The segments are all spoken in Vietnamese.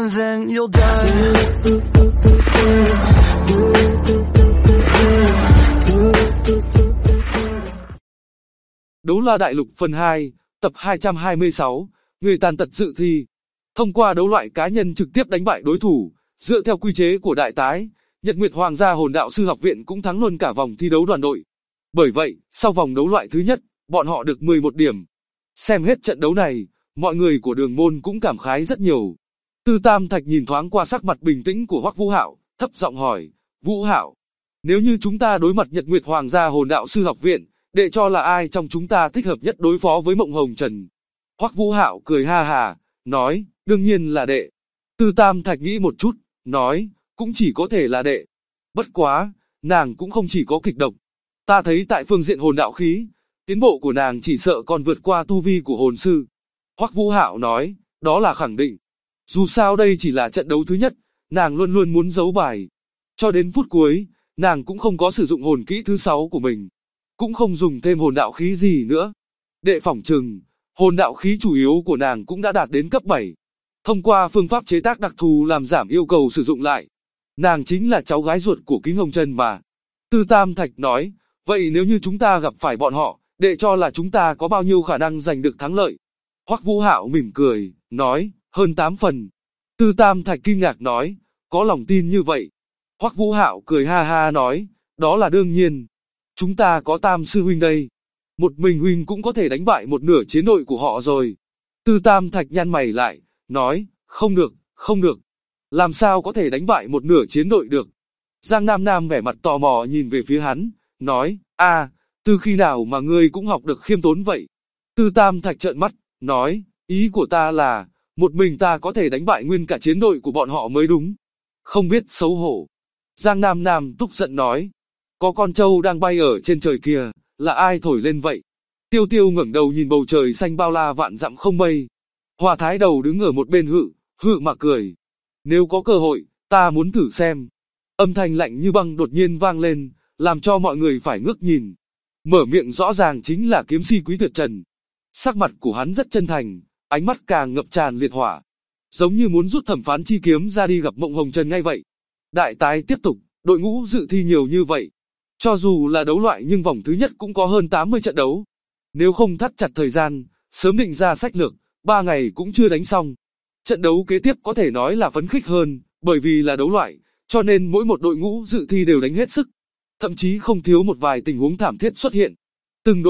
and then you'll die. Đấu la đại lục phần 2, tập 226, người tàn tật dự thi. Thông qua đấu loại cá nhân trực tiếp đánh bại đối thủ, dựa theo quy chế của đại tái, Nhật Nguyệt Hoàng gia Hồn Đạo Sư Học Viện cũng thắng luôn cả vòng thi đấu đoàn đội. Bởi vậy, sau vòng đấu loại thứ nhất, bọn họ được 11 điểm. Xem hết trận đấu này, mọi người của Đường Môn cũng cảm khái rất nhiều. Tư Tam Thạch nhìn thoáng qua sắc mặt bình tĩnh của Hoắc Vũ Hạo, thấp giọng hỏi, Vũ Hạo, nếu như chúng ta đối mặt Nhật Nguyệt Hoàng gia Hồn Đạo Sư Học Viện, đệ cho là ai trong chúng ta thích hợp nhất đối phó với Mộng Hồng Trần? Hoắc Vũ Hạo cười ha hà, nói, đương nhiên là đệ. Tư Tam Thạch nghĩ một chút, nói, cũng chỉ có thể là đệ. Bất quá, nàng cũng không chỉ có kịch độc. Ta thấy tại phương diện hồn đạo khí, tiến bộ của nàng chỉ sợ còn vượt qua tu vi của hồn sư. Hoắc Vũ Hạo nói, đó là khẳng định. Dù sao đây chỉ là trận đấu thứ nhất, nàng luôn luôn muốn giấu bài. Cho đến phút cuối, nàng cũng không có sử dụng hồn kỹ thứ 6 của mình. Cũng không dùng thêm hồn đạo khí gì nữa. Đệ phỏng chừng, hồn đạo khí chủ yếu của nàng cũng đã đạt đến cấp 7. Thông qua phương pháp chế tác đặc thù làm giảm yêu cầu sử dụng lại. Nàng chính là cháu gái ruột của Kính Hồng Trần mà. Tư Tam Thạch nói, vậy nếu như chúng ta gặp phải bọn họ, đệ cho là chúng ta có bao nhiêu khả năng giành được thắng lợi? Hoắc Vũ Hạo mỉm cười, nói, hơn 8 phần. Tư Tam Thạch kinh ngạc nói, có lòng tin như vậy. Hoắc Vũ Hạo cười ha ha nói, đó là đương nhiên. Chúng ta có Tam sư huynh đây. Một mình huynh cũng có thể đánh bại một nửa chiến đội của họ rồi. Tư Tam Thạch nhăn mày lại, nói, không được, không được. Làm sao có thể đánh bại một nửa chiến đội được? Giang Nam Nam vẻ mặt tò mò nhìn về phía hắn, nói, từ khi nào mà ngươi cũng học được khiêm tốn vậy? Tư Tam Thạch trợn mắt, nói, ý của ta là, một mình ta có thể đánh bại nguyên cả chiến đội của bọn họ mới đúng. Không biết xấu hổ. Giang Nam Nam tức giận nói, có con trâu đang bay ở trên trời kìa, là ai thổi lên vậy? Tiêu Tiêu ngẩng đầu nhìn bầu trời xanh bao la vạn dặm không mây. Hòa Thái Đầu đứng ở một bên hự mà cười. Nếu có cơ hội, ta muốn thử xem. Âm thanh lạnh như băng đột nhiên vang lên, làm cho mọi người phải ngước nhìn. Mở miệng rõ ràng chính là kiếm si Quý Tuyệt Trần. Sắc mặt của hắn rất chân thành, ánh mắt càng ngập tràn liệt hỏa. Giống như muốn rút thẩm phán chi kiếm ra đi gặp Mộng Hồng Trần ngay vậy. Đại tái tiếp tục, đội ngũ dự thi nhiều như vậy. Cho dù là đấu loại nhưng vòng thứ nhất cũng có hơn 80 trận đấu. Nếu không thắt chặt thời gian, sớm định ra sách lược, 3 ngày cũng chưa đánh xong. Trận đấu kế tiếp có thể nói là phấn khích hơn, bởi vì là đấu loại, cho nên mỗi một đội ngũ dự thi đều đánh hết sức. Thậm chí không thiếu một vài tình huống thảm thiết xuất hiện. Từng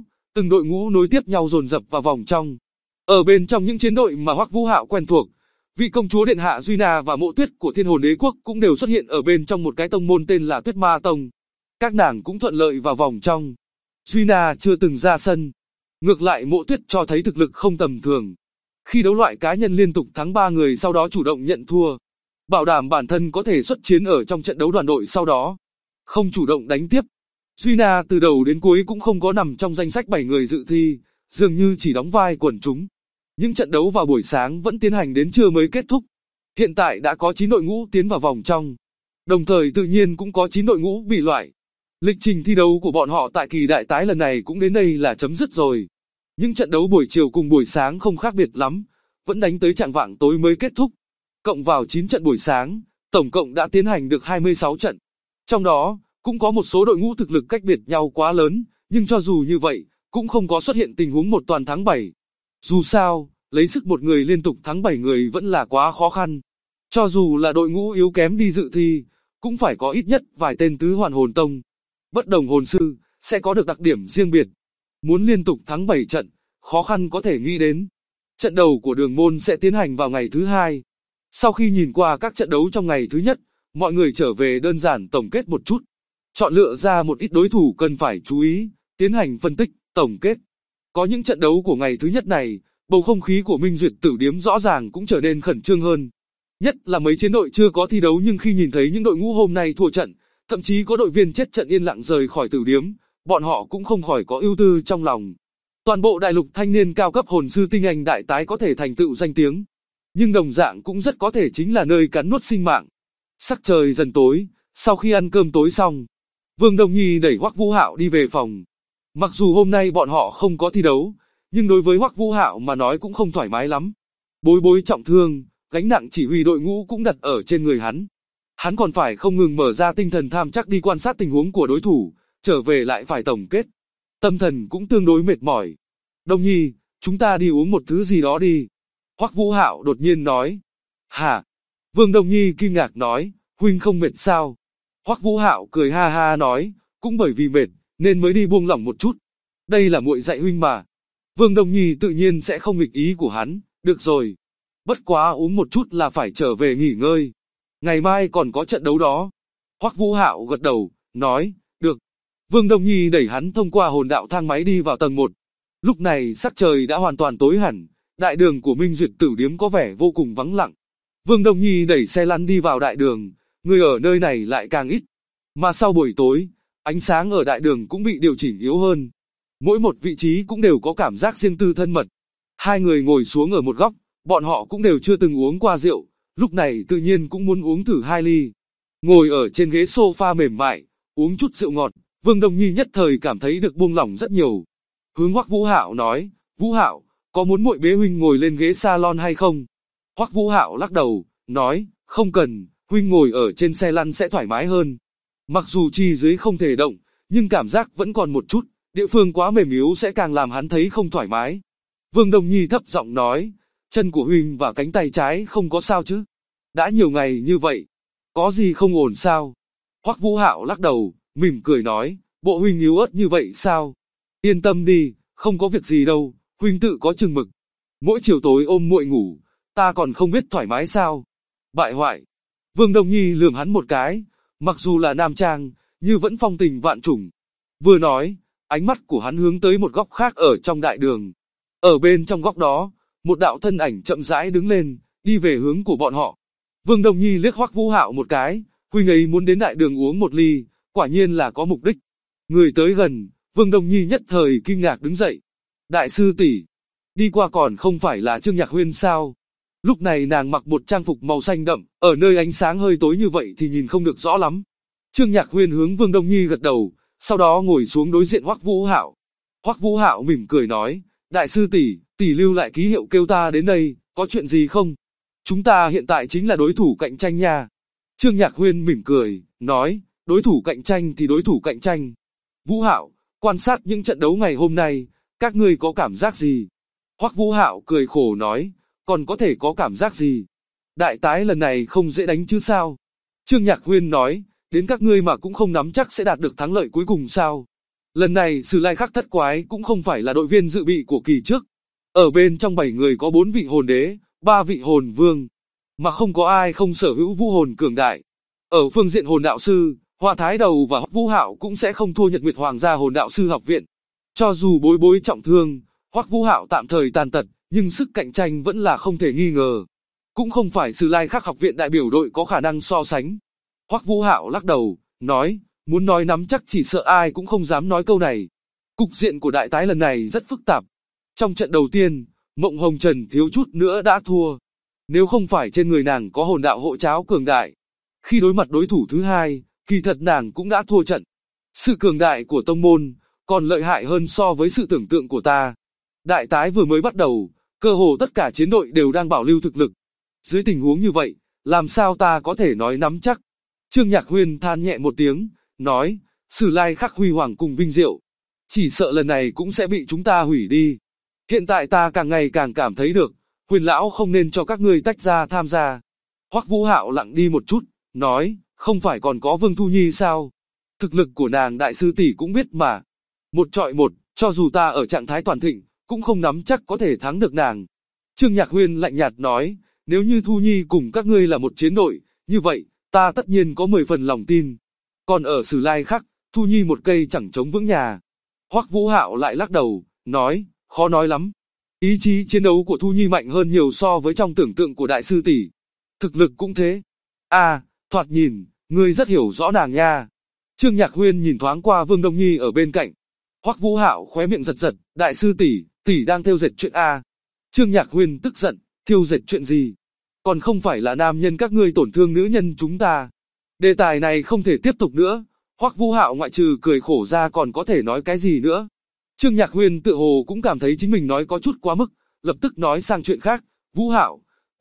đội ngũ nối tiếp nhau dồn dập vào vòng trong. Ở bên trong những chiến đội mà Hoắc Vũ Hạo quen thuộc, vị công chúa điện hạ Duy Na và Mộ Tuyết của Thiên Hồn Đế Quốc cũng đều xuất hiện ở bên trong một cái tông môn tên là Tuyết Ma Tông. Các nàng cũng thuận lợi vào vòng trong. Duy Na chưa từng ra sân. Ngược lại Mộ Tuyết cho thấy thực lực không tầm thường. Khi đấu loại cá nhân liên tục thắng 3 người sau đó chủ động nhận thua. Bảo đảm bản thân có thể xuất chiến ở trong trận đấu đoàn đội sau đó. Không chủ động đánh tiếp. Duy Na từ đầu đến cuối cũng không có nằm trong danh sách 7 người dự thi, dường như chỉ đóng vai quần chúng. Những trận đấu vào buổi sáng vẫn tiến hành đến trưa mới kết thúc. Hiện tại đã có 9 đội ngũ tiến vào vòng trong. Đồng thời tự nhiên cũng có 9 đội ngũ bị loại. Lịch trình thi đấu của bọn họ tại kỳ đại tái lần này cũng đến đây là chấm dứt rồi. Những trận đấu buổi chiều cùng buổi sáng không khác biệt lắm, vẫn đánh tới chạng vạng tối mới kết thúc. Cộng vào 9 trận buổi sáng, tổng cộng đã tiến hành được 26 trận. Trong đó, cũng có một số đội ngũ thực lực cách biệt nhau quá lớn, nhưng cho dù như vậy, cũng không có xuất hiện tình huống một toàn thắng 7. Dù sao, lấy sức một người liên tục thắng 7 người vẫn là quá khó khăn. Cho dù là đội ngũ yếu kém đi dự thi, cũng phải có ít nhất vài tên tứ hoàn hồn tông. Bất đồng hồn sư, sẽ có được đặc điểm riêng biệt. Muốn liên tục thắng 7 trận, khó khăn có thể nghĩ đến. Trận đầu của Đường Môn sẽ tiến hành vào ngày thứ 2. Sau khi nhìn qua các trận đấu trong ngày thứ nhất, mọi người trở về đơn giản tổng kết một chút. Chọn lựa ra một ít đối thủ cần phải chú ý, tiến hành phân tích, tổng kết. Có những trận đấu của ngày thứ nhất này, bầu không khí của Minh Duyệt Tử Điếm rõ ràng cũng trở nên khẩn trương hơn. Nhất là mấy chiến đội chưa có thi đấu nhưng khi nhìn thấy những đội ngũ hôm nay thua trận, thậm chí có đội viên chết trận yên lặng rời khỏi tử điếm, bọn họ cũng không khỏi có ưu tư trong lòng. Toàn bộ đại lục thanh niên cao cấp hồn sư tinh anh đại tái có thể thành tựu danh tiếng, nhưng đồng dạng cũng rất có thể chính là nơi cắn nuốt sinh mạng. Sắc trời dần tối, sau khi ăn cơm tối xong, Vương Đông Nhi đẩy Hoắc Vũ Hạo đi về phòng. Mặc dù hôm nay bọn họ không có thi đấu, nhưng đối với Hoắc Vũ Hạo mà nói cũng không thoải mái lắm. Bối bối trọng thương, gánh nặng chỉ huy đội ngũ cũng đặt ở trên người hắn. Hắn còn phải không ngừng mở ra tinh thần tham chắc đi quan sát tình huống của đối thủ, trở về lại phải tổng kết. Tâm thần cũng tương đối mệt mỏi. Đông Nhi, chúng ta đi uống một thứ gì đó đi. Hoắc Vũ Hạo đột nhiên nói. Hả? Vương Đông Nhi kinh ngạc nói, huynh không mệt sao? Hoắc Vũ Hạo cười ha ha nói, cũng bởi vì mệt, nên mới đi buông lỏng một chút. Đây là muội dạy huynh mà. Vương Đông Nhi tự nhiên sẽ không nghịch ý của hắn, được rồi. Bất quá uống một chút là phải trở về nghỉ ngơi. Ngày mai còn có trận đấu đó. Hoắc Vũ Hạo gật đầu, nói, được. Vương Đông Nhi đẩy hắn thông qua hồn đạo thang máy đi vào tầng 1. Lúc này sắc trời đã hoàn toàn tối hẳn, đại đường của Minh Duyệt Tử Điếm có vẻ vô cùng vắng lặng. Vương Đông Nhi đẩy xe lăn đi vào đại đường, người ở nơi này lại càng ít. Mà sau buổi tối, ánh sáng ở đại đường cũng bị điều chỉnh yếu hơn. Mỗi một vị trí cũng đều có cảm giác riêng tư thân mật. Hai người ngồi xuống ở một góc, bọn họ cũng đều chưa từng uống qua rượu, lúc này tự nhiên cũng muốn uống thử 2 ly. Ngồi ở trên ghế sofa mềm mại, uống chút rượu ngọt, Vương Đông Nhi nhất thời cảm thấy được buông lỏng rất nhiều. Hướng Hoắc Vũ Hạo nói, Vũ Hạo, có muốn muội bế huynh ngồi lên ghế salon hay không? Hoắc Vũ Hạo lắc đầu, nói, không cần, huynh ngồi ở trên xe lăn sẽ thoải mái hơn. Mặc dù chi dưới không thể động, nhưng cảm giác vẫn còn một chút, địa phương quá mềm yếu sẽ càng làm hắn thấy không thoải mái. Vương Đông Nhi thấp giọng nói, chân của huynh và cánh tay trái không có sao chứ? Đã nhiều ngày như vậy, có gì không ổn sao? Hoắc Vũ Hạo lắc đầu, mỉm cười nói, bộ huynh yếu ớt như vậy sao? Yên tâm đi, không có việc gì đâu, huynh tự có chừng mực. Mỗi chiều tối ôm muội ngủ, ta còn không biết thoải mái sao? Bại hoại. Vương Đông Nhi lườm hắn một cái, mặc dù là nam trang, nhưng vẫn phong tình vạn trùng. Vừa nói, ánh mắt của hắn hướng tới một góc khác ở trong đại đường. Ở bên trong góc đó, một đạo thân ảnh chậm rãi đứng lên, đi về hướng của bọn họ. Vương Đông Nhi liếc Hoắc Vũ Hạo một cái, huynh ấy muốn đến đại đường uống một ly, quả nhiên là có mục đích. Người tới gần, Vương Đông Nhi nhất thời kinh ngạc đứng dậy. Đại sư tỷ, đi qua còn không phải là Trương Nhạc Huyên sao? Lúc này nàng mặc một trang phục màu xanh đậm, ở nơi ánh sáng hơi tối như vậy thì nhìn không được rõ lắm. Trương Nhạc Huyên hướng Vương Đông Nhi gật đầu, sau đó ngồi xuống đối diện Hoắc Vũ Hạo. Hoắc Vũ Hạo mỉm cười nói, đại sư tỷ, tỷ lưu lại ký hiệu kêu ta đến đây, có chuyện gì không? Chúng ta hiện tại chính là đối thủ cạnh tranh nha. Trương Nhạc Huyên mỉm cười, nói, đối thủ cạnh tranh thì đối thủ cạnh tranh. Vũ Hạo, quan sát những trận đấu ngày hôm nay, các ngươi có cảm giác gì? Hoắc Vũ Hạo cười khổ nói, còn có thể có cảm giác gì? Đại tái lần này không dễ đánh chứ sao? Trương Nhạc Huyên nói, đến các ngươi mà cũng không nắm chắc sẽ đạt được thắng lợi cuối cùng sao? Lần này Sử Lai Khắc Thất Quái cũng không phải là đội viên dự bị của kỳ trước. Ở bên trong 7 người có 4 vị hồn đế, 3 vị hồn vương, mà không có ai không sở hữu vũ hồn cường đại. Ở phương diện hồn đạo sư, Hoa Thái Đầu và Hoắc Vũ Hạo cũng sẽ không thua Nhật Nguyệt Hoàng gia hồn đạo sư học viện. Cho dù Bối Bối trọng thương, Hoắc Vũ Hạo tạm thời tàn tật, nhưng sức cạnh tranh vẫn là không thể nghi ngờ. Cũng không phải Sử Lai Khắc học viện đại biểu đội có khả năng so sánh. Hoắc Vũ Hạo lắc đầu, nói, muốn nói nắm chắc chỉ sợ ai cũng không dám nói câu này. Cục diện của đại tái lần này rất phức tạp. Trong trận đầu tiên, Mộng Hồng Trần thiếu chút nữa đã thua. Nếu không phải trên người nàng có hồn đạo hộ cháo cường đại, khi đối mặt đối thủ thứ hai, kỳ thật nàng cũng đã thua trận. Sự cường đại của tông môn còn lợi hại hơn so với sự tưởng tượng của ta. Đại tái vừa mới bắt đầu, cơ hồ tất cả chiến đội đều đang bảo lưu thực lực. Dưới tình huống như vậy, làm sao ta có thể nói nắm chắc? Trương Nhạc Huyên than nhẹ một tiếng, nói, Sử Lai Khắc huy hoàng cùng vinh diệu, chỉ sợ lần này cũng sẽ bị chúng ta hủy đi. Hiện tại ta càng ngày càng cảm thấy được, Huyền lão không nên cho các ngươi tách ra tham gia. Hoắc Vũ Hạo lặng đi một chút, nói, không phải còn có Vương Thu Nhi sao? Thực lực của nàng đại sư tỷ cũng biết mà. Một trọi một, cho dù ta ở trạng thái toàn thịnh, cũng không nắm chắc có thể thắng được nàng. Trương Nhạc Huyên lạnh nhạt nói, nếu như Thu Nhi cùng các ngươi là một chiến đội, như vậy, ta tất nhiên có 10 phần lòng tin. Còn ở Sử Lai Khắc, Thu Nhi một cây chẳng chống vững nhà. Hoắc Vũ Hạo lại lắc đầu, nói, khó nói lắm. Ý chí chiến đấu của Thu Nhi mạnh hơn nhiều so với trong tưởng tượng của đại sư tỷ. Thực lực cũng thế. Thoạt nhìn, ngươi rất hiểu rõ nàng nha. Trương Nhạc Huyên nhìn thoáng qua Vương Đông Nhi ở bên cạnh. Hoắc Vũ Hạo khóe miệng giật giật, đại sư tỷ, tỷ đang thêu dệt chuyện a? Trương Nhạc Huyên tức giận, thêu dệt chuyện gì? Còn không phải là nam nhân các ngươi tổn thương nữ nhân chúng ta. Đề tài này không thể tiếp tục nữa. Hoắc Vũ Hạo ngoại trừ cười khổ ra còn có thể nói cái gì nữa? Trương Nhạc Huyên tự hồ cũng cảm thấy chính mình nói có chút quá mức, lập tức nói sang chuyện khác. Vũ Hạo,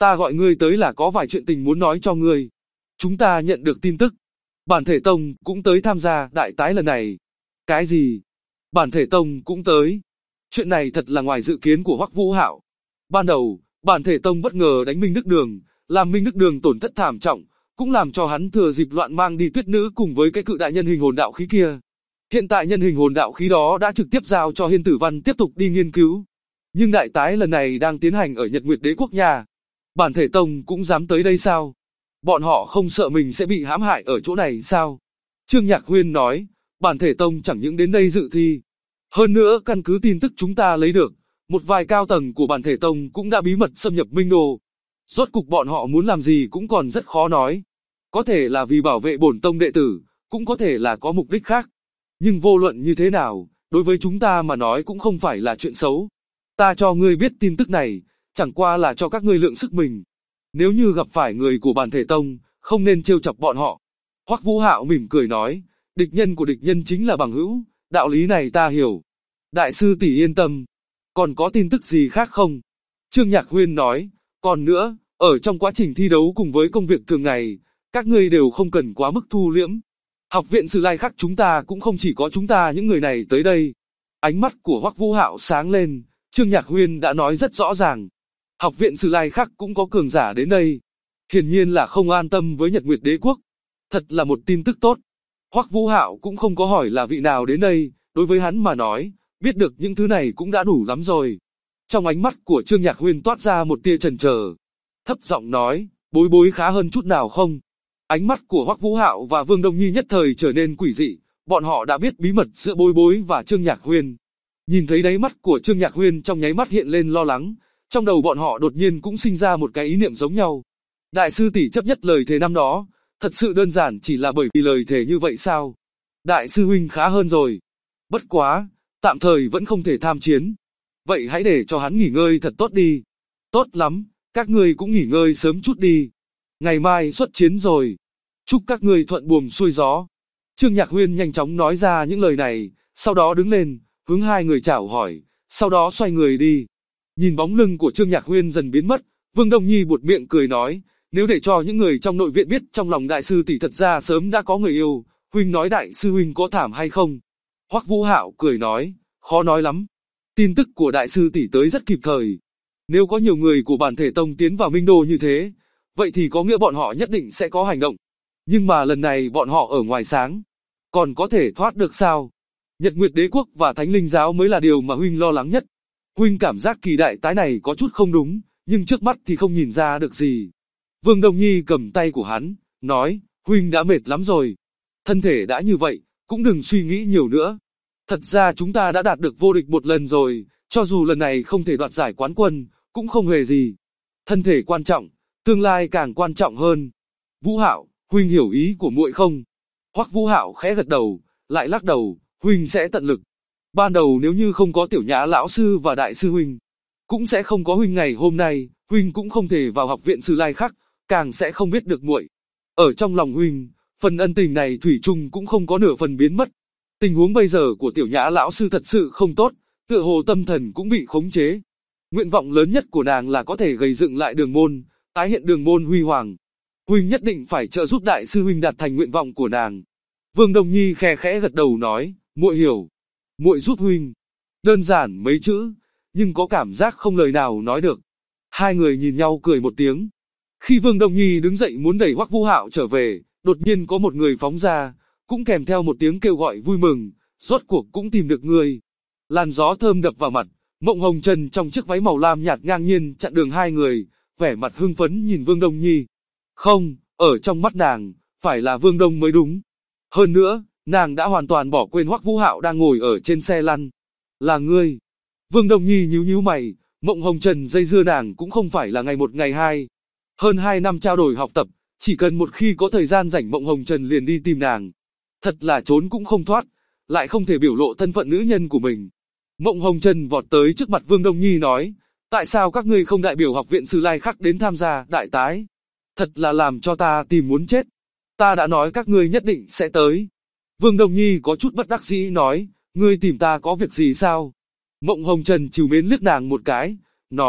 ta gọi ngươi tới là có vài chuyện tình muốn nói cho ngươi. Chúng ta nhận được tin tức, Bản Thể Tông cũng tới tham gia đại tái lần này. Cái gì? Bản Thể Tông cũng tới? Chuyện này thật là ngoài dự kiến của Hoắc Vũ Hạo. Ban đầu, Bản Thể Tông bất ngờ đánh Minh Đức Đường, làm Minh Đức Đường tổn thất thảm trọng, cũng làm cho hắn thừa dịp loạn mang đi Tuyết Nữ cùng với cái cự đại nhân hình hồn đạo khí kia. Hiện tại nhân hình hồn đạo khí đó đã trực tiếp giao cho Hiên Tử Văn tiếp tục đi nghiên cứu. Nhưng đại tái lần này đang tiến hành ở Nhật Nguyệt Đế Quốc nhà. Bản Thể Tông cũng dám tới đây sao? Bọn họ không sợ mình sẽ bị hãm hại ở chỗ này sao? Trương Nhạc Huyên nói, Bản Thể Tông chẳng những đến đây dự thi. Hơn nữa căn cứ tin tức chúng ta lấy được, một vài cao tầng của Bản Thể Tông cũng đã bí mật xâm nhập Minh Đô. Rốt cục bọn họ muốn làm gì cũng còn rất khó nói. Có thể là vì bảo vệ bổn tông đệ tử, cũng có thể là có mục đích khác. Nhưng vô luận như thế nào, đối với chúng ta mà nói cũng không phải là chuyện xấu. Ta cho ngươi biết tin tức này, chẳng qua là cho các ngươi lượng sức mình. Nếu như gặp phải người của Bản Thể Tông, không nên trêu chọc bọn họ. Hoắc Vũ Hạo mỉm cười nói, địch nhân của địch nhân chính là bằng hữu, đạo lý này ta hiểu. Đại sư tỷ yên tâm. Còn có tin tức gì khác không? Trương Nhạc Huyên nói, còn nữa, ở trong quá trình thi đấu cùng với công việc thường ngày, các ngươi đều không cần quá mức thu liễm. Học viện Sử Lai Khắc chúng ta cũng không chỉ có chúng ta những người này tới đây. Ánh mắt của Hoắc Vũ Hạo sáng lên, Trương Nhạc Huyên đã nói rất rõ ràng. Học viện Sử Lai Khắc cũng có cường giả đến đây. Hiển nhiên là không an tâm với Nhật Nguyệt Đế Quốc. Thật là một tin tức tốt. Hoắc Vũ Hạo cũng không có hỏi là vị nào đến đây, đối với hắn mà nói, biết được những thứ này cũng đã đủ lắm rồi. Trong ánh mắt của Trương Nhạc Huyên toát ra một tia chần chờ. Thấp giọng nói, Bối Bối khá hơn chút nào không? Ánh mắt của Hoắc Vũ Hạo và Vương Đông Nhi nhất thời trở nên quỷ dị, bọn họ đã biết bí mật giữa Bối Bối và Trương Nhạc Huyên. Nhìn thấy đáy mắt của Trương Nhạc Huyên trong nháy mắt hiện lên lo lắng, trong đầu bọn họ đột nhiên cũng sinh ra một cái ý niệm giống nhau. Đại sư tỷ chấp nhất lời thề năm đó, thật sự đơn giản chỉ là bởi vì lời thề như vậy sao? Đại sư huynh khá hơn rồi. Bất quá, tạm thời vẫn không thể tham chiến. Vậy hãy để cho hắn nghỉ ngơi thật tốt đi. Tốt lắm, các ngươi cũng nghỉ ngơi sớm chút đi. Ngày mai xuất chiến rồi. Chúc các ngươi thuận buồm xuôi gió. Trương Nhạc Huyên nhanh chóng nói ra những lời này, sau đó đứng lên, hướng hai người chào hỏi, sau đó xoay người đi. Nhìn bóng lưng của Trương Nhạc Huyên dần biến mất, Vương Đông Nhi buột miệng cười nói, nếu để cho những người trong nội viện biết trong lòng đại sư tỷ thật ra sớm đã có người yêu, huynh nói đại sư huynh có thảm hay không? Hoắc Vũ Hạo cười nói, khó nói lắm. Tin tức của đại sư tỷ tới rất kịp thời. Nếu có nhiều người của Bản Thể Tông tiến vào Minh Đô như thế, vậy thì có nghĩa bọn họ nhất định sẽ có hành động. Nhưng mà lần này bọn họ ở ngoài sáng, còn có thể thoát được sao? Nhật Nguyệt Đế Quốc và Thánh Linh Giáo mới là điều mà huynh lo lắng nhất. Huynh cảm giác kỳ đại tái này có chút không đúng, nhưng trước mắt thì không nhìn ra được gì. Vương Đông Nhi cầm tay của hắn, nói, huynh đã mệt lắm rồi. Thân thể đã như vậy, cũng đừng suy nghĩ nhiều nữa. Thật ra chúng ta đã đạt được vô địch một lần rồi, cho dù lần này không thể đoạt giải quán quân, cũng không hề gì. Thân thể quan trọng, tương lai càng quan trọng hơn. Vũ Hạo, huynh hiểu ý của muội không? Hoắc Vũ Hạo khẽ gật đầu, lại lắc đầu, huynh sẽ tận lực. Ban đầu nếu như không có Tiểu Nhã lão sư và đại sư huynh, cũng sẽ không có huynh ngày hôm nay, huynh cũng không thể vào học viện Sử Lai Khắc, càng sẽ không biết được muội. Ở trong lòng huynh, phần ân tình này thủy chung cũng không có nửa phần biến mất. Tình huống bây giờ của Tiểu Nhã lão sư thật sự không tốt, tựa hồ tâm thần cũng bị khống chế. Nguyện vọng lớn nhất của nàng là có thể gây dựng lại đường môn, tái hiện đường môn huy hoàng. Huynh nhất định phải trợ giúp đại sư huynh đạt thành nguyện vọng của nàng. Vương Đông Nhi khe khẽ gật đầu nói, muội hiểu. Muội giúp huynh. Đơn giản mấy chữ, nhưng có cảm giác không lời nào nói được. Hai người nhìn nhau cười một tiếng. Khi Vương Đông Nhi đứng dậy muốn đẩy Hoắc Vũ Hạo trở về, đột nhiên có một người phóng ra, cũng kèm theo một tiếng kêu gọi vui mừng, rốt cuộc cũng tìm được người. Làn gió thơm đập vào mặt, Mộng Hồng Trần trong chiếc váy màu lam nhạt ngang nhiên chặn đường hai người, vẻ mặt hưng phấn nhìn Vương Đông Nhi. Không, ở trong mắt nàng, phải là Vương Đông mới đúng. Hơn nữa, nàng đã hoàn toàn bỏ quên Hoắc Vũ Hạo đang ngồi ở trên xe lăn. Là ngươi. Vương Đông Nhi nhíu nhíu mày, Mộng Hồng Trần dây dưa nàng cũng không phải là ngày một ngày hai. Hơn 2 năm trao đổi học tập, chỉ cần một khi có thời gian rảnh Mộng Hồng Trần liền đi tìm nàng. Thật là trốn cũng không thoát, lại không thể biểu lộ thân phận nữ nhân của mình. Mộng Hồng Trần vọt tới trước mặt Vương Đông Nhi nói, tại sao các ngươi không đại biểu học viện Sử Lai Khắc đến tham gia đại tái? Thật là làm cho ta tìm muốn chết. Ta đã nói các ngươi nhất định sẽ tới. Vương Đông Nhi có chút bất đắc dĩ nói, ngươi tìm ta có việc gì sao? Mộng Hồng Trần trìu mến liếc nàng một cái, nói,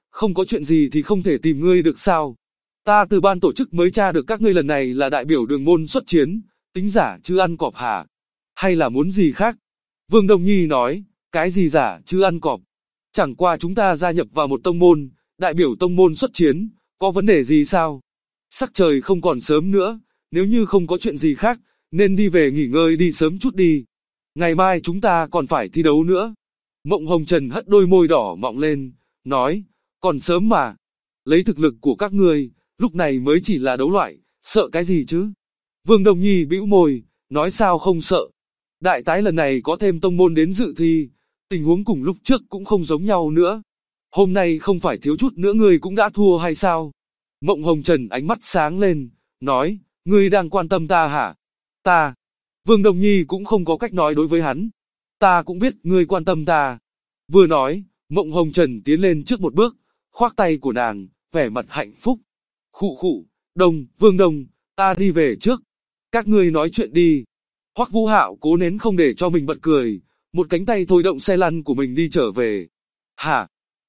không có chuyện gì thì không thể tìm ngươi được sao? Ta từ ban tổ chức mới tra được các ngươi lần này là đại biểu đường môn xuất chiến, tính giả chứ ăn cọp hả? Hay là muốn gì khác? Vương Đông Nhi nói, cái gì giả chứ ăn cọp? Chẳng qua chúng ta gia nhập vào một tông môn, đại biểu tông môn xuất chiến, có vấn đề gì sao? Sắc trời không còn sớm nữa, nếu như không có chuyện gì khác, nên đi về nghỉ ngơi đi sớm chút đi. Ngày mai chúng ta còn phải thi đấu nữa. Mộng Hồng Trần hất đôi môi đỏ mọng lên, nói, còn sớm mà. Lấy thực lực của các ngươi, lúc này mới chỉ là đấu loại, sợ cái gì chứ? Vương Đông Nhi bĩu môi, nói sao không sợ. Đại tái lần này có thêm tông môn đến dự thi, tình huống cùng lúc trước cũng không giống nhau nữa. Hôm nay không phải thiếu chút nữa ngươi cũng đã thua hay sao? Mộng Hồng Trần ánh mắt sáng lên, nói, ngươi đang quan tâm ta hả? Ta. Vương Đông Nhi cũng không có cách nói đối với hắn. Ta cũng biết ngươi quan tâm ta. Vừa nói, Mộng Hồng Trần tiến lên trước một bước, khoác tay của nàng, vẻ mặt hạnh phúc. Khụ khụ, Vương Đông, ta đi về trước. Các ngươi nói chuyện đi. Hoắc Vũ Hạo cố nén không để cho mình bật cười, một cánh tay thôi động xe lăn của mình đi trở về. Hả?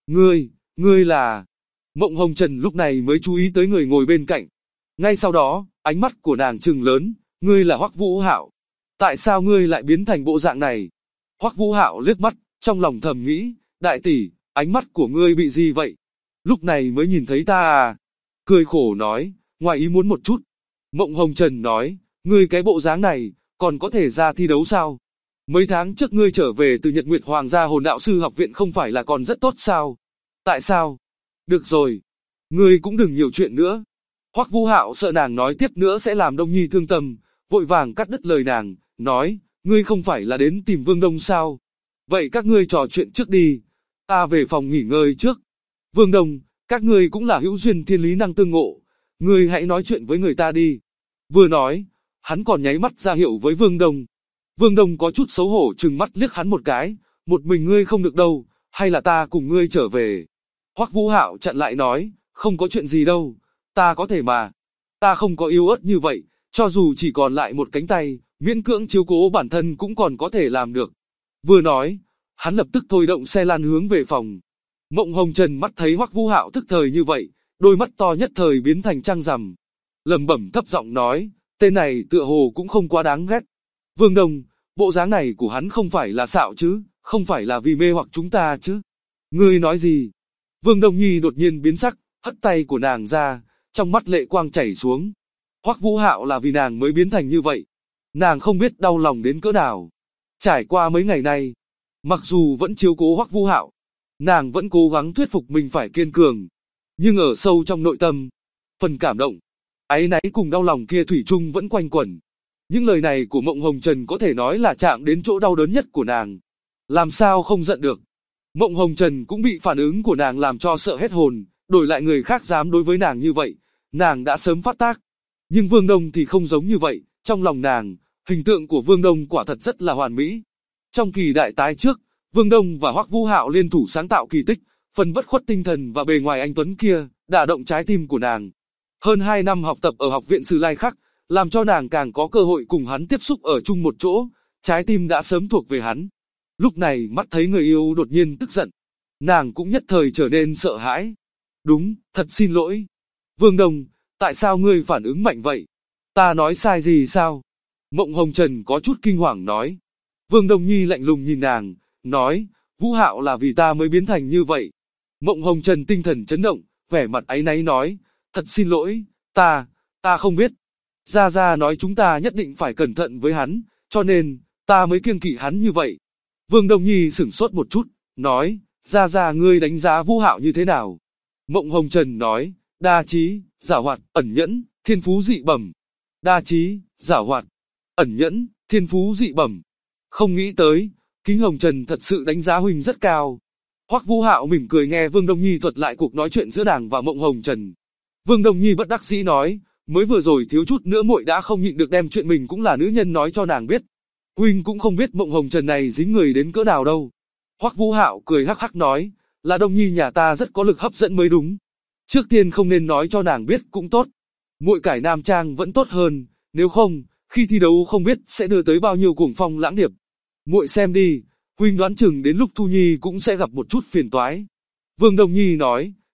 Ngươi là... Mộng Hồng Trần lúc này mới chú ý tới người ngồi bên cạnh. Ngay sau đó, ánh mắt của nàng trừng lớn, ngươi là Hoắc Vũ Hạo. Tại sao ngươi lại biến thành bộ dạng này? Hoắc Vũ Hạo liếc mắt, trong lòng thầm nghĩ, đại tỷ, ánh mắt của ngươi bị gì vậy? Lúc này mới nhìn thấy ta à? Cười khổ nói, ngoài ý muốn một chút. Mộng Hồng Trần nói, ngươi cái bộ dáng này, còn có thể ra thi đấu sao? Mấy tháng trước ngươi trở về từ Nhật Nguyệt Hoàng gia Hồn Đạo Sư học viện không phải là còn rất tốt sao? Tại sao? Được rồi, ngươi cũng đừng nhiều chuyện nữa. Hoắc Vũ Hạo sợ nàng nói tiếp nữa sẽ làm Đông Nhi thương tâm, vội vàng cắt đứt lời nàng, nói, ngươi không phải là đến tìm Vương Đông sao? Vậy các ngươi trò chuyện trước đi, ta về phòng nghỉ ngơi trước. Vương Đông, các ngươi cũng là hữu duyên thiên lý năng tương ngộ, ngươi hãy nói chuyện với người ta đi. Vừa nói, hắn còn nháy mắt ra hiệu với Vương Đông. Vương Đông có chút xấu hổ trừng mắt liếc hắn một cái, một mình ngươi không được đâu, hay là ta cùng ngươi trở về. Hoắc Vũ Hạo chặn lại nói, không có chuyện gì đâu, ta có thể mà. Ta không có yếu ớt như vậy, cho dù chỉ còn lại một cánh tay, miễn cưỡng chiếu cố bản thân cũng còn có thể làm được. Vừa nói, hắn lập tức thôi động xe lăn hướng về phòng. Mộng Hồng Trần mắt thấy Hoắc Vũ Hạo tức thời như vậy, đôi mắt to nhất thời biến thành trăng rằm. Lẩm bẩm thấp giọng nói, tên này tựa hồ cũng không quá đáng ghét. Vương Đông, bộ dáng này của hắn không phải là xạo chứ, không phải là vì mê hoặc chúng ta chứ. Ngươi nói gì? Vương Đông Nhi đột nhiên biến sắc, hất tay của nàng ra, trong mắt lệ quang chảy xuống. Hoắc Vũ Hạo là vì nàng mới biến thành như vậy. Nàng không biết đau lòng đến cỡ nào. Trải qua mấy ngày nay, mặc dù vẫn chiếu cố Hoắc Vũ Hạo, nàng vẫn cố gắng thuyết phục mình phải kiên cường. Nhưng ở sâu trong nội tâm, phần cảm động, áy náy cùng đau lòng kia thủy chung vẫn quanh quẩn. Những lời này của Mộng Hồng Trần có thể nói là chạm đến chỗ đau đớn nhất của nàng. Làm sao không giận được. Mộng Hồng Trần cũng bị phản ứng của nàng làm cho sợ hết hồn, đổi lại người khác dám đối với nàng như vậy, nàng đã sớm phát tác. Nhưng Vương Đông thì không giống như vậy, trong lòng nàng, hình tượng của Vương Đông quả thật rất là hoàn mỹ. Trong kỳ đại tái trước, Vương Đông và Hoắc Vũ Hạo liên thủ sáng tạo kỳ tích, phần bất khuất tinh thần và bề ngoài anh tuấn kia, đả động trái tim của nàng. Hơn 2 năm học tập ở học viện Sử Lai Khắc, làm cho nàng càng có cơ hội cùng hắn tiếp xúc ở chung một chỗ, trái tim đã sớm thuộc về hắn. Lúc này mắt thấy người yêu đột nhiên tức giận, nàng cũng nhất thời trở nên sợ hãi. Đúng, thật xin lỗi. Vương Đông, tại sao ngươi phản ứng mạnh vậy? Ta nói sai gì sao? Mộng Hồng Trần có chút kinh hoàng nói. Vương Đông Nhi lạnh lùng nhìn nàng, nói, Vũ Hạo là vì ta mới biến thành như vậy. Mộng Hồng Trần tinh thần chấn động, vẻ mặt áy náy nói, thật xin lỗi, ta không biết. Gia Gia nói chúng ta nhất định phải cẩn thận với hắn, cho nên, ta mới kiêng kỵ hắn như vậy. Vương Đông Nhi sửng sốt một chút, nói, Gia Gia ngươi đánh giá Vũ Hạo như thế nào? Mộng Hồng Trần nói, đa trí, giảo hoạt, ẩn nhẫn, thiên phú dị bẩm. Đa trí, giảo hoạt, ẩn nhẫn, thiên phú dị bẩm. Không nghĩ tới, Kính Hồng Trần thật sự đánh giá huynh rất cao. Hoắc Vũ Hạo mỉm cười nghe Vương Đông Nhi thuật lại cuộc nói chuyện giữa nàng và Mộng Hồng Trần. Vương Đông Nhi bất đắc dĩ nói, mới vừa rồi thiếu chút nữa muội đã không nhịn được đem chuyện mình cũng là nữ nhân nói cho nàng biết. Huynh cũng không biết Mộng Hồng Trần này dính người đến cỡ nào đâu. Hoắc Vũ Hạo cười hắc hắc nói, là Đông Nhi nhà ta rất có lực hấp dẫn mới đúng. Trước tiên không nên nói cho nàng biết cũng tốt. Muội cải nam trang vẫn tốt hơn, nếu không, khi thi đấu không biết sẽ đưa tới bao nhiêu cuồng phong lãng điệp. Muội xem đi, huynh đoán chừng đến lúc Thu Nhi cũng sẽ gặp một chút phiền toái. Vương Đông Nhi nói,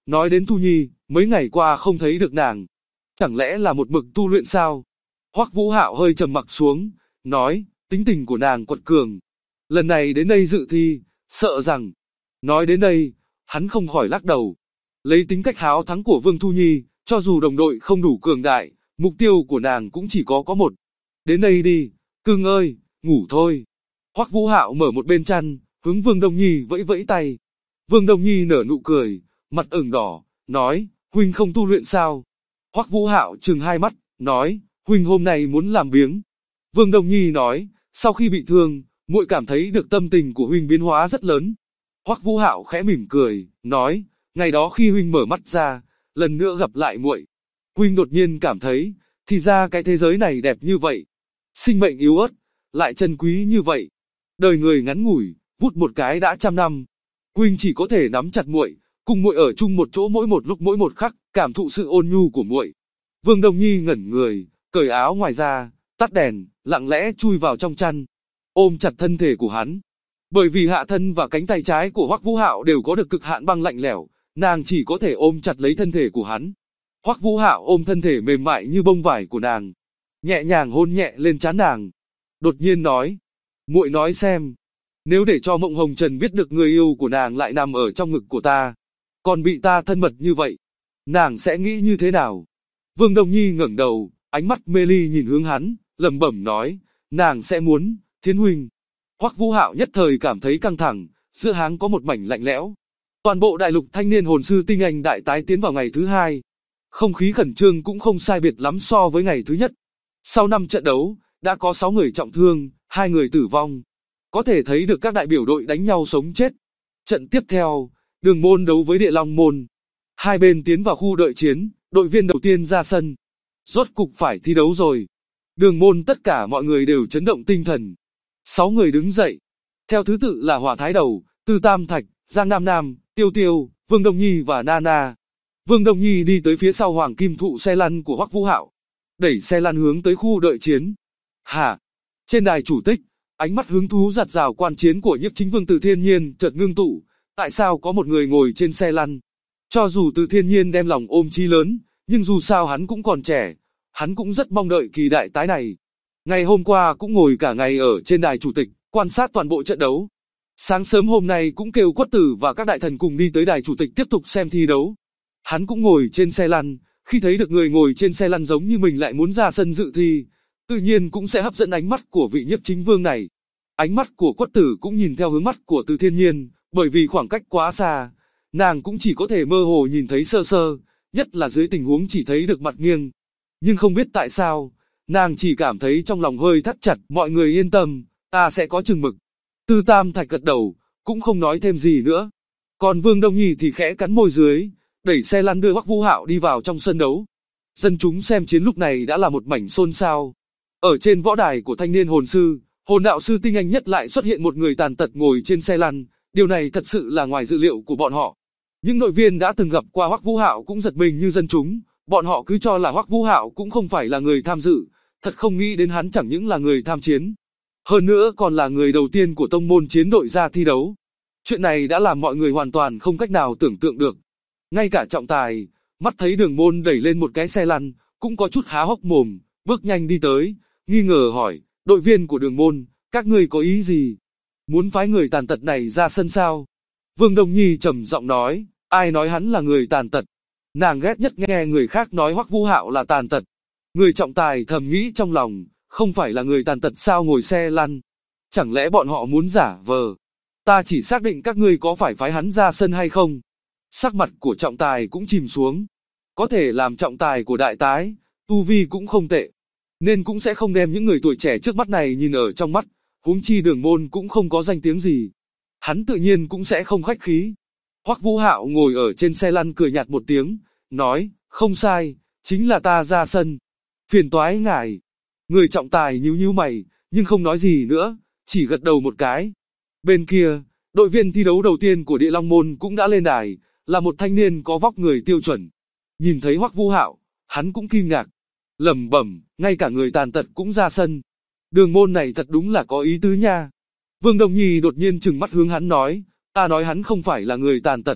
Nói đến Thu Nhi, mấy ngày qua không thấy được nàng. Chẳng lẽ là một mực tu luyện sao? Hoắc Vũ Hạo hơi trầm mặc xuống, nói, tính tình của nàng quật cường. Lần này đến đây dự thi, sợ rằng... Nói đến đây, hắn không khỏi lắc đầu. Lấy tính cách háo thắng của Vương Thu Nhi, cho dù đồng đội không đủ cường đại, mục tiêu của nàng cũng chỉ có một. Đến đây đi, cưng ơi, ngủ thôi. Hoắc Vũ Hạo mở một bên chăn, hướng Vương Đông Nhi vẫy vẫy tay. Vương Đông Nhi nở nụ cười, mặt ửng đỏ, nói, huynh không tu luyện sao? Hoắc Vũ Hạo trừng hai mắt, nói, huynh hôm nay muốn làm biếng. Vương Đông Nhi nói, sau khi bị thương, muội cảm thấy được tâm tình của huynh biến hóa rất lớn. Hoắc Vũ Hạo khẽ mỉm cười, nói, ngày đó khi huynh mở mắt ra, lần nữa gặp lại muội, huynh đột nhiên cảm thấy, thì ra cái thế giới này đẹp như vậy, sinh mệnh yếu ớt, lại chân quý như vậy. Đời người ngắn ngủi, vút một cái đã 100 năm. Huynh chỉ có thể nắm chặt muội, cùng muội ở chung một chỗ mỗi một lúc mỗi một khắc, cảm thụ sự ôn nhu của muội. Vương Đông Nhi ngẩn người, cởi áo ngoài ra, tắt đèn, lặng lẽ chui vào trong chăn, ôm chặt thân thể của hắn. Bởi vì hạ thân và cánh tay trái của Hoắc Vũ Hạo đều có được cực hạn băng lạnh lẽo, nàng chỉ có thể ôm chặt lấy thân thể của hắn. Hoắc Vũ Hạo ôm thân thể mềm mại như bông vải của nàng, nhẹ nhàng hôn nhẹ lên trán nàng. Đột nhiên nói, muội nói xem, nếu để cho Mộng Hồng Trần biết được người yêu của nàng lại nằm ở trong ngực của ta, còn bị ta thân mật như vậy, nàng sẽ nghĩ như thế nào? Vương Đông Nhi ngẩng đầu, ánh mắt mê ly nhìn hướng hắn, lẩm bẩm nói, nàng sẽ muốn, Thiến huynh. Hoắc Vũ Hạo nhất thời cảm thấy căng thẳng, giữa háng có một mảnh lạnh lẽo. Toàn bộ đại lục thanh niên hồn sư tinh anh đại tái tiến vào ngày thứ 2. Không khí khẩn trương cũng không sai biệt lắm so với ngày thứ nhất. Sau 5 trận đấu, đã có 6 người trọng thương, 2 người tử vong. Có thể thấy được các đại biểu đội đánh nhau sống chết. Trận tiếp theo, Đường Môn đấu với Địa Long Môn. Hai bên tiến vào khu đợi chiến, đội viên đầu tiên ra sân. Rốt cục phải thi đấu rồi. Đường Môn tất cả mọi người đều chấn động tinh thần. 6 người đứng dậy. Theo thứ tự là Hỏa Thái Đầu, Tư Tam Thạch, Giang Nam Nam, Tiêu Tiêu, Vương Đông Nhi và Nana. Vương Đông Nhi đi tới phía sau Hoàng Kim Thụ xe lăn của Hoắc Vũ Hạo, đẩy xe lăn hướng tới khu đợi chiến. Hả? Trên đài chủ tịch, ánh mắt hứng thú giạt rào quan chiến của Nhiếp Chính Vương Từ Thiên Nhiên chợt ngưng tụ. Tại sao có một người ngồi trên xe lăn? Cho dù Từ Thiên Nhiên đem lòng ôm chí lớn, nhưng dù sao hắn cũng còn trẻ, hắn cũng rất mong đợi kỳ đại tái này. Ngày hôm qua cũng ngồi cả ngày ở trên đài chủ tịch, quan sát toàn bộ trận đấu. Sáng sớm hôm nay cũng kêu Quất Tử và các đại thần cùng đi tới đài chủ tịch tiếp tục xem thi đấu. Hắn cũng ngồi trên xe lăn, khi thấy được người ngồi trên xe lăn giống như mình lại muốn ra sân dự thi, tự nhiên cũng sẽ hấp dẫn ánh mắt của vị Nhiếp Chính Vương này. Ánh mắt của Quất Tử cũng nhìn theo hướng mắt của Từ Thiên Nhiên, bởi vì khoảng cách quá xa, nàng cũng chỉ có thể mơ hồ nhìn thấy sơ sơ, nhất là dưới tình huống chỉ thấy được mặt nghiêng. Nhưng không biết tại sao, nàng chỉ cảm thấy trong lòng hơi thắt chặt, mọi người yên tâm, ta sẽ có chừng mực. Tư Tam Thạch gật đầu, cũng không nói thêm gì nữa. Còn Vương Đông Nhi thì khẽ cắn môi dưới, đẩy xe lăn đưa Hoắc Vũ Hạo đi vào trong sân đấu. Dân chúng xem chiến lúc này đã là một mảnh xôn xao. Ở trên võ đài của thanh niên hồn sư, hồn đạo sư tinh anh nhất lại xuất hiện một người tàn tật ngồi trên xe lăn, điều này thật sự là ngoài dự liệu của bọn họ. Những đội viên đã từng gặp qua Hoắc Vũ Hạo cũng giật mình như dân chúng, bọn họ cứ cho là Hoắc Vũ Hạo cũng không phải là người tham dự, thật không nghĩ đến hắn chẳng những là người tham chiến, hơn nữa còn là người đầu tiên của tông môn chiến đội ra thi đấu. Chuyện này đã làm mọi người hoàn toàn không cách nào tưởng tượng được. Ngay cả trọng tài, mắt thấy Đường Môn đẩy lên một cái xe lăn, cũng có chút há hốc mồm, bước nhanh đi tới, nghi ngờ hỏi, đội viên của Đường Môn, các ngươi có ý gì? Muốn phái người tàn tật này ra sân sao? Vương Đông Nhi trầm giọng nói, ai nói hắn là người tàn tật? Nàng ghét nhất nghe người khác nói Hoắc Vũ Hạo là tàn tật. Người trọng tài thầm nghĩ trong lòng, không phải là người tàn tật sao ngồi xe lăn? Chẳng lẽ bọn họ muốn giả vờ? Ta chỉ xác định các ngươi có phải phái hắn ra sân hay không? Sắc mặt của trọng tài cũng chìm xuống. Có thể làm trọng tài của đại tái, tu vi cũng không tệ, nên cũng sẽ không đem những người tuổi trẻ trước mắt này nhìn ở trong mắt, huống chi Đường Môn cũng không có danh tiếng gì. Hắn tự nhiên cũng sẽ không khách khí. Hoắc Vũ Hạo ngồi ở trên xe lăn cười nhạt một tiếng, nói, không sai, chính là ta ra sân. Phiền toái ngài. Người trọng tài nhíu nhíu mày, nhưng không nói gì nữa, chỉ gật đầu một cái. Bên kia, đội viên thi đấu đầu tiên của Địa Long Môn cũng đã lên đài, là một thanh niên có vóc người tiêu chuẩn. Nhìn thấy Hoắc Vũ Hạo, hắn cũng kinh ngạc, lẩm bẩm, ngay cả người tàn tật cũng ra sân. Đường Môn này thật đúng là có ý tứ nha. Vương Đông Nhi đột nhiên trừng mắt hướng hắn nói, ta nói hắn không phải là người tàn tật.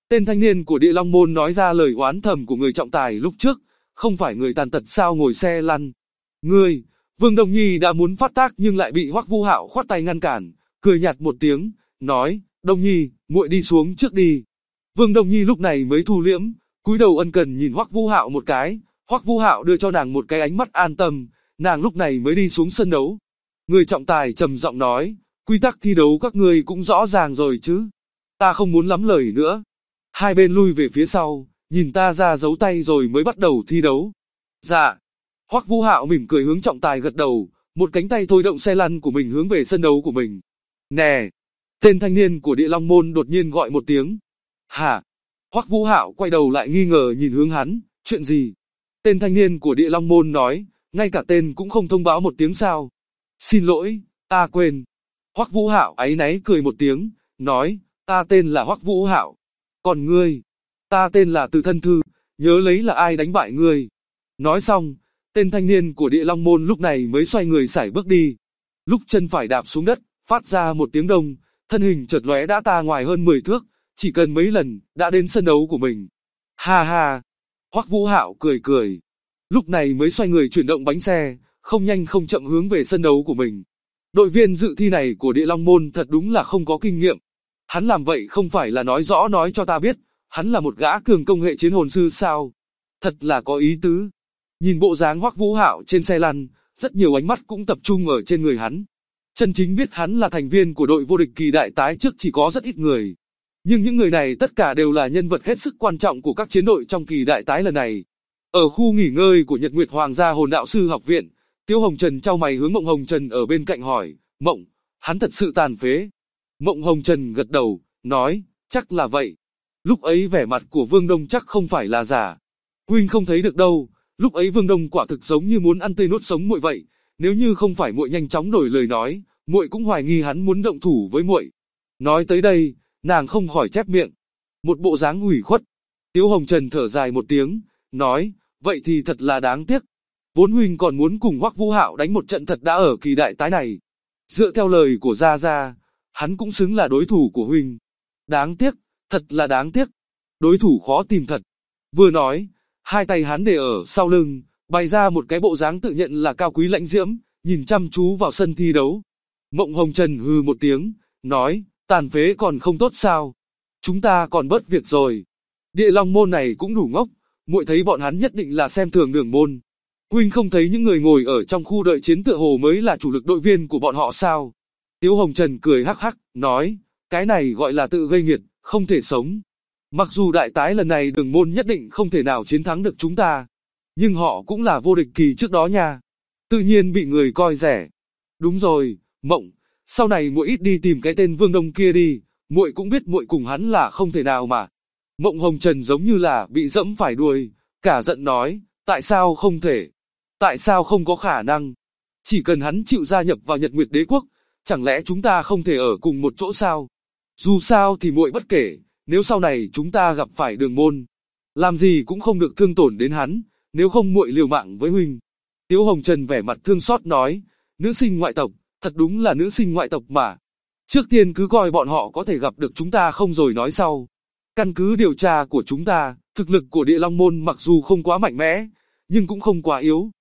Tên thanh niên của Địa Long Môn nói ra lời oán thầm của người trọng tài lúc trước, không phải người tàn tật sao ngồi xe lăn. Ngươi, Vương Đông Nhi đã muốn phát tác nhưng lại bị Hoắc Vũ Hạo khoát tay ngăn cản, cười nhạt một tiếng, nói, Đông Nhi, muội đi xuống trước đi. Vương Đông Nhi lúc này mới thu liễm, cúi đầu ân cần nhìn Hoắc Vũ Hạo một cái, Hoắc Vũ Hạo đưa cho nàng một cái ánh mắt an tâm, nàng lúc này mới đi xuống sân đấu. Người trọng tài trầm giọng nói, quy tắc thi đấu các ngươi cũng rõ ràng rồi chứ. Ta không muốn lắm lời nữa. Hai bên lui về phía sau, nhìn ta ra dấu tay rồi mới bắt đầu thi đấu. Dạ. Hoắc Vũ Hạo mỉm cười hướng trọng tài gật đầu, một cánh tay thôi động xe lăn của mình hướng về sân đấu của mình. Nè! Tên thanh niên của Địa Long Môn đột nhiên gọi một tiếng. Hả? Hoắc Vũ Hạo quay đầu lại nghi ngờ nhìn hướng hắn, chuyện gì? Tên thanh niên của Địa Long Môn nói, ngay cả tên cũng không thông báo một tiếng sao? Xin lỗi, ta quên. Hoắc Vũ Hạo áy náy cười một tiếng, nói, ta tên là Hoắc Vũ Hạo. Còn ngươi? Ta tên là Từ Thân Thư, nhớ lấy là ai đánh bại ngươi. Nói xong, tên thanh niên của Địa Long Môn lúc này mới xoay người sải bước đi. Lúc chân phải đạp xuống đất, phát ra một tiếng đông, thân hình chợt lóe đã ta ngoài hơn 10 thước, chỉ cần mấy lần, đã đến sân đấu của mình. Ha ha! Hoắc Vũ Hạo cười cười. Lúc này mới xoay người chuyển động bánh xe, không nhanh không chậm hướng về sân đấu của mình. Đội viên dự thi này của Địa Long Môn thật đúng là không có kinh nghiệm. Hắn làm vậy không phải là nói rõ nói cho ta biết, hắn là một gã cường công hệ chiến hồn sư sao? Thật là có ý tứ. Nhìn bộ dáng Hoắc Vũ Hạo trên xe lăn, rất nhiều ánh mắt cũng tập trung ở trên người hắn. Chân chính biết hắn là thành viên của đội vô địch kỳ đại tái trước chỉ có rất ít người. Nhưng những người này tất cả đều là nhân vật hết sức quan trọng của các chiến đội trong kỳ đại tái lần này. Ở khu nghỉ ngơi của Nhật Nguyệt Hoàng gia Hồn Đạo sư học viện, Tiêu Hồng Trần chau mày hướng Mộng Hồng Trần ở bên cạnh hỏi, Mộng, hắn thật sự tàn phế. Mộng Hồng Trần gật đầu, nói, chắc là vậy. Lúc ấy vẻ mặt của Vương Đông chắc không phải là giả. Huynh không thấy được đâu, lúc ấy Vương Đông quả thực giống như muốn ăn tươi nuốt sống muội vậy. Nếu như không phải muội nhanh chóng đổi lời nói, muội cũng hoài nghi hắn muốn động thủ với muội. Nói tới đây, nàng không khỏi chép miệng. Một bộ dáng ủy khuất. Tiêu Hồng Trần thở dài một tiếng, nói, vậy thì thật là đáng tiếc. Vốn huynh còn muốn cùng Hoắc Vũ Hạo đánh một trận thật đã ở kỳ đại tái này. Dựa theo lời của Gia Gia, hắn cũng xứng là đối thủ của huynh. Đáng tiếc, thật là đáng tiếc. Đối thủ khó tìm thật. Vừa nói, hai tay hắn để ở sau lưng, bày ra một cái bộ dáng tự nhận là cao quý lãnh diễm, nhìn chăm chú vào sân thi đấu. Mộng Hồng Trần hừ một tiếng, nói, tàn phế còn không tốt sao? Chúng ta còn bớt việc rồi. Địa Long Môn này cũng đủ ngốc, muội thấy bọn hắn nhất định là xem thường Đường Môn. Huynh không thấy những người ngồi ở trong khu đợi chiến tựa hồ mới là chủ lực đội viên của bọn họ sao? Tiếu Hồng Trần cười hắc hắc, nói, cái này gọi là tự gây nghiệt, không thể sống. Mặc dù đại tái lần này Đường Môn nhất định không thể nào chiến thắng được chúng ta, nhưng họ cũng là vô địch kỳ trước đó nha. Tự nhiên bị người coi rẻ. Đúng rồi, Mộng, sau này muội ít đi tìm cái tên Vương Đông kia đi, muội cũng biết muội cùng hắn là không thể nào mà. Mộng Hồng Trần giống như là bị dẫm phải đuôi, cả giận nói, tại sao không thể? Tại sao không có khả năng? Chỉ cần hắn chịu gia nhập vào Nhật Nguyệt Đế Quốc, chẳng lẽ chúng ta không thể ở cùng một chỗ sao? Dù sao thì muội bất kể, nếu sau này chúng ta gặp phải Đường Môn, làm gì cũng không được thương tổn đến hắn, nếu không muội liều mạng với huynh. Tiếu Hồng Trần vẻ mặt thương xót nói, nữ sinh ngoại tộc, thật đúng là nữ sinh ngoại tộc mà. Trước tiên cứ coi bọn họ có thể gặp được chúng ta không rồi nói sau. Căn cứ điều tra của chúng ta, thực lực của Địa Long Môn mặc dù không quá mạnh mẽ, nhưng cũng không quá yếu.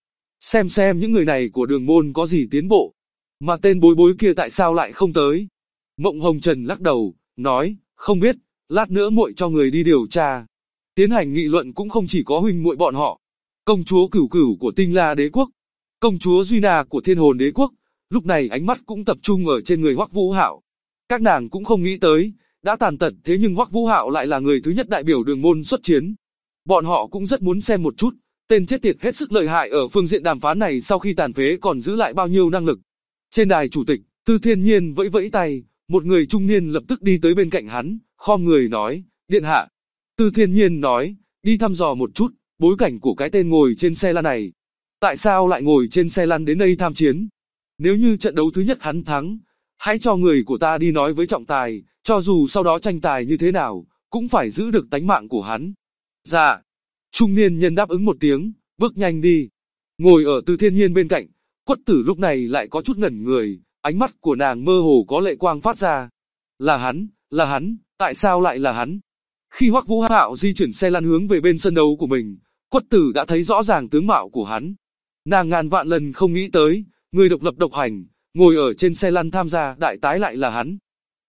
Xem những người này của Đường Môn có gì tiến bộ. Mà tên bối bối kia tại sao lại không tới? Mộng Hồng Trần lắc đầu, nói, không biết, lát nữa muội cho người đi điều tra. Tiến hành nghị luận cũng không chỉ có huynh muội bọn họ. Công chúa Cửu Cửu của Tinh La Đế Quốc, công chúa Duy Na của Thiên Hồn Đế Quốc, lúc này ánh mắt cũng tập trung ở trên người Hoắc Vũ Hạo. Các nàng cũng không nghĩ tới, đã tàn tật thế nhưng Hoắc Vũ Hạo lại là người thứ nhất đại biểu Đường Môn xuất chiến. Bọn họ cũng rất muốn xem một chút, tên chết tiệt hết sức lợi hại ở phương diện đàm phán này sau khi tàn phế còn giữ lại bao nhiêu năng lực. Trên đài chủ tịch, Tư Thiên Nhiên vẫy vẫy tay, một người trung niên lập tức đi tới bên cạnh hắn, khom người nói, điện hạ. Tư Thiên Nhiên nói, đi thăm dò một chút, bối cảnh của cái tên ngồi trên xe lăn này. Tại sao lại ngồi trên xe lăn đến đây tham chiến? Nếu như trận đấu thứ nhất hắn thắng, hãy cho người của ta đi nói với trọng tài, cho dù sau đó tranh tài như thế nào, cũng phải giữ được tánh mạng của hắn. Dạ. Trung niên nhân đáp ứng một tiếng, bước nhanh đi. Ngồi ở Tư Thiên Nhiên bên cạnh, Quất Tử lúc này lại có chút ngẩn người, ánh mắt của nàng mơ hồ có lệ quang phát ra. Là hắn, tại sao lại là hắn? Khi Hoắc Vũ Hạo di chuyển xe lăn hướng về bên sân đấu của mình, Quất Tử đã thấy rõ ràng tướng mạo của hắn. Nàng ngàn vạn lần không nghĩ tới, người độc lập độc hành, ngồi ở trên xe lăn tham gia đại tái lại là hắn.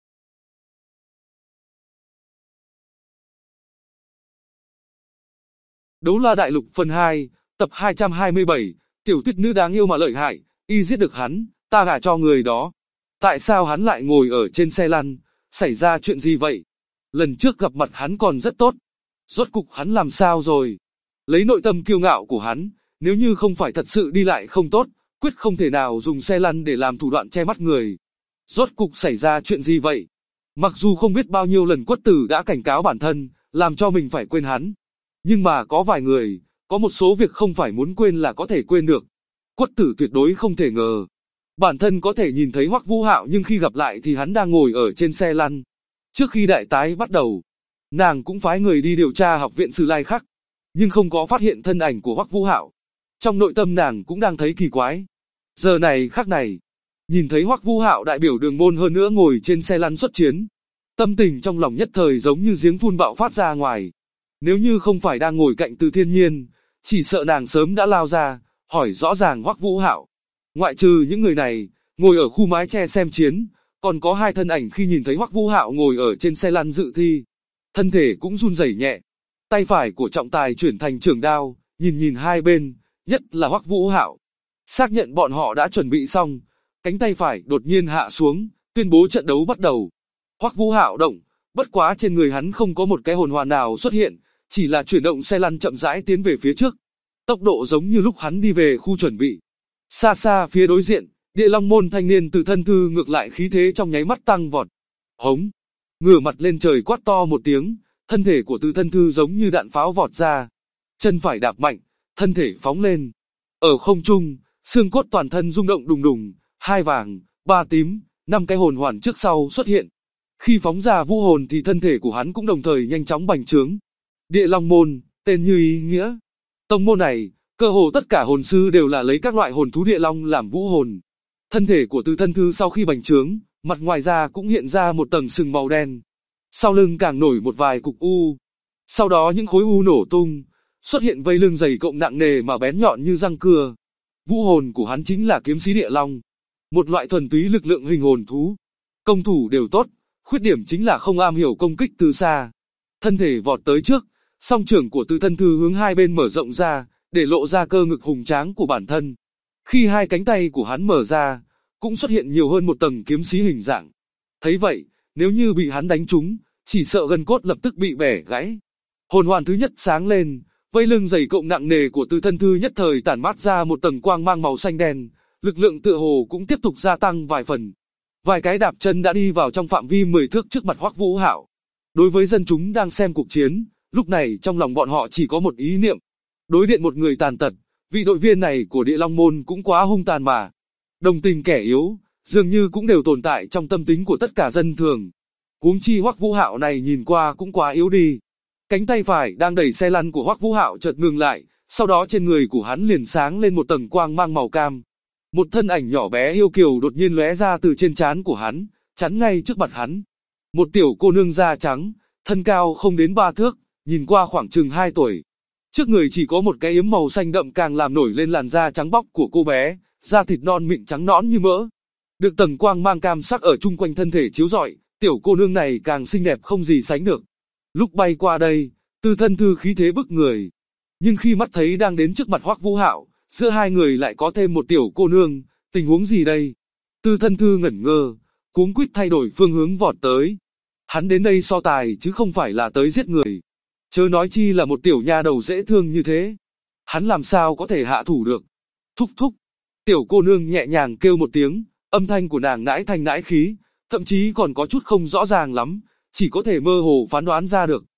Đấu La Đại Lục phần 2, tập 227, tiểu tuyết nữ đáng yêu mà lợi hại, y giết được hắn, ta gả cho người đó. Tại sao hắn lại ngồi ở trên xe lăn, xảy ra chuyện gì vậy? Lần trước gặp mặt hắn còn rất tốt. Rốt cục hắn làm sao rồi? Lấy nội tâm kiêu ngạo của hắn, nếu như không phải thật sự đi lại không tốt, quyết không thể nào dùng xe lăn để làm thủ đoạn che mắt người. Rốt cục xảy ra chuyện gì vậy? Mặc dù không biết bao nhiêu lần Quất Tử đã cảnh cáo bản thân, làm cho mình phải quên hắn. Nhưng mà có vài người, có một số việc không phải muốn quên là có thể quên được. Quất Tử tuyệt đối không thể ngờ. Bản thân có thể nhìn thấy Hoắc Vũ Hạo nhưng khi gặp lại thì hắn đang ngồi ở trên xe lăn. Trước khi đại tái bắt đầu, nàng cũng phái người đi điều tra học viện Sử Lai Khắc, nhưng không có phát hiện thân ảnh của Hoắc Vũ Hạo. Trong nội tâm nàng cũng đang thấy kỳ quái. Giờ này khắc này, nhìn thấy Hoắc Vũ Hạo đại biểu Đường Môn hơn nữa ngồi trên xe lăn xuất chiến, tâm tình trong lòng nhất thời giống như giếng phun bạo phát ra ngoài. Nếu như không phải đang ngồi cạnh Từ Thiên Nhiên, chỉ sợ nàng sớm đã lao ra, hỏi rõ ràng Hoắc Vũ Hạo. Ngoại trừ những người này, ngồi ở khu mái che xem chiến, còn có hai thân ảnh khi nhìn thấy Hoắc Vũ Hạo ngồi ở trên xe lăn dự thi. Thân thể cũng run rẩy nhẹ. Tay phải của trọng tài chuyển thành trường đao, nhìn hai bên, nhất là Hoắc Vũ Hạo. Xác nhận bọn họ đã chuẩn bị xong, cánh tay phải đột nhiên hạ xuống, tuyên bố trận đấu bắt đầu. Hoắc Vũ Hạo động, bất quá trên người hắn không có một cái hồn hoàn nào xuất hiện, chỉ là chuyển động xe lăn chậm rãi tiến về phía trước. Tốc độ giống như lúc hắn đi về khu chuẩn bị. Xa xa phía đối diện, Địa Long môn thanh niên Từ Thân Thư ngược lại khí thế trong nháy mắt tăng vọt. Hống! Ngửa mặt lên trời quát to một tiếng, thân thể của Từ Thân Thư giống như đạn pháo vọt ra. Chân phải đạp mạnh, thân thể phóng lên. Ở không trung, xương cốt toàn thân rung động đùng đùng, 2 vàng, 3 tím, 5 cái hồn hoàn trước sau xuất hiện. Khi phóng ra vũ hồn thì thân thể của hắn cũng đồng thời nhanh chóng bành trướng. Địa Long môn, tên như ý nghĩa. Tông môn này, cơ hồ tất cả hồn sư đều là lấy các loại hồn thú địa long làm vũ hồn. Thân thể của Từ Thân Thư sau khi bành trướng, mặt ngoài da cũng hiện ra một tầng sừng màu đen. Sau lưng càng nổi một vài cục u. Sau đó những khối u nổ tung, xuất hiện vây lưng dày cộng nặng nề mà bén nhọn như răng cưa. Vũ hồn của hắn chính là kiếm sĩ địa long, một loại thuần túy lực lượng hình hồn thú. Công thủ đều tốt, khuyết điểm chính là không am hiểu công kích từ xa. Thân thể vọt tới trước, song trưởng của Từ Thân Thư hướng hai bên mở rộng ra, để lộ ra cơ ngực hùng tráng của bản thân. Khi hai cánh tay của hắn mở ra, cũng xuất hiện nhiều hơn một tầng kiếm sĩ hình dạng. Thấy vậy, nếu như bị hắn đánh trúng, chỉ sợ gân cốt lập tức bị bẻ gãy. Hồn hoàn thứ nhất sáng lên, vây lưng dày cộng nặng nề của Từ Thân Thư nhất thời tản mát ra một tầng quang mang màu xanh đen, lực lượng tựa hồ cũng tiếp tục gia tăng vài phần. Vài cái đạp chân đã đi vào trong phạm vi 10 thước trước mặt Hoắc Vũ Hạo. Đối với dân chúng đang xem cuộc chiến, lúc này trong lòng bọn họ chỉ có một ý niệm. Đối điện một người tàn tật, vị đội viên này của Địa Long môn cũng quá hung tàn mà. Đồng tình kẻ yếu, dường như cũng đều tồn tại trong tâm tính của tất cả dân thường. Huống chi Hoắc Vũ Hạo này nhìn qua cũng quá yếu đi. Cánh tay phải đang đẩy xe lăn của Hoắc Vũ Hạo chợt ngừng lại, sau đó trên người của hắn liền sáng lên một tầng quang mang màu cam. Một thân ảnh nhỏ bé yêu kiều đột nhiên lóe ra từ trên trán của hắn, chắn ngay trước mặt hắn. Một tiểu cô nương da trắng, thân cao không đến 3 thước, nhìn qua khoảng chừng 2 tuổi. Trước người chỉ có một cái yếm màu xanh đậm càng làm nổi lên làn da trắng bóc của cô bé, da thịt non mịn trắng nõn như mỡ. Được tầng quang mang cam sắc ở chung quanh thân thể chiếu rọi, tiểu cô nương này càng xinh đẹp không gì sánh được. Lúc bay qua đây, Từ Thân Thư khí thế bức người. Nhưng khi mắt thấy đang đến trước mặt Hoắc Vũ Hạo, giữa hai người lại có thêm một tiểu cô nương, tình huống gì đây? Từ Thân Thư ngẩn ngơ, cuống quýt thay đổi phương hướng vọt tới. Hắn đến đây so tài chứ không phải là tới giết người. Chớ nói chi là một tiểu nha đầu dễ thương như thế. Hắn làm sao có thể hạ thủ được? Thúc thúc. Tiểu cô nương nhẹ nhàng kêu một tiếng, âm thanh của nàng nãi thanh nãi khí, thậm chí còn có chút không rõ ràng lắm, chỉ có thể mơ hồ phán đoán ra được.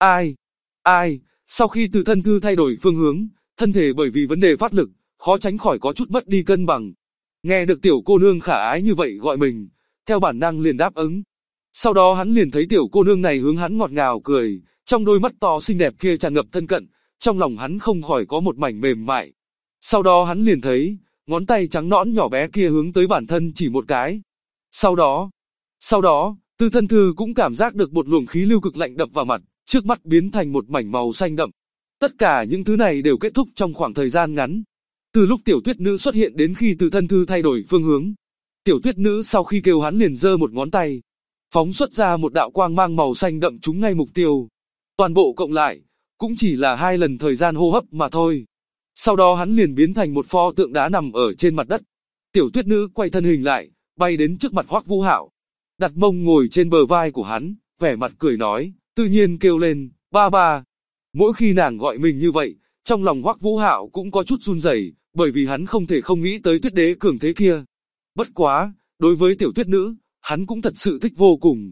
Ai, sau khi Từ Thân Thư thay đổi phương hướng, thân thể bởi vì vấn đề phát lực, khó tránh khỏi có chút mất đi cân bằng. Nghe được tiểu cô nương khả ái như vậy gọi mình, theo bản năng liền đáp ứng. Sau đó hắn liền thấy tiểu cô nương này hướng hắn ngọt ngào cười, trong đôi mắt to xinh đẹp kia tràn ngập thân cận, trong lòng hắn không khỏi có một mảnh mềm mại. Sau đó hắn liền thấy, ngón tay trắng nõn nhỏ bé kia hướng tới bản thân chỉ một cái. Sau đó, Từ Thân Thư cũng cảm giác được một luồng khí lưu cực lạnh đập vào mặt, trước mắt biến thành một mảnh màu xanh đậm. Tất cả những thứ này đều kết thúc trong khoảng thời gian ngắn. Từ lúc tiểu tuyết nữ xuất hiện đến khi Từ Thân Thư thay đổi phương hướng. Tiểu tuyết nữ sau khi kêu hắn liền giơ một ngón tay, phóng xuất ra một đạo quang mang màu xanh đậm trúng ngay mục tiêu. Toàn bộ cộng lại, cũng chỉ là 2 lần thời gian hô hấp mà thôi. Sau đó hắn liền biến thành một pho tượng đá nằm ở trên mặt đất. Tiểu tuyết nữ quay thân hình lại, bay đến trước mặt Hoắc Vũ Hạo, đặt mông ngồi trên bờ vai của hắn, vẻ mặt cười nói, tự nhiên kêu lên, ba ba. Mỗi khi nàng gọi mình như vậy, trong lòng Hoắc Vũ Hạo cũng có chút run rẩy, bởi vì hắn không thể không nghĩ tới tuyết đế cường thế kia. Bất quá, đối với tiểu tuyết nữ, hắn cũng thật sự thích vô cùng.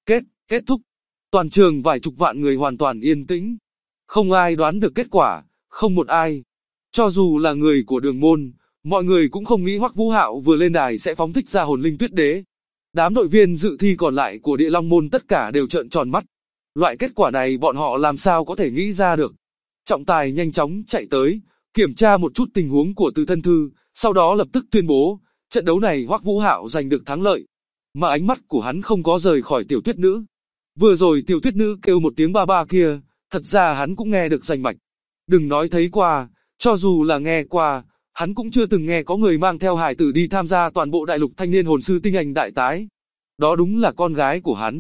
Kết thúc. Toàn trường vài chục vạn người hoàn toàn yên tĩnh. Không ai đoán được kết quả, không một ai. Cho dù là người của Đường Môn, mọi người cũng không nghĩ Hoắc Vũ Hạo vừa lên đài sẽ phóng thích ra hồn linh tuyết đế. Đám đội viên dự thi còn lại của Địa Long Môn tất cả đều trợn tròn mắt. Loại kết quả này bọn họ làm sao có thể nghĩ ra được. Trọng tài nhanh chóng chạy tới, kiểm tra một chút tình huống của Từ Thân Thư, sau đó lập tức tuyên bố, trận đấu này Hoắc Vũ Hạo giành được thắng lợi. Mà ánh mắt của hắn không có rời khỏi tiểu tuyết nữ. Vừa rồi tiểu tuyết nữ kêu một tiếng ba ba kia, thật ra hắn cũng nghe được rành mạch. Đừng nói thấy qua, cho dù là nghe qua, hắn cũng chưa từng nghe có người mang theo hài tử đi tham gia toàn bộ đại lục thanh niên hồn sư tinh anh đại tái. Đó đúng là con gái của hắn.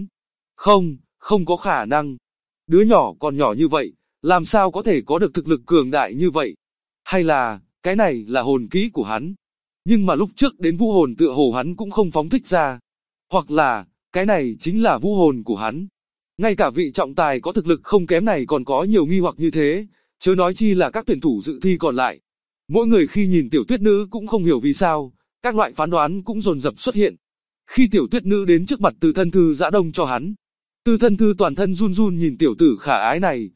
Không có khả năng. Đứa nhỏ còn nhỏ như vậy, làm sao có thể có được thực lực cường đại như vậy? Hay là, cái này là hồn kỹ của hắn? Nhưng mà lúc trước đến vũ hồn tựa hồ hắn cũng không phóng thích ra. Hoặc là, cái này chính là vũ hồn của hắn. Ngay cả vị trọng tài có thực lực không kém này còn có nhiều nghi hoặc như thế, chớ nói chi là các tuyển thủ dự thi còn lại. Mỗi người khi nhìn tiểu tuyết nữ cũng không hiểu vì sao, các loại phán đoán cũng dồn dập xuất hiện. Khi tiểu tuyết nữ đến trước mặt Từ Thân Thư giã đông cho hắn, Từ Thân Thư toàn thân run run nhìn tiểu tử khả ái này,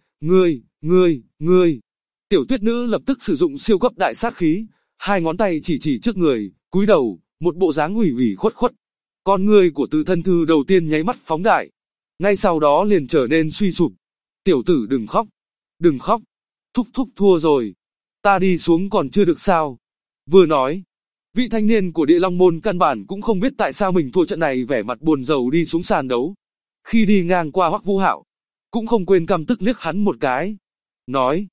ngươi. Tiểu tuyết nữ lập tức sử dụng siêu cấp đại sát khí, 2 ngón tay chỉ trước người, cúi đầu, một bộ dáng ủy khuất. Con ngươi của Từ Thân Thư đầu tiên nháy mắt phóng đại, ngay sau đó liền trở nên suy sụp. Tiểu tử đừng khóc, thúc thua rồi, ta đi xuống còn chưa được sao? Vừa nói, vị thanh niên của Địa Long Môn căn bản cũng không biết tại sao mình thua trận này, vẻ mặt buồn rầu đi xuống sàn đấu. Khi đi ngang qua Hoắc Vũ Hạo, cũng không quên căm tức liếc hắn một cái, nói,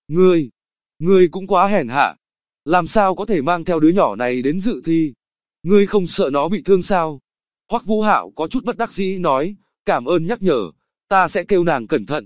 ngươi cũng quá hèn hạ, làm sao có thể mang theo đứa nhỏ này đến dự thi? Ngươi không sợ nó bị thương sao? Hoắc Vũ Hạo có chút bất đắc dĩ nói, cảm ơn nhắc nhở, ta sẽ kêu nàng cẩn thận.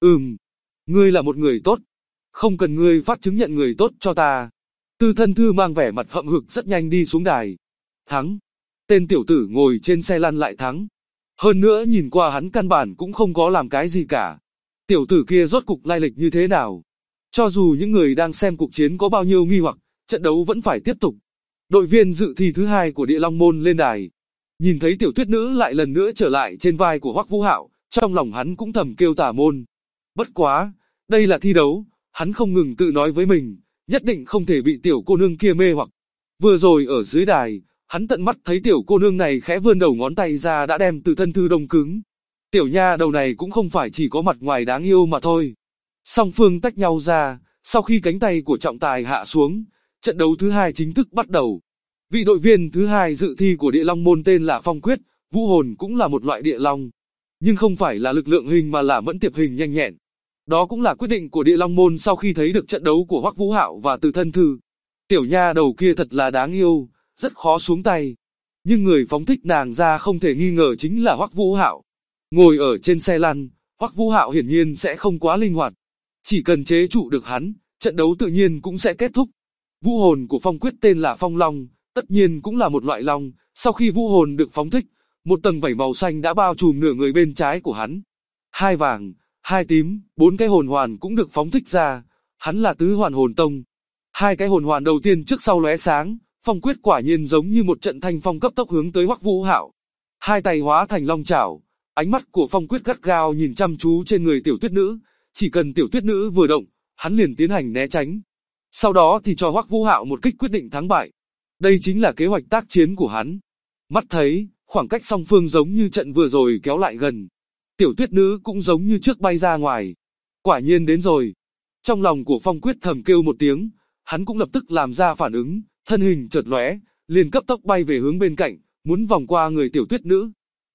Ngươi là một người tốt, không cần ngươi phát chứng nhận người tốt cho ta. Từ Thân Thư mang vẻ mặt hậm hực rất nhanh đi xuống đài. Thắng. Tên tiểu tử ngồi trên xe lăn lại thắng. Hơn nữa nhìn qua hắn căn bản cũng không có làm cái gì cả. Tiểu tử kia rốt cục lai lịch như thế nào? Cho dù những người đang xem cuộc chiến có bao nhiêu nghi hoặc, trận đấu vẫn phải tiếp tục. Đội viên dự thi thứ 2 của Địa Long Môn lên đài. Nhìn thấy tiểu tuyết nữ lại lần nữa trở lại trên vai của Hoắc Vũ Hạo, trong lòng hắn cũng thầm kêu tà môn. Bất quá, đây là thi đấu, hắn không ngừng tự nói với mình, nhất định không thể bị tiểu cô nương kia mê hoặc. Vừa rồi ở dưới đài, hắn tận mắt thấy tiểu cô nương này khẽ vươn đầu ngón tay ra đã đem Từ Thân Thư đông cứng. Tiểu nha đầu này cũng không phải chỉ có mặt ngoài đáng yêu mà thôi. Song phương tách nhau ra, sau khi cánh tay của trọng tài hạ xuống, trận đấu thứ 2 chính thức bắt đầu. Vị đội viên thứ 2 dự thi của Địa Long Môn tên là Phong Quyết, vũ hồn cũng là một loại địa long, nhưng không phải là lực lượng hình mà là mẫn tiệp hình nhanh nhẹn. Đó cũng là quyết định của Địa Long Môn sau khi thấy được trận đấu của Hoắc Vũ Hạo và Từ Thân Thư. Tiểu nha đầu kia thật là đáng yêu, rất khó xuống tay. Nhưng người phóng thích nàng ra không thể nghi ngờ chính là Hoắc Vũ Hạo. Ngồi ở trên xe lăn, Hoắc Vũ Hạo hiển nhiên sẽ không quá linh hoạt. Chỉ cần chế trụ được hắn, trận đấu tự nhiên cũng sẽ kết thúc. Vũ hồn của Phong Quyết tên là Phong Long, tất nhiên cũng là một loại long. Sau khi vũ hồn được phóng thích, một tầng vảy màu xanh đã bao trùm nửa người bên trái của hắn. 2 vàng, 2 tím, 4 cái hồn hoàn cũng được phóng thích ra. Hắn là tứ hoàn hồn tông. 2 cái hồn hoàn đầu tiên trước sau lóe sáng, Phong Quyết quả nhiên giống như một trận thanh phong cấp tốc hướng tới Hoắc Vũ Hạo. 2 tay hóa thành long chảo, ánh mắt của Phong Quyết gắt gao nhìn chăm chú trên người tiểu tuyết nữ, chỉ cần tiểu tuyết nữ vừa động, hắn liền tiến hành né tránh. Sau đó thì cho Hoắc Vũ Hạo một kích quyết định thắng bại. Đây chính là kế hoạch tác chiến của hắn. Mắt thấy, khoảng cách song phương giống như trận vừa rồi kéo lại gần. Tiểu tuyết nữ cũng giống như trước bay ra ngoài. Quả nhiên đến rồi. Trong lòng của Phong Quyết thầm kêu một tiếng, hắn cũng lập tức làm ra phản ứng, thân hình chợt lóe, liền cấp tốc bay về hướng bên cạnh, muốn vòng qua người tiểu tuyết nữ.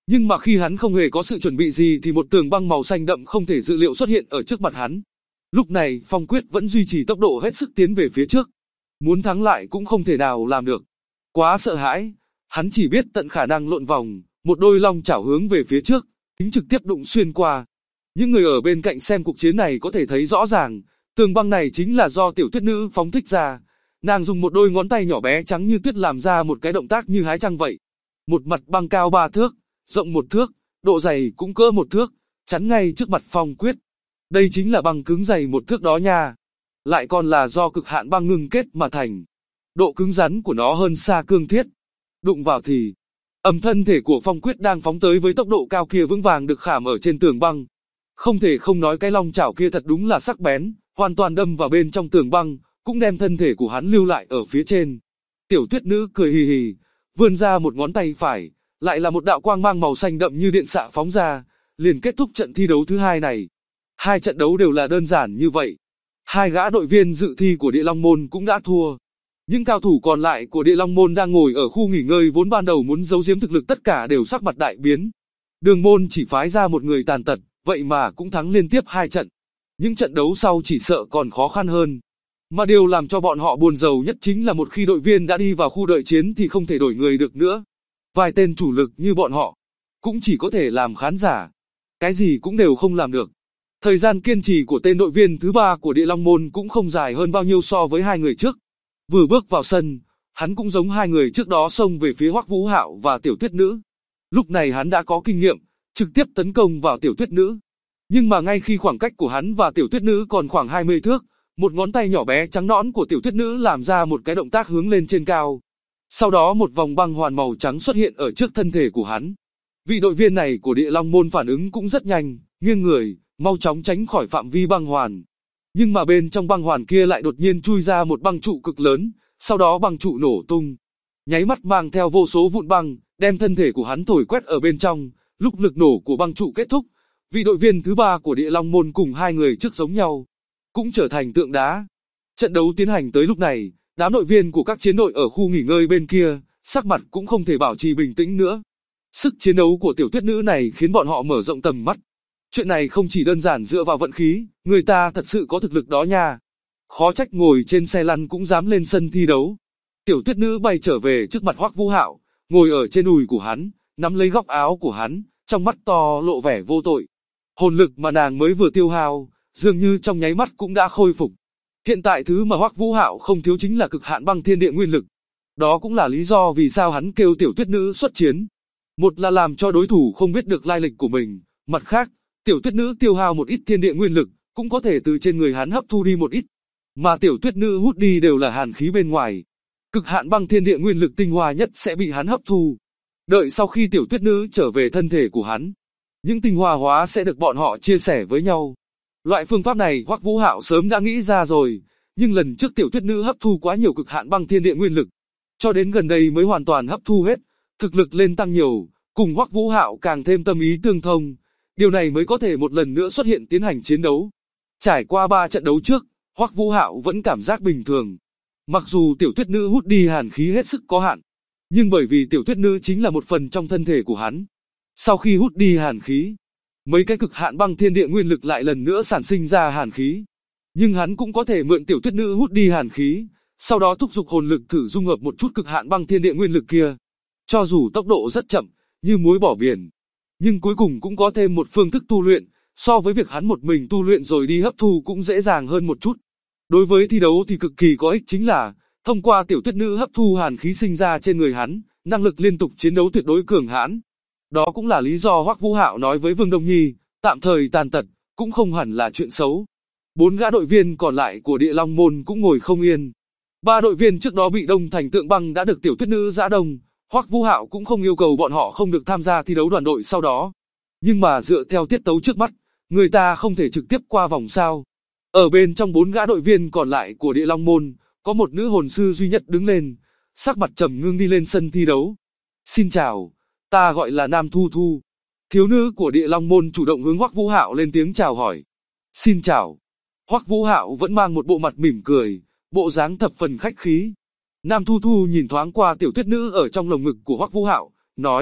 Nhưng mà khi hắn không hề có sự chuẩn bị gì thì một tường băng màu xanh đậm không thể dự liệu xuất hiện ở trước mặt hắn. Lúc này, Phong Quyết vẫn duy trì tốc độ hết sức tiến về phía trước. Muốn thắng lại cũng không thể nào làm được. Quá sợ hãi, hắn chỉ biết tận khả năng lộn vòng, một đôi long chảo hướng về phía trước, kính trực tiếp đụng xuyên qua. Những người ở bên cạnh xem cuộc chiến này có thể thấy rõ ràng, tường băng này chính là do Tiểu Tuyết Nữ phóng thích ra. Nàng dùng một đôi ngón tay nhỏ bé trắng như tuyết làm ra một cái động tác như hái trăng vậy. Một mặt băng cao 3 thước, rộng 1 thước, độ dày cũng cỡ 1 thước, chắn ngay trước mặt Phong Quyết. Đây chính là băng cứng dày 1 thước đó nha. Lại còn là do cực hạn băng ngưng kết mà thành. Độ cứng rắn của nó hơn xa cương thiết. Đụng vào thì, thân thể của Phong Quyết đang phóng tới với tốc độ cao kia vững vàng được khảm ở trên tường băng. Không thể không nói cái long chảo kia thật đúng là sắc bén, hoàn toàn đâm vào bên trong tường băng, cũng đem thân thể của hắn lưu lại ở phía trên. Tiểu Tuyết Nữ cười hì hì, vươn ra một ngón tay phải, lại là một đạo quang mang màu xanh đậm như điện xạ phóng ra, liền kết thúc trận thi đấu thứ hai này. Hai trận đấu đều là đơn giản như vậy. Hai gã đội viên dự thi của Địa Long Môn cũng đã thua. Những cao thủ còn lại của Địa Long Môn đang ngồi ở khu nghỉ ngơi vốn ban đầu muốn giấu giếm thực lực tất cả đều sắc mặt đại biến. Đường Môn chỉ phái ra một người tàn tật, vậy mà cũng thắng liên tiếp 2 trận. Những trận đấu sau chỉ sợ còn khó khăn hơn. Mà điều làm cho bọn họ buồn rầu nhất chính là một khi đội viên đã đi vào khu đợi chiến thì không thể đổi người được nữa. Vài tên chủ lực như bọn họ, cũng chỉ có thể làm khán giả. Cái gì cũng đều không làm được. Thời gian kiên trì của tên đội viên thứ 3 của Địa Long Môn cũng không dài hơn bao nhiêu so với hai người trước. Vừa bước vào sân, hắn cũng giống hai người trước đó xông về phía Hoắc Vũ Hạo và Tiểu Tuyết Nữ. Lúc này hắn đã có kinh nghiệm, trực tiếp tấn công vào Tiểu Tuyết Nữ. Nhưng mà ngay khi khoảng cách của hắn và Tiểu Tuyết Nữ còn khoảng 20 thước, một ngón tay nhỏ bé trắng nõn của Tiểu Tuyết Nữ làm ra một cái động tác hướng lên trên cao. Sau đó một vòng băng hoàn màu trắng xuất hiện ở trước thân thể của hắn. Vị đội viên này của Địa Long Môn phản ứng cũng rất nhanh, nghiêng người, mau chóng tránh khỏi phạm vi băng hoàn. Nhưng mà bên trong băng hoàn kia lại đột nhiên chui ra một băng trụ cực lớn, sau đó băng trụ nổ tung. Nháy mắt mang theo vô số vụn băng, đem thân thể của hắn thổi quét ở bên trong. Lúc lực nổ của băng trụ kết thúc, vị đội viên thứ 3 của Địa Long Môn cùng hai người trước giống nhau, cũng trở thành tượng đá. Trận đấu tiến hành tới lúc này, đám đội viên của các chiến đội ở khu nghỉ ngơi bên kia, sắc mặt cũng không thể bảo trì bình tĩnh nữa. Sức chiến đấu của Tiểu Tuyết Nữ này khiến bọn họ mở rộng tầm mắt. Chuyện này không chỉ đơn giản dựa vào vận khí, người ta thật sự có thực lực đó nha. Khó trách ngồi trên xe lăn cũng dám lên sân thi đấu. Tiểu Tuyết Nữ bay trở về trước mặt Hoắc Vũ Hạo, ngồi ở trên đùi của hắn, nắm lấy góc áo của hắn, trong mắt to lộ vẻ vô tội. Hồn lực mà nàng mới vừa tiêu hao, dường như trong nháy mắt cũng đã khôi phục. Hiện tại thứ mà Hoắc Vũ Hạo không thiếu chính là cực hạn băng thiên địa nguyên lực. Đó cũng là lý do vì sao hắn kêu Tiểu Tuyết Nữ xuất chiến. Một là làm cho đối thủ không biết được lai lịch của mình, mặt khác, Tiểu Tuyết Nữ tiêu hao một ít thiên địa nguyên lực, cũng có thể từ trên người hắn hấp thu đi một ít. Mà Tiểu Tuyết Nữ hút đi đều là hàn khí bên ngoài. Cực hạn băng thiên địa nguyên lực tinh hoa nhất sẽ bị hắn hấp thu. Đợi sau khi Tiểu Tuyết Nữ trở về thân thể của hắn, những tinh hoa hóa sẽ được bọn họ chia sẻ với nhau. Loại phương pháp này Hoắc Vũ Hạo sớm đã nghĩ ra rồi, nhưng lần trước Tiểu Tuyết Nữ hấp thu quá nhiều cực hạn băng thiên địa nguyên lực, cho đến gần đây mới hoàn toàn hấp thu hết, thực lực lên tăng nhiều, cùng Hoắc Vũ Hạo càng thêm tâm ý tương thông, điều này mới có thể một lần nữa xuất hiện tiến hành chiến đấu. Trải qua 3 trận đấu trước, Hoắc Vũ Hạo vẫn cảm giác bình thường. Mặc dù Tiểu Tuyết Nữ hút đi hàn khí hết sức có hạn, nhưng bởi vì Tiểu Tuyết Nữ chính là một phần trong thân thể của hắn. Sau khi hút đi hàn khí, mấy cái cực hạn băng thiên địa nguyên lực lại lần nữa sản sinh ra hàn khí. Nhưng hắn cũng có thể mượn Tiểu Tuyết Nữ hút đi hàn khí, sau đó thúc giục hồn lực thử dung hợp một chút cực hạn băng thiên địa nguyên lực kia. Cho dù tốc độ rất chậm, như muối bỏ biển, nhưng cuối cùng cũng có thêm một phương thức tu luyện, so với việc hắn một mình tu luyện rồi đi hấp thu cũng dễ dàng hơn một chút. Đối với thi đấu thì cực kỳ có ích chính là, thông qua Tiểu Tuyết Nữ hấp thu hàn khí sinh ra trên người hắn, năng lực liên tục chiến đấu tuyệt đối cường hãn. Đó cũng là lý do Hoắc Vũ Hạo nói với Vương Đông Nhi, tạm thời tàn tật, cũng không hẳn là chuyện xấu. 4 gã đội viên còn lại của Địa Long Môn cũng ngồi không yên. 3 đội viên trước đó bị đông thành tượng băng đã được Tiểu Tuyết Nữ giã đông, Hoắc Vũ Hạo cũng không yêu cầu bọn họ không được tham gia thi đấu đoàn đội sau đó. Nhưng mà dựa theo tiết tấu trước mắt, người ta không thể trực tiếp qua vòng sao. Ở bên trong 4 gã đội viên còn lại của Địa Long Môn, có một nữ hồn sư duy nhất đứng lên, sắc mặt trầm ngưng đi lên sân thi đấu. Xin chào, ta gọi là Nam Thu Thu. Thiếu nữ của Địa Long Môn chủ động hướng Hoắc Vũ Hạo lên tiếng chào hỏi. Xin chào. Hoắc Vũ Hạo vẫn mang một bộ mặt mỉm cười, bộ dáng thập phần khách khí. Nam Thu Thu nhìn thoáng qua Tiểu Tuyết Nữ ở trong lồng ngực của Hoắc Vũ Hạo, nói,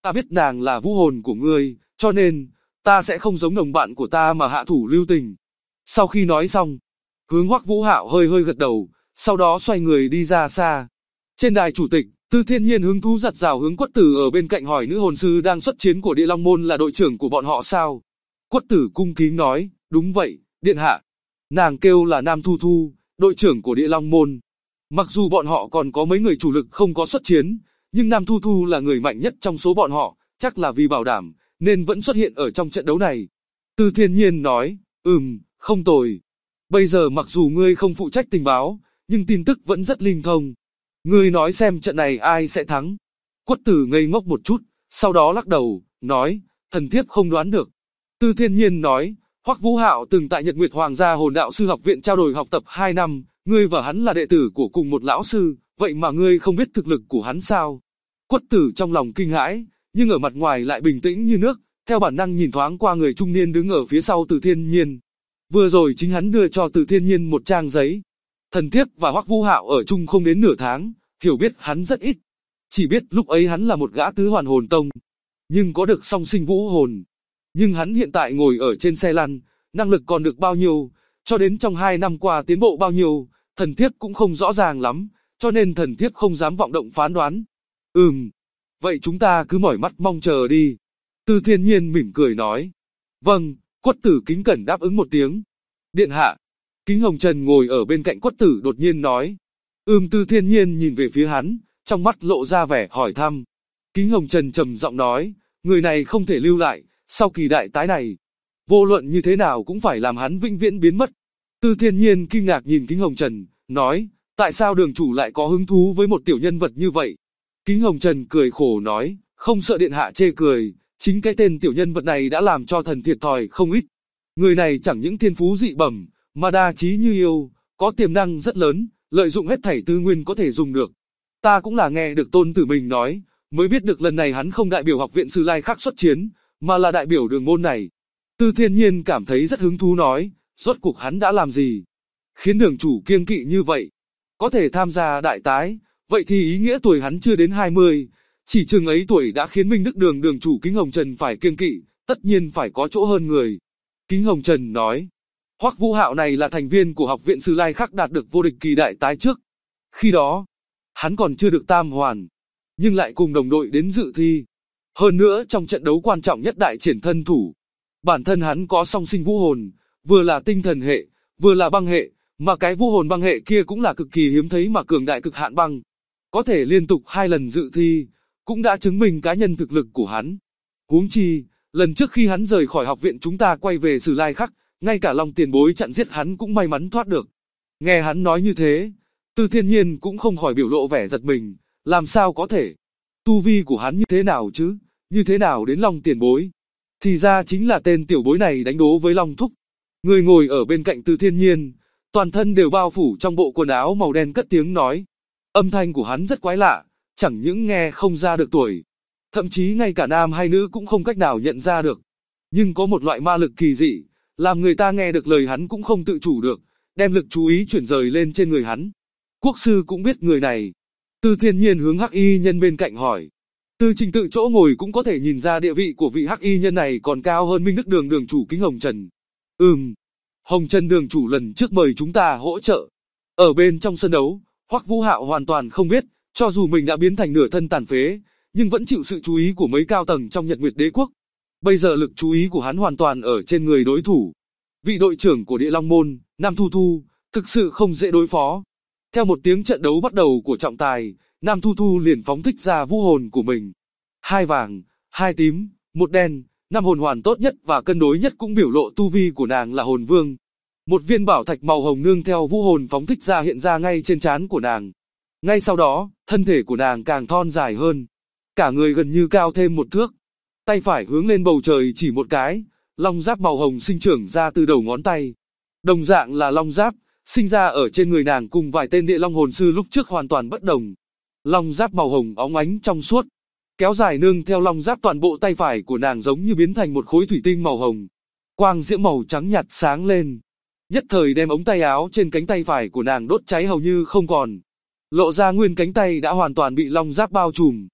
Ta biết nàng là vũ hồn của ngươi, cho nên, ta sẽ không giống đồng bạn của ta mà hạ thủ lưu tình. Sau khi nói xong, hướng Hoắc Vũ Hạo hơi hơi gật đầu, sau đó xoay người đi ra xa. Trên đài chủ tịch, Tư Thiên Nhiên hứng thú giặt rào hướng Quất Tử ở bên cạnh hỏi nữ hồn sư đang xuất chiến của Địa Long Môn là đội trưởng của bọn họ sao? Quất Tử cung kính nói, đúng vậy, điện hạ. Nàng kêu là Nam Thu Thu, đội trưởng của Địa Long Môn. Mặc dù bọn họ còn có mấy người chủ lực không có xuất chiến, nhưng Nam Thu Thu là người mạnh nhất trong số bọn họ, chắc là vì bảo đảm, nên vẫn xuất hiện ở trong trận đấu này. Tư Thiên Nhiên nói, không tồi. Bây giờ mặc dù ngươi không phụ trách tình báo, nhưng tin tức vẫn rất linh thông. Ngươi nói xem trận này ai sẽ thắng. Quất Tử ngây ngốc một chút, sau đó lắc đầu, nói, thần thiếp không đoán được. Tư Thiên Nhiên nói, Hoắc Vũ Hạo từng tại Nhật Nguyệt Hoàng gia Hồn Đạo Sư học viện trao đổi học tập 2 năm, ngươi và hắn là đệ tử của cùng một lão sư, vậy mà ngươi không biết thực lực của hắn sao? Quất Tử trong lòng kinh hãi, nhưng ở mặt ngoài lại bình tĩnh như nước, theo bản năng nhìn thoáng qua người trung niên đứng ở phía sau Từ Thiên Nhiên. Vừa rồi chính hắn đưa cho Từ Thiên Nhiên một trang giấy. Thần thiếp và Hoắc Vũ Hạo ở chung không đến nửa tháng, hiểu biết hắn rất ít. Chỉ biết lúc ấy hắn là một gã tứ hoàn hồn tông, nhưng có được song sinh vũ hồn. Nhưng hắn hiện tại ngồi ở trên xe lăn, năng lực còn được bao nhiêu, cho đến trong 2 năm qua tiến bộ bao nhiêu, thần thiếp cũng không rõ ràng lắm, cho nên thần thiếp không dám vọng động phán đoán. Vậy chúng ta cứ mỏi mắt mong chờ đi. Tư Thiên Nhiên mỉm cười nói. Vâng, Quất Tử kính cẩn đáp ứng một tiếng. Điện hạ. Kính Hồng Trần ngồi ở bên cạnh Quất Tử đột nhiên nói. Tư Thiên Nhiên nhìn về phía hắn, trong mắt lộ ra vẻ hỏi thăm. Kính Hồng Trần trầm giọng nói, người này không thể lưu lại, sau kỳ đại tái này. Vô luận như thế nào cũng phải làm hắn vĩnh viễn biến mất. Tư Thiên Nhiên kinh ngạc nhìn Kính Hồng Trần, nói, tại sao đường chủ lại có hứng thú với một tiểu nhân vật như vậy? Kính Hồng Trần cười khổ nói, không sợ điện hạ chê cười, chính cái tên tiểu nhân vật này đã làm cho thần thiệt thòi không ít. Người này chẳng những thiên phú dị bẩm, mà đa trí như yêu, có tiềm năng rất lớn, lợi dụng hết thảy tư nguyên có thể dùng được. Ta cũng là nghe được tôn tử mình nói, mới biết được lần này hắn không đại biểu học viện Sư Lai Khắc xuất chiến, mà là đại biểu đường môn này. Tư Thiên Nhiên cảm thấy rất hứng thú nói, rốt cuộc hắn đã làm gì? Khiến đường chủ kiêng kỵ như vậy, có thể tham gia đại tái, vậy thì ý nghĩa tuổi hắn chưa đến 20, chỉ chừng ấy tuổi đã khiến Minh Đức Đường đường chủ Kính Hồng Trần phải kiêng kỵ, tất nhiên phải có chỗ hơn người. Kính Hồng Trần nói, Hoắc Vũ Hạo này là thành viên của học viện Sư Lai Khắc đạt được vô địch kỳ đại tái trước. Khi đó, hắn còn chưa được tam hoàn, nhưng lại cùng đồng đội đến dự thi. Hơn nữa trong trận đấu quan trọng nhất đại triển thân thủ, bản thân hắn có song sinh vũ hồn, vừa là tinh thần hệ, vừa là băng hệ, mà cái vũ hồn băng hệ kia cũng là cực kỳ hiếm thấy mà cường đại cực hạn băng. Có thể liên tục 2 lần dự thi, cũng đã chứng minh cá nhân thực lực của hắn. Huống chi, lần trước khi hắn rời khỏi học viện chúng ta quay về Sử Lai Khắc, ngay cả Long tiền bối chặn giết hắn cũng may mắn thoát được. Nghe hắn nói như thế, Tư Thiên Nhiên cũng không khỏi biểu lộ vẻ giật mình, làm sao có thể? Tu vi của hắn như thế nào chứ? Như thế nào đến Long tiền bối? Thì ra chính là tên tiểu bối này đánh đố với Long Thúc. Người ngồi ở bên cạnh Tư Thiên Nhiên, toàn thân đều bao phủ trong bộ quần áo màu đen cất tiếng nói. Âm thanh của hắn rất quái lạ, chẳng những nghe không ra được tuổi, thậm chí ngay cả nam hay nữ cũng không cách nào nhận ra được. Nhưng có một loại ma lực kỳ dị, làm người ta nghe được lời hắn cũng không tự chủ được, đem lực chú ý chuyển rời lên trên người hắn. Quốc sư cũng biết người này. Tư Thiên Nhiên hướng Hắc Y nhân bên cạnh hỏi. Từ trình tự chỗ ngồi cũng có thể nhìn ra địa vị của vị Hắc Y nhân này còn cao hơn Minh Đức Đường đường chủ Kính Hồng Trần. Hồng Trần đường chủ lần trước mời chúng ta hỗ trợ. Ở bên trong sân đấu, Hoắc Vũ Hạo hoàn toàn không biết, cho dù mình đã biến thành nửa thân tàn phế, nhưng vẫn chịu sự chú ý của mấy cao tầng trong Nhật Nguyệt Đế quốc. Bây giờ lực chú ý của hắn hoàn toàn ở trên người đối thủ. Vị đội trưởng của Địa Long Môn, Nam Thu Thu, thực sự không dễ đối phó. Theo một tiếng trận đấu bắt đầu của trọng tài, Nam Thu Thu liền phóng thích ra vũ hồn của mình. 2 vàng, 2 tím, 1 đen, 5 hồn hoàn tốt nhất và cân đối nhất cũng biểu lộ tu vi của nàng là hồn vương. Một viên bảo thạch màu hồng nương theo vũ hồn phóng thích ra hiện ra ngay trên trán của nàng. Ngay sau đó, thân thể của nàng càng thon dài hơn. Cả người gần như cao thêm 1 thước. Tay phải hướng lên bầu trời chỉ một cái, long giáp màu hồng sinh trưởng ra từ đầu ngón tay. Đồng dạng là long giáp, sinh ra ở trên người nàng cùng vài tên địa long hồn sư lúc trước hoàn toàn bất đồng. Long giáp màu hồng óng ánh trong suốt, kéo dài nương theo long giáp toàn bộ tay phải của nàng giống như biến thành một khối thủy tinh màu hồng. Quang diễm màu trắng nhạt sáng lên, nhất thời đem ống tay áo trên cánh tay phải của nàng đốt cháy hầu như không còn. Lộ ra nguyên cánh tay đã hoàn toàn bị long giáp bao trùm.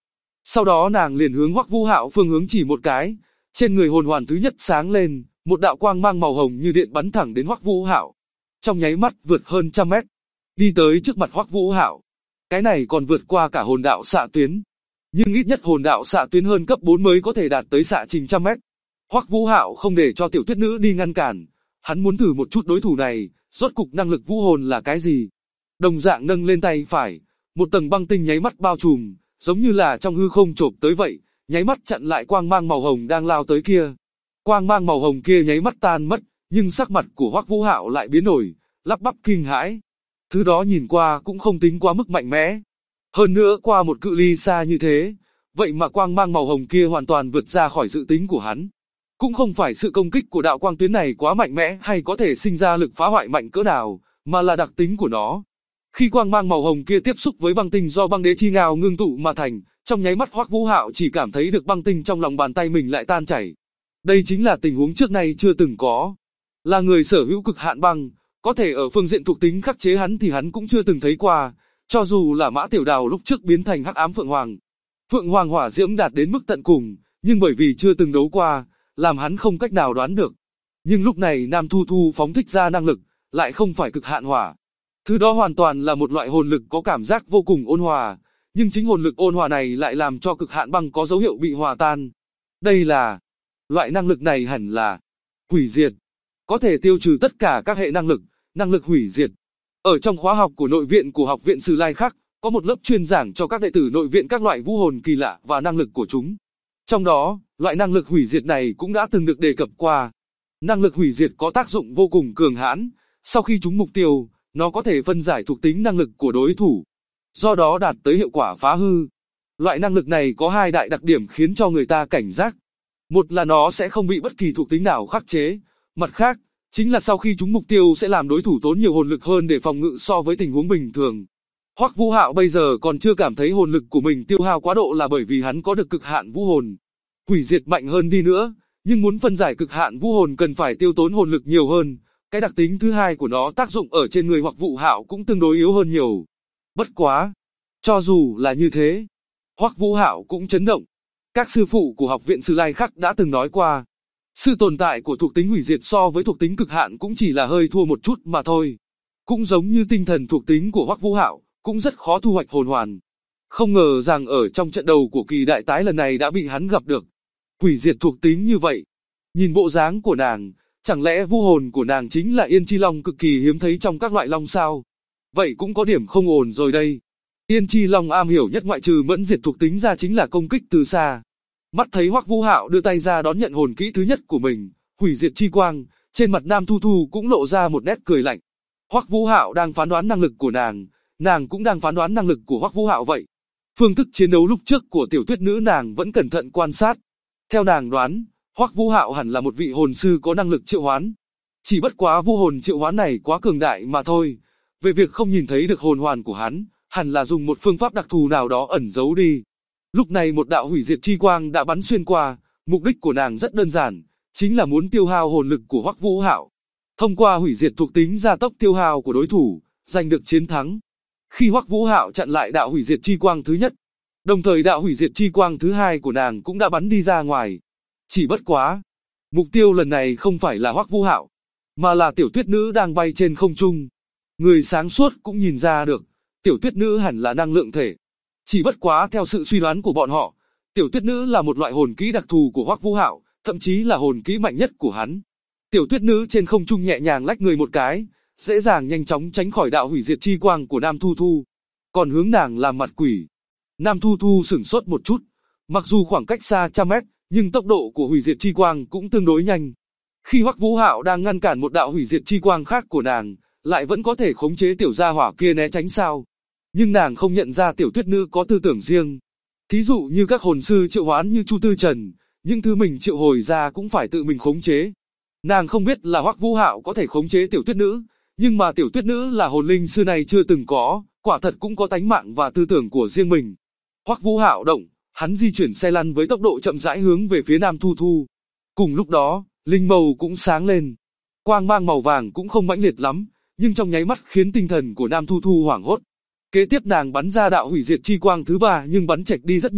Sau đó nàng liền hướng Hoắc Vũ Hạo phương hướng chỉ một cái, trên người hồn hoàn thứ nhất sáng lên, một đạo quang mang màu hồng như điện bắn thẳng đến Hoắc Vũ Hạo. Trong nháy mắt vượt hơn trăm mét, đi tới trước mặt Hoắc Vũ Hạo. Cái này còn vượt qua cả hồn đạo xạ tuyến. Nhưng ít nhất hồn đạo xạ tuyến hơn cấp 4 mới có thể đạt tới xạ trình trăm mét. Hoắc Vũ Hạo không để cho Tiểu Tuyết Nữ đi ngăn cản, hắn muốn thử một chút đối thủ này, rốt cục năng lực vũ hồn là cái gì. Đồng dạng nâng lên tay phải, một tầng băng tinh nháy mắt bao trùm, giống như là trong hư không chộp tới vậy, nháy mắt chặn lại quang mang màu hồng đang lao tới kia. Quang mang màu hồng kia nháy mắt tan mất, nhưng sắc mặt của Hoắc Vũ Hạo lại biến đổi, lắp bắp kinh hãi. Thứ đó nhìn qua cũng không tính quá mức mạnh mẽ. Hơn nữa qua một cự ly xa như thế, vậy mà quang mang màu hồng kia hoàn toàn vượt ra khỏi dự tính của hắn. Cũng không phải sự công kích của đạo quang tuyến này quá mạnh mẽ hay có thể sinh ra lực phá hoại mạnh cỡ nào, mà là đặc tính của nó. Khi quang mang màu hồng kia tiếp xúc với băng tinh do băng đế chi ngao ngưng tụ mà thành, trong nháy mắt Hoắc Vũ Hạo chỉ cảm thấy được băng tinh trong lòng bàn tay mình lại tan chảy. Đây chính là tình huống trước nay chưa từng có. Là người sở hữu cực hạn băng, có thể ở phương diện thuộc tính khắc chế hắn thì hắn cũng chưa từng thấy qua, cho dù là Mã Tiểu Đào lúc trước biến thành hắc ám Phượng Hoàng. Phượng Hoàng hỏa diễm đạt đến mức tận cùng, nhưng bởi vì chưa từng đấu qua, làm hắn không cách nào đoán được. Nhưng lúc này Nam Thu Thu phóng thích ra năng lực, lại không phải cực hạn hỏa. Thứ đó hoàn toàn là một loại hồn lực có cảm giác vô cùng ôn hòa, nhưng chính hồn lực ôn hòa này lại làm cho cực hạn băng có dấu hiệu bị hòa tan. Đây là... loại năng lực này hẳn là... hủy diệt. Có thể tiêu trừ tất cả các hệ năng lực hủy diệt. Ở trong khóa học của nội viện của Học viện Sử Lai Khắc, có một lớp chuyên giảng cho các đệ tử nội viện các loại vũ hồn kỳ lạ và năng lực của chúng. Trong đó, loại năng lực hủy diệt này cũng đã từng được đề cập qua. Năng lực hủy diệt có tác dụng vô cùng cường hãn, sau khi trúng mục tiêu, nó có thể phân giải thuộc tính năng lực của đối thủ, do đó đạt tới hiệu quả phá hư. Loại năng lực này có hai đại đặc điểm khiến cho người ta cảnh giác. Một là nó sẽ không bị bất kỳ thuộc tính nào khắc chế, mặt khác, chính là sau khi trúng mục tiêu sẽ làm đối thủ tốn nhiều hồn lực hơn để phòng ngự so với tình huống bình thường. Hoắc Vũ Hạo bây giờ còn chưa cảm thấy hồn lực của mình tiêu hao quá độ là bởi vì hắn có được cực hạn vũ hồn. Hủy diệt mạnh hơn đi nữa, nhưng muốn phân giải cực hạn vũ hồn cần phải tiêu tốn hồn lực nhiều hơn. Cái đặc tính thứ hai của nó tác dụng ở trên người Hoắc Vũ Hạo cũng tương đối yếu hơn nhiều. Bất quá, cho dù là như thế, Hoắc Vũ Hạo cũng chấn động. Các sư phụ của Học viện Sử Lai Khắc đã từng nói qua, sự tồn tại của thuộc tính hủy diệt so với thuộc tính cực hạn cũng chỉ là hơi thua một chút mà thôi. Cũng giống như tinh thần thuộc tính của Hoắc Vũ Hạo, cũng rất khó thu hoạch hồn hoàn. Không ngờ rằng ở trong trận đầu của kỳ đại tái lần này đã bị hắn gặp được. Hủy diệt thuộc tính như vậy. Nhìn bộ dáng của nàng, chẳng lẽ vũ hồn của nàng chính là Yên Chi Long cực kỳ hiếm thấy trong các loại long sao? Vậy cũng có điểm không ổn rồi đây. Yên Chi Long am hiểu nhất ngoại trừ mẫn diệt thuộc tính ra chính là công kích từ xa. Mắt thấy Hoắc Vũ Hạo đưa tay ra đón nhận hồn kỹ thứ nhất của mình, hủy diệt chi quang, trên mặt Nam Thu Thu cũng lộ ra một nét cười lạnh. Hoắc Vũ Hạo đang phán đoán năng lực của nàng cũng đang phán đoán năng lực của Hoắc Vũ Hạo vậy. Phương thức chiến đấu lúc trước của Tiểu Tuyết Nữ nàng vẫn cẩn thận quan sát. Theo nàng đoán, Hoắc Vũ Hạo hẳn là một vị hồn sư có năng lực triệu hoán. Chỉ bất quá vũ hồn triệu hoán này quá cường đại mà thôi. Về việc không nhìn thấy được hồn hoàn của hắn, hẳn là dùng một phương pháp đặc thù nào đó ẩn giấu đi. Lúc này một đạo hủy diệt chi quang đã bắn xuyên qua, mục đích của nàng rất đơn giản, chính là muốn tiêu hao hồn lực của Hoắc Vũ Hạo. Thông qua hủy diệt thuộc tính gia tốc tiêu hao của đối thủ, giành được chiến thắng. Khi Hoắc Vũ Hạo chặn lại đạo hủy diệt chi quang thứ nhất, đồng thời đạo hủy diệt chi quang thứ hai của nàng cũng đã bắn đi ra ngoài. Chỉ bất quá, mục tiêu lần này không phải là Hoắc Vũ Hạo, mà là Tiểu Tuyết Nữ đang bay trên không trung. Người sáng suốt cũng nhìn ra được, Tiểu Tuyết Nữ hẳn là năng lượng thể. Chỉ bất quá theo sự suy đoán của bọn họ, Tiểu Tuyết Nữ là một loại hồn kỹ đặc thù của Hoắc Vũ Hạo, thậm chí là hồn kỹ mạnh nhất của hắn. Tiểu Tuyết Nữ trên không trung nhẹ nhàng lách người một cái, dễ dàng nhanh chóng tránh khỏi đạo hủy diệt chi quang của Nam Thu Thu, còn hướng nàng làm mặt quỷ. Nam Thu Thu sửng sốt một chút, mặc dù khoảng cách xa trăm mét, nhưng tốc độ của hủy diệt chi quang cũng tương đối nhanh. Khi Hoắc Vũ Hạo đang ngăn cản một đạo hủy diệt chi quang khác của nàng, lại vẫn có thể khống chế tiểu gia hỏa kia né tránh sao? Nhưng nàng không nhận ra Tiểu Tuyết Nữ có tư tưởng riêng. Thí dụ như các hồn sư triệu hoán như Chu Tư Trần, những thứ mình triệu hồi ra cũng phải tự mình khống chế. Nàng không biết là Hoắc Vũ Hạo có thể khống chế Tiểu Tuyết Nữ, nhưng mà Tiểu Tuyết Nữ là hồn linh xưa nay chưa từng có, quả thật cũng có tánh mạng và tư tưởng của riêng mình. Hoắc Vũ Hạo động, hắn di chuyển xe lăn với tốc độ chậm rãi hướng về phía Nam Thu Thu. Cùng lúc đó, linh mâu cũng sáng lên. Quang mang màu vàng cũng không mãnh liệt lắm, nhưng trong nháy mắt khiến tinh thần của Nam Thu Thu hoảng hốt. Kế tiếp nàng bắn ra đạo hủy diệt chi quang thứ ba nhưng bắn chệch đi rất nhiều,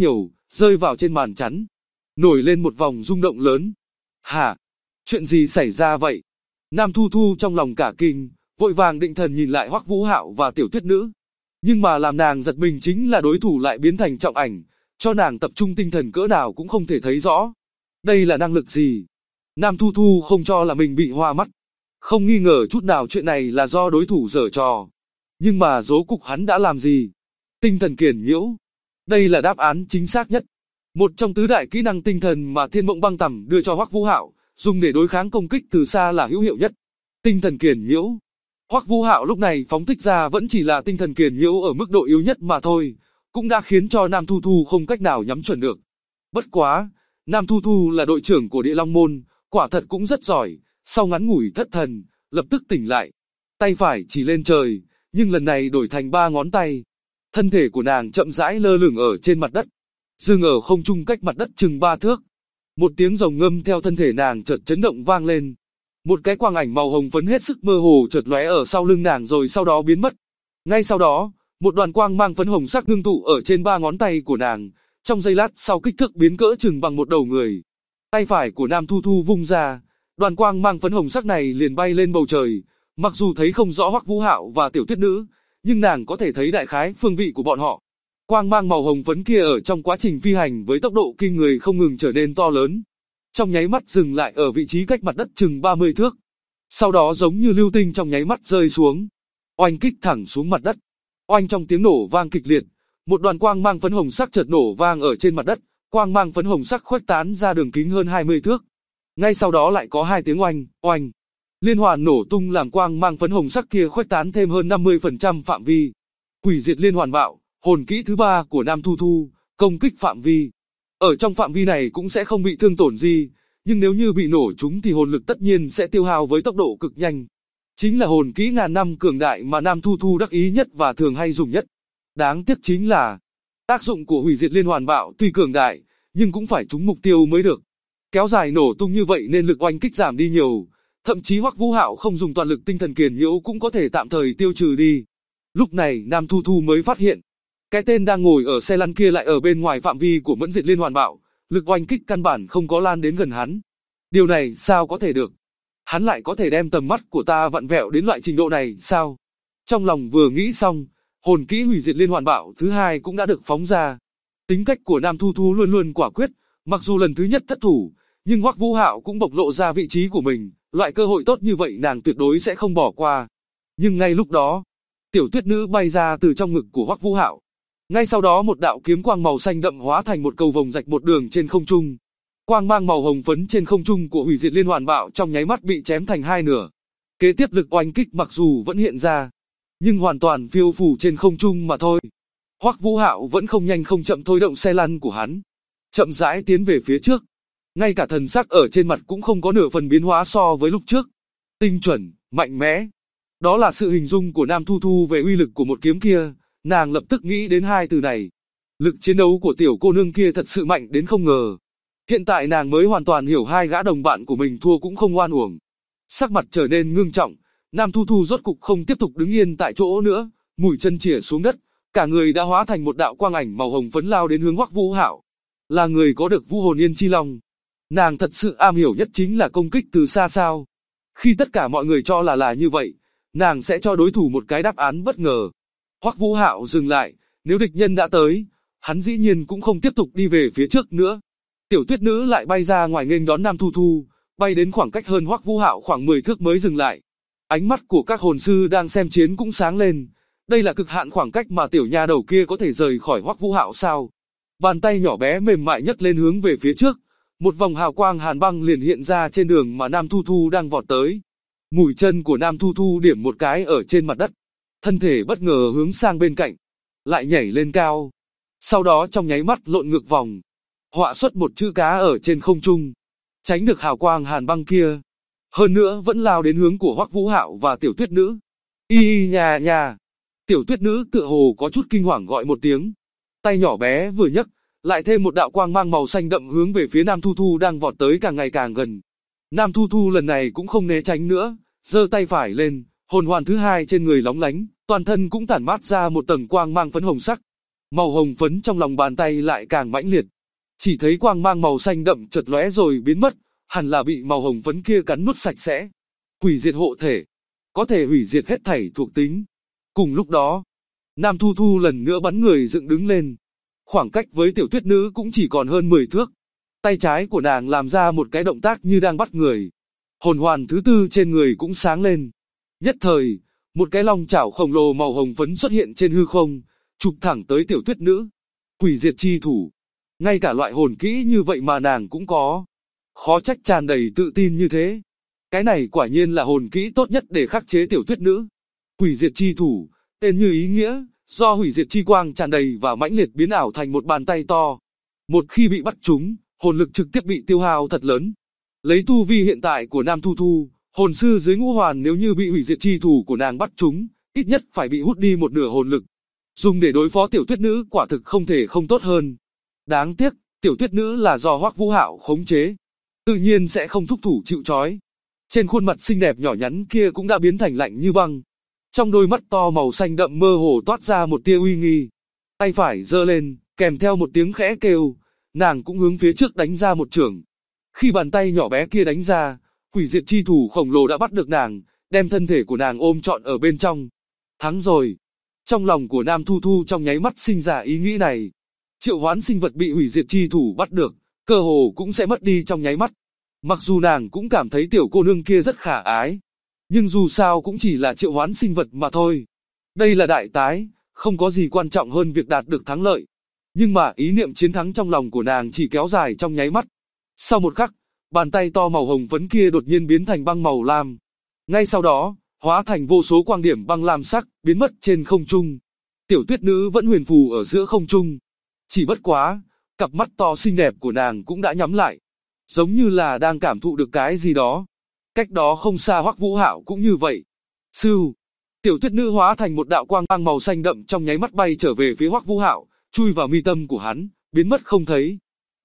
rơi vào trên màn chắn. Nổi lên một vòng rung động lớn. Hả? Chuyện gì xảy ra vậy? Nam Thu Thu trong lòng cả kinh, vội vàng định thần nhìn lại Hoắc Vũ Hạo và Tiểu Tuyết Nữ. Nhưng mà làm nàng giật mình chính là đối thủ lại biến thành trọng ảnh, cho nàng tập trung tinh thần cỡ nào cũng không thể thấy rõ. Đây là năng lực gì? Nam Thu Thu không cho là mình bị hoa mắt. Không nghi ngờ chút nào chuyện này là do đối thủ giở trò. Nhưng mà rốt cục hắn đã làm gì? Tinh thần kiền nhiễu. Đây là đáp án chính xác nhất. Một trong tứ đại kỹ năng tinh thần mà Thiên Mộng Băng Tầm đưa cho Hoắc Vũ Hạo, dùng để đối kháng công kích từ xa là hữu hiệu nhất. Tinh thần kiền nhiễu. Hoắc Vũ Hạo lúc này phóng thích ra vẫn chỉ là tinh thần kiền nhiễu ở mức độ yếu nhất mà thôi, cũng đã khiến cho Nam Thu Thu không cách nào nhắm chuẩn được. Bất quá, Nam Thu Thu là đội trưởng của Địa Long Môn, quả thật cũng rất giỏi, sau ngắn ngủi thất thần, lập tức tỉnh lại. Tay phải chỉ lên trời, nhưng lần này đổi thành 3 ngón tay. Thân thể của nàng chậm rãi lơ lửng ở trên mặt đất, dừng ở không trung cách mặt đất chừng 3 thước. Một tiếng rồng ngâm theo thân thể nàng chợt chấn động vang lên. Một cái quang ảnh màu hồng phấn hết sức mơ hồ chợt lóe ở sau lưng nàng rồi sau đó biến mất. Ngay sau đó, một đoàn quang mang phấn hồng sắc ngưng tụ ở trên 3 ngón tay của nàng, trong giây lát sau kích thước biến cỡ chừng bằng một đầu người. Tay phải của Nam Thu Thu vung ra, đoàn quang mang phấn hồng sắc này liền bay lên bầu trời. Mặc dù thấy không rõ Hoắc Vũ Hạo và Tiểu Tuyết Nữ, nhưng nàng có thể thấy đại khái phương vị của bọn họ. Quang mang màu hồng phấn kia ở trong quá trình phi hành với tốc độ kinh người không ngừng trở nên to lớn. Trong nháy mắt dừng lại ở vị trí cách mặt đất chừng 30 thước. Sau đó giống như lưu tinh trong nháy mắt rơi xuống. Oanh kích thẳng xuống mặt đất. Oanh trong tiếng nổ vang kịch liệt. Một đoàn quang mang phấn hồng sắc chợt nổ vang ở trên mặt đất. Quang mang phấn hồng sắc khuếch tán ra đường kính hơn 20 thước. Ngay sau đó lại có 2 tiếng oanh, oanh. Liên hoàn nổ tung làm quang mang phấn hồng sắc kia khuếch tán thêm hơn 50% phạm vi. Quỷ diệt liên hoàn bạo, hồn kỹ thứ 3 của Nam Thu Thu, công kích phạm vi. Ở trong phạm vi này cũng sẽ không bị thương tổn gì, nhưng nếu như bị nổ trúng thì hồn lực tất nhiên sẽ tiêu hao với tốc độ cực nhanh. Chính là hồn kỹ ngàn năm cường đại mà Nam Thu Thu đắc ý nhất và thường hay dùng nhất. Đáng tiếc chính là, tác dụng của hủy diệt liên hoàn bạo tuy cường đại, nhưng cũng phải trúng mục tiêu mới được. Kéo dài nổ tung như vậy nên lực oanh kích giảm đi nhiều, thậm chí Hoắc Vũ Hạo không dùng toàn lực tinh thần kiền nhiễu cũng có thể tạm thời tiêu trừ đi. Lúc này Nam Thu Thu mới phát hiện, cái tên đang ngồi ở xe lăn kia lại ở bên ngoài phạm vi của mẫn diệt liên hoàn bạo, lực oanh kích căn bản không có lan đến gần hắn. Điều này sao có thể được? Hắn lại có thể đem tầm mắt của ta vặn vẹo đến loại trình độ này sao? Trong lòng vừa nghĩ xong, hồn kỹ hủy diệt liên hoàn bạo thứ 2 cũng đã được phóng ra. Tính cách của Nam Thu Thu luôn luôn quả quyết, mặc dù lần thứ nhất thất thủ, nhưng Hoắc Vũ Hạo cũng bộc lộ ra vị trí của mình, loại cơ hội tốt như vậy nàng tuyệt đối sẽ không bỏ qua. Nhưng ngay lúc đó, Tiểu Tuyết Nữ bay ra từ trong ngực của Hoắc Vũ Hạo. Ngay sau đó một đạo kiếm quang màu xanh đậm hóa thành một cầu vồng rạch một đường trên không trung. Quang mang màu hồng phấn trên không trung của hủy diệt liên hoàn bạo trong nháy mắt bị chém thành 2 nửa. Kế tiếp lực oanh kích mặc dù vẫn hiện ra, nhưng hoàn toàn phiêu phù trên không trung mà thôi. Hoắc Vũ Hạo vẫn không nhanh không chậm thôi động xe lăn của hắn, chậm rãi tiến về phía trước. Ngay cả thần sắc ở trên mặt cũng không có nửa phần biến hóa so với lúc trước. Tinh chuẩn, mạnh mẽ. Đó là sự hình dung của Nam Thu Thu về uy lực của một kiếm kia, nàng lập tức nghĩ đến 2 từ này. Lực chiến đấu của tiểu cô nương kia thật sự mạnh đến không ngờ. Hiện tại nàng mới hoàn toàn hiểu 2 gã đồng bạn của mình thua cũng không oan uổng. Sắc mặt trở nên ngưng trọng, Nam Thu Thu rốt cục không tiếp tục đứng yên tại chỗ nữa, mũi chân chĩa xuống đất, cả người đã hóa thành một đạo quang ảnh màu hồng phấn lao đến hướng Hoắc Vũ Hạo. Là người có được Vũ Hồn Yên Chi Long, nàng thật sự am hiểu nhất chính là công kích từ xa sao. Khi tất cả mọi người cho là như vậy, nàng sẽ cho đối thủ một cái đáp án bất ngờ. Hoắc Vũ Hạo dừng lại, nếu địch nhân đã tới, hắn dĩ nhiên cũng không tiếp tục đi về phía trước nữa. Tiểu Tuyết Nữ lại bay ra ngoài nghênh đón Nam Thu Thu, bay đến khoảng cách hơn Hoắc Vũ Hạo khoảng 10 thước mới dừng lại. Ánh mắt của các hồn sư đang xem chiến cũng sáng lên. Đây là cực hạn khoảng cách mà tiểu nha đầu kia có thể rời khỏi Hoắc Vũ Hạo sao? Bàn tay nhỏ bé mềm mại nhấc lên hướng về phía trước, một vòng hào quang hàn băng liền hiện ra trên đường mà Nam Thu Thu đang vọt tới. Mũi chân của Nam Thu Thu điểm một cái ở trên mặt đất, thân thể bất ngờ hướng sang bên cạnh, lại nhảy lên cao. Sau đó trong nháy mắt lộn ngược vòng, họa xuất một chữ cá ở trên không trung, tránh được hào quang hàn băng kia. Hơn nữa vẫn lao đến hướng của Hoắc Vũ Hạo và Tiểu Tuyết Nữ. Y nhà nhà. Tiểu Tuyết Nữ tựa hồ có chút kinh hoàng gọi một tiếng. Tay nhỏ bé vừa nhấc, lại thêm một đạo quang mang màu xanh đậm hướng về phía Nam Thu Thu đang vọt tới càng ngày càng gần. Nam Thu Thu lần này cũng không né tránh nữa, giơ tay phải lên, hồn hoàn thứ 2 trên người lóng lánh, toàn thân cũng tản mát ra một tầng quang mang phấn hồng sắc. Màu hồng phấn trong lòng bàn tay lại càng mãnh liệt. Chỉ thấy quang mang màu xanh đậm chợt lóe rồi biến mất, hẳn là bị màu hồng phấn kia cắn nuốt sạch sẽ. Hủy diệt hộ thể, có thể hủy diệt hết thảy thuộc tính. Cùng lúc đó, Nam Thu Thu lần nữa bắn người dựng đứng lên. Khoảng cách với tiểu tuyết nữ cũng chỉ còn hơn 10 thước. Tay trái của nàng làm ra một cái động tác như đang bắt người. Hồn hoàn thứ tư trên người cũng sáng lên. Nhất thời, một cái long chảo khổng lồ màu hồng phấn xuất hiện trên hư không, chụp thẳng tới tiểu tuyết nữ. Hủy diệt chi thủ. Ngay cả loại hồn kỹ như vậy mà nàng cũng có. Khó trách tràn đầy tự tin như thế. Cái này quả nhiên là hồn kỹ tốt nhất để khắc chế tiểu tuyết nữ. Hủy diệt chi thủ, tên như ý nghĩa, do hủy diệt chi quang tràn đầy và mãnh liệt biến ảo thành một bàn tay to. Một khi bị bắt trúng, hồn lực trực tiếp bị tiêu hao thật lớn. Lấy tu vi hiện tại của Nam Thu Thu, hồn sư dưới ngũ hoàn nếu như bị hủy diệt chi thủ của nàng bắt trúng, ít nhất phải bị hút đi một nửa hồn lực. Dùng để đối phó tiểu tuyết nữ quả thực không thể không tốt hơn. Đáng tiếc, tiểu tuyết nữ là do Hoắc Vũ Hạo khống chế, tự nhiên sẽ không thúc thủ chịu trói. Trên khuôn mặt xinh đẹp nhỏ nhắn kia cũng đã biến thành lạnh như băng. Trong đôi mắt to màu xanh đậm mơ hồ toát ra một tia uy nghi. Tay phải giơ lên, kèm theo một tiếng khẽ kêu, nàng cũng hướng phía trước đánh ra một chưởng. Khi bàn tay nhỏ bé kia đánh ra, hủy diệt chi thủ khổng lồ đã bắt được nàng, đem thân thể của nàng ôm trọn ở bên trong. Thắng rồi. Trong lòng của Nam Thu Thu trong nháy mắt sinh ra ý nghĩ này. Triệu hoán sinh vật bị hủy diệt chi thủ bắt được, cơ hồ cũng sẽ mất đi trong nháy mắt. Mặc dù nàng cũng cảm thấy tiểu cô nương kia rất khả ái, nhưng dù sao cũng chỉ là triệu hoán sinh vật mà thôi. Đây là đại tái, không có gì quan trọng hơn việc đạt được thắng lợi. Nhưng mà ý niệm chiến thắng trong lòng của nàng chỉ kéo dài trong nháy mắt. Sau một khắc, bàn tay to màu hồng phấn kia đột nhiên biến thành băng màu lam. Ngay sau đó, hóa thành vô số quang điểm băng lam sắc, biến mất trên không trung. Tiểu tuyết nữ vẫn huyền phù ở giữa không trung. Chỉ bất quá, cặp mắt to xinh đẹp của nàng cũng đã nhắm lại, giống như là đang cảm thụ được cái gì đó. Cách đó không xa Hoắc Vũ Hạo cũng như vậy. Sưu, tiểu tuyết nữ hóa thành một đạo quang mang màu xanh đậm trong nháy mắt bay trở về phía Hoắc Vũ Hạo, chui vào mi tâm của hắn, biến mất không thấy.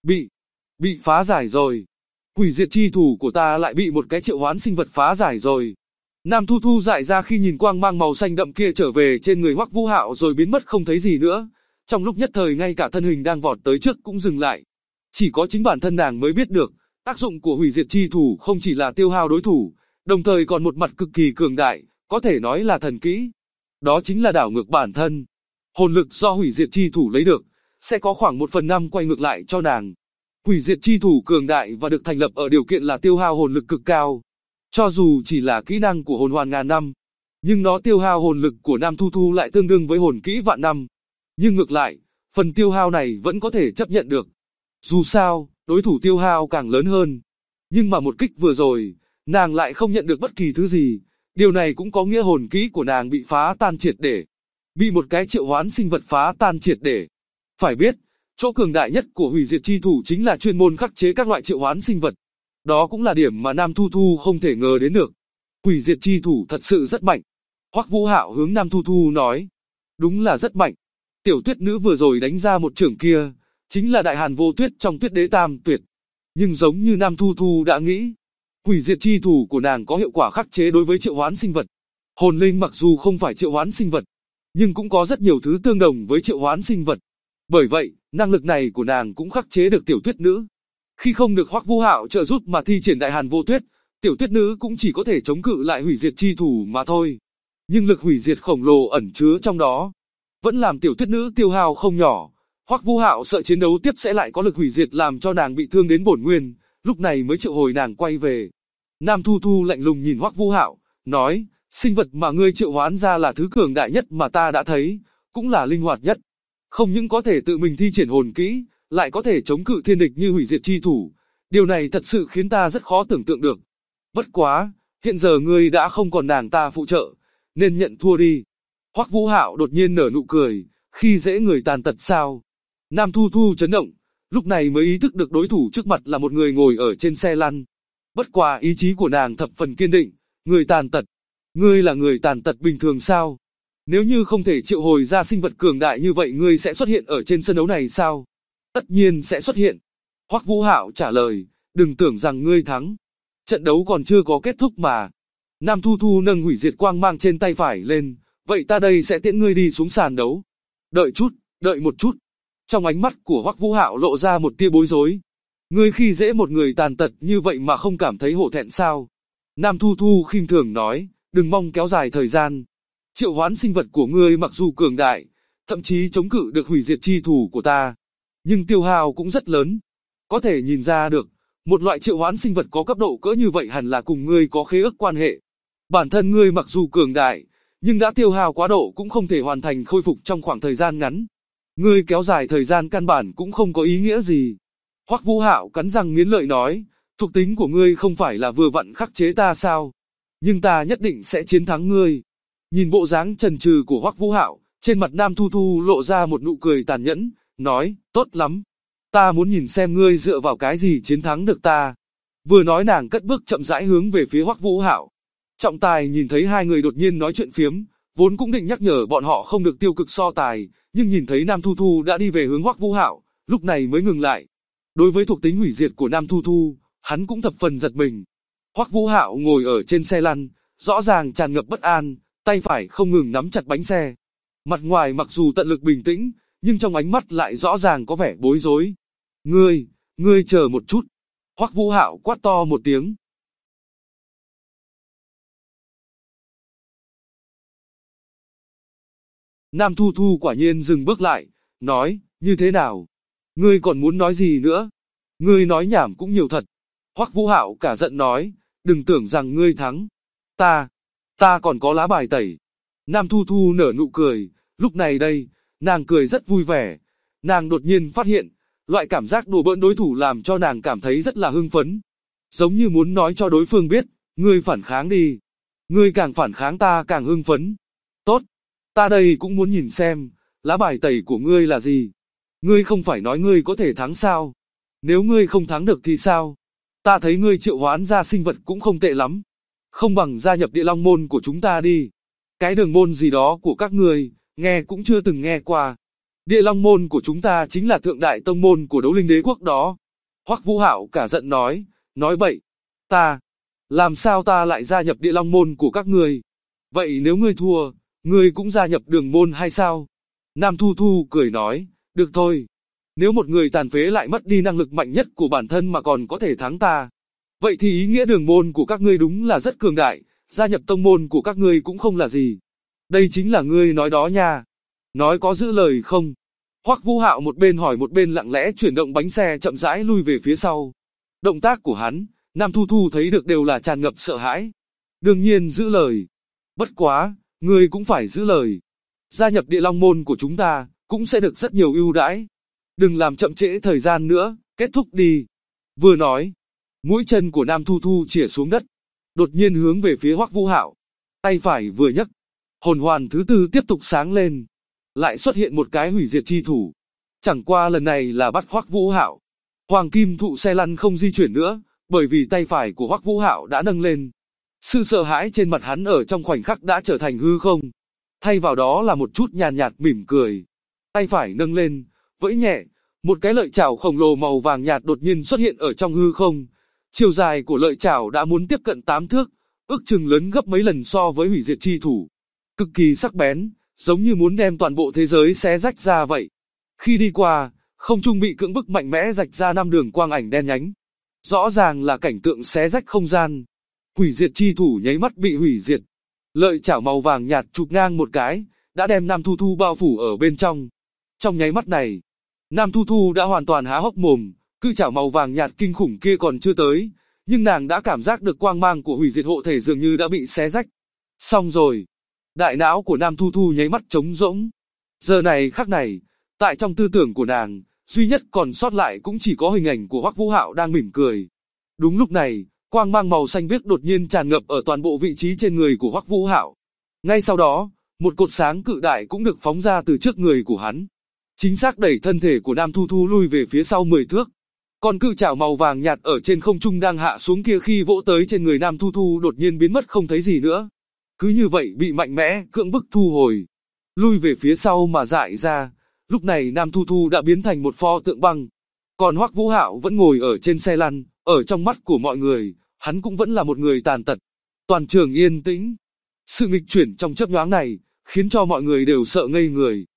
Bị phá giải rồi. Hủy diệt chi thủ của ta lại bị một cái triệu hoán sinh vật phá giải rồi. Nam Thu Thu dại ra khi nhìn quang mang màu xanh đậm kia trở về trên người Hoắc Vũ Hạo rồi biến mất không thấy gì nữa. Trong lúc nhất thời ngay cả thân hình đang vọt tới trước cũng dừng lại. Chỉ có chính bản thân nàng mới biết được, tác dụng của hủy diệt chi thủ không chỉ là tiêu hao đối thủ, đồng thời còn một mặt cực kỳ cường đại, có thể nói là thần kỹ. Đó chính là đảo ngược bản thân. Hồn lực do hủy diệt chi thủ lấy được, sẽ có khoảng 1/5 quay ngược lại cho nàng. Hủy diệt chi thủ cường đại và được thành lập ở điều kiện là tiêu hao hồn lực cực cao. Cho dù chỉ là kỹ năng của hồn hoàn ngàn năm, nhưng nó tiêu hao hồn lực của Nam Thu Thu lại tương đương với hồn kỹ vạn năm. Nhưng ngược lại, phần tiêu hao này vẫn có thể chấp nhận được. Dù sao, đối thủ tiêu hao càng lớn hơn. Nhưng mà một kích vừa rồi, nàng lại không nhận được bất kỳ thứ gì. Điều này cũng có nghĩa hồn kỹ của nàng bị phá tan triệt để. Bị một cái triệu hoán sinh vật phá tan triệt để. Phải biết, chỗ cường đại nhất của hủy diệt chi thủ chính là chuyên môn khắc chế các loại triệu hoán sinh vật. Đó cũng là điểm mà Nam Thu Thu không thể ngờ đến được. Hủy diệt chi thủ thật sự rất mạnh. Hoắc Vũ Hạo hướng Nam Thu Thu nói. Đúng là rất mạnh. Tiểu tuyết nữ vừa rồi đánh ra một chưởng kia, chính là đại hàn vô tuyết trong tuyết đế tam tuyệt. Nhưng giống như Nam Thu Thu đã nghĩ, hủy diệt chi thủ của nàng có hiệu quả khắc chế đối với triệu hoán sinh vật. Hồn linh mặc dù không phải triệu hoán sinh vật, nhưng cũng có rất nhiều thứ tương đồng với triệu hoán sinh vật. Bởi vậy, năng lực này của nàng cũng khắc chế được tiểu tuyết nữ. Khi không được Hoắc Vũ Hạo trợ giúp mà thi triển đại hàn vô tuyết, tiểu tuyết nữ cũng chỉ có thể chống cự lại hủy diệt chi thủ mà thôi. Nhưng lực hủy diệt khổng lồ ẩn chứa trong đó, vẫn làm tiểu tuyết nữ tiêu hao không nhỏ. Hoắc Vũ Hạo sợ chiến đấu tiếp sẽ lại có lực hủy diệt làm cho nàng bị thương đến bổn nguyên, lúc này mới triệu hồi nàng quay về. Nam Thu Thu lạnh lùng nhìn Hoắc Vũ Hạo, nói, sinh vật mà ngươi triệu hoán ra là thứ cường đại nhất mà ta đã thấy, cũng là linh hoạt nhất. Không những có thể tự mình thi triển hồn kỹ, lại có thể chống cự thiên địch như hủy diệt chi thủ. Điều này thật sự khiến ta rất khó tưởng tượng được. Bất quá, hiện giờ ngươi đã không còn nàng ta phụ trợ, nên nhận thua đi. Hoắc Vũ Hạo đột nhiên nở nụ cười, khi dễ người tàn tật sao? Nam Thu Thu chấn động, lúc này mới ý thức được đối thủ trước mặt là một người ngồi ở trên xe lăn. Bất quá ý chí của nàng thập phần kiên định, người tàn tật. Ngươi là người tàn tật bình thường sao? Nếu như không thể triệu hồi ra sinh vật cường đại như vậy ngươi sẽ xuất hiện ở trên sân đấu này sao? Tất nhiên sẽ xuất hiện. Hoắc Vũ Hạo trả lời, đừng tưởng rằng ngươi thắng. Trận đấu còn chưa có kết thúc mà. Nam Thu Thu nâng hủy diệt quang mang trên tay phải lên, vậy ta đây sẽ tiễn ngươi đi xuống sàn đấu. Đợi chút, Đợi một chút. Trong ánh mắt của Hoắc Vũ Hạo lộ ra một tia bối rối. Ngươi khi dễ một người tàn tật như vậy mà không cảm thấy hổ thẹn sao? Nam Thu Thu khinh thường nói, đừng mong kéo dài thời gian. Triệu hoán sinh vật của ngươi mặc dù cường đại, thậm chí chống cự được hủy diệt chi thủ của ta, nhưng tiêu hao cũng rất lớn. Có thể nhìn ra được, một loại triệu hoán sinh vật có cấp độ cỡ như vậy hẳn là cùng ngươi có khế ước quan hệ. Bản thân ngươi mặc dù cường đại, nhưng đã tiêu hao quá độ cũng không thể hoàn thành khôi phục trong khoảng thời gian ngắn. Ngươi kéo dài thời gian căn bản cũng không có ý nghĩa gì. Hoắc Vũ Hạo cắn răng nghiến lợi nói, thuộc tính của ngươi không phải là vừa vặn khắc chế ta sao? Nhưng ta nhất định sẽ chiến thắng ngươi. Nhìn bộ dáng chần chừ của Hoắc Vũ Hạo, trên mặt Nam Thu Thu lộ ra một nụ cười tàn nhẫn, nói, tốt lắm. Ta muốn nhìn xem ngươi dựa vào cái gì chiến thắng được ta. Vừa nói nàng cất bước chậm rãi hướng về phía Hoắc Vũ Hạo. Trọng Tài nhìn thấy hai người đột nhiên nói chuyện phiếm, vốn cũng định nhắc nhở bọn họ không được tiêu cực so tài, nhưng nhìn thấy Nam Thu Thu đã đi về hướng Hoắc Vũ Hạo, lúc này mới ngừng lại. Đối với thuộc tính hủy diệt của Nam Thu Thu, hắn cũng thập phần giật mình. Hoắc Vũ Hạo ngồi ở trên xe lăn, rõ ràng tràn ngập bất an, tay phải không ngừng nắm chặt bánh xe. Mặt ngoài mặc dù tận lực bình tĩnh, nhưng trong ánh mắt lại rõ ràng có vẻ bối rối. Ngươi chờ một chút. Hoắc Vũ Hạo quát to một tiếng. Nam Thu Thu quả nhiên dừng bước lại, nói, như thế nào? Ngươi còn muốn nói gì nữa? Ngươi nói nhảm cũng nhiều thật. Hoắc Vũ Hạo cả giận nói, đừng tưởng rằng ngươi thắng. Ta còn có lá bài tẩy. Nam Thu Thu nở nụ cười, lúc này đây, nàng cười rất vui vẻ. Nàng đột nhiên phát hiện, loại cảm giác đùa bỡn đối thủ làm cho nàng cảm thấy rất là hưng phấn. Giống như muốn nói cho đối phương biết, ngươi phản kháng đi. Ngươi càng phản kháng ta càng hưng phấn. Tốt, ta đây cũng muốn nhìn xem, lá bài tẩy của ngươi là gì. Ngươi không phải nói ngươi có thể thắng sao? Nếu ngươi không thắng được thì sao? Ta thấy ngươi triệu hoán ra sinh vật cũng không tệ lắm. Không bằng gia nhập Địa Long môn của chúng ta đi. Cái đường môn gì đó của các ngươi, nghe cũng chưa từng nghe qua. Địa Long môn của chúng ta chính là thượng đại tông môn của Đấu Linh Đế quốc đó. Hoắc Vũ Hạo cả giận nói bậy. Làm sao ta lại gia nhập Địa Long môn của các ngươi? Vậy nếu ngươi thua, ngươi cũng gia nhập đường môn hay sao? Nam Thu Thu cười nói, được thôi. Nếu một người tàn phế lại mất đi năng lực mạnh nhất của bản thân mà còn có thể thắng ta, vậy thì ý nghĩa đường môn của các ngươi đúng là rất cường đại, gia nhập tông môn của các ngươi cũng không là gì. Đây chính là ngươi nói đó nha. Nói có giữ lời không? Hoắc Vũ Hạo một bên hỏi một bên lặng lẽ chuyển động bánh xe chậm rãi lui về phía sau. Động tác của hắn, Nam Thu Thu thấy được đều là tràn ngập sợ hãi. Đương nhiên giữ lời. Bất quá, ngươi cũng phải giữ lời. Gia nhập Địa Long môn của chúng ta, cũng sẽ được rất nhiều ưu đãi. Đừng làm chậm trễ thời gian nữa, kết thúc đi. Vừa nói, mũi chân của Nam Thu Thu chĩa xuống đất, đột nhiên hướng về phía Hoắc Vũ Hạo. Tay phải vừa nhấc, hồn hoàn thứ tư tiếp tục sáng lên. Lại xuất hiện một cái hủy diệt chi thủ. Chẳng qua lần này là bắt Hoắc Vũ Hạo. Hoàng kim thụ xe lăn không di chuyển nữa, bởi vì tay phải của Hoắc Vũ Hạo đã nâng lên. Sự sợ hãi trên mặt hắn ở trong khoảnh khắc đã trở thành hư không. Thay vào đó là một chút nhàn nhạt mỉm cười. Tay phải nâng lên, vẫy nhẹ, một cái lợi chảo khổng lồ màu vàng nhạt đột nhiên xuất hiện ở trong hư không. Chiều dài của lợi chảo đã muốn tiếp cận 8 thước, ước chừng lớn gấp mấy lần so với hủy diệt chi thủ. Cực kỳ sắc bén, giống như muốn đem toàn bộ thế giới xé rách ra vậy. Khi đi qua, không trung bị cưỡng bức mạnh mẽ rạch ra 5 đường quang ảnh đen nhánh. Rõ ràng là cảnh tượng xé rách không gian. Hủy diệt chi thủ nháy mắt bị hủy diệt. Lợi chảo màu vàng nhạt chụp ngang một cái, đã đem Nam Thu Thu bao phủ ở bên trong. Trong nháy mắt này, Nam Thu Thu đã hoàn toàn há hốc mồm, cự chảo màu vàng nhạt kinh khủng kia còn chưa tới, nhưng nàng đã cảm giác được quang mang của hủy diệt hộ thể dường như đã bị xé rách. Xong rồi. Đại não của Nam Thu Thu nháy mắt trống rỗng. Giờ này khắc này, tại trong tư tưởng của nàng, duy nhất còn sót lại cũng chỉ có hình ảnh của Hoắc Vũ Hạo đang mỉm cười. Đúng lúc này, quang mang màu xanh biếc đột nhiên tràn ngập ở toàn bộ vị trí trên người của Hoắc Vũ Hạo. Ngay sau đó, một cột sáng cự đại cũng được phóng ra từ trước người của hắn. Chính xác đẩy thân thể của Nam Thu Thu lui về phía sau 10 thước. Còn cự chảo màu vàng nhạt ở trên không trung đang hạ xuống kia khi vỗ tới trên người Nam Thu Thu đột nhiên biến mất không thấy gì nữa. Cứ như vậy bị mạnh mẽ, cưỡng bức thu hồi. Lui về phía sau mà dại ra, lúc này Nam Thu Thu đã biến thành một pho tượng băng. Còn Hoắc Vũ Hạo vẫn ngồi ở trên xe lăn, ở trong mắt của mọi người, hắn cũng vẫn là một người tàn tật. Toàn trường yên tĩnh. Sự nghịch chuyển trong chớp nhoáng này, khiến cho mọi người đều sợ ngây người.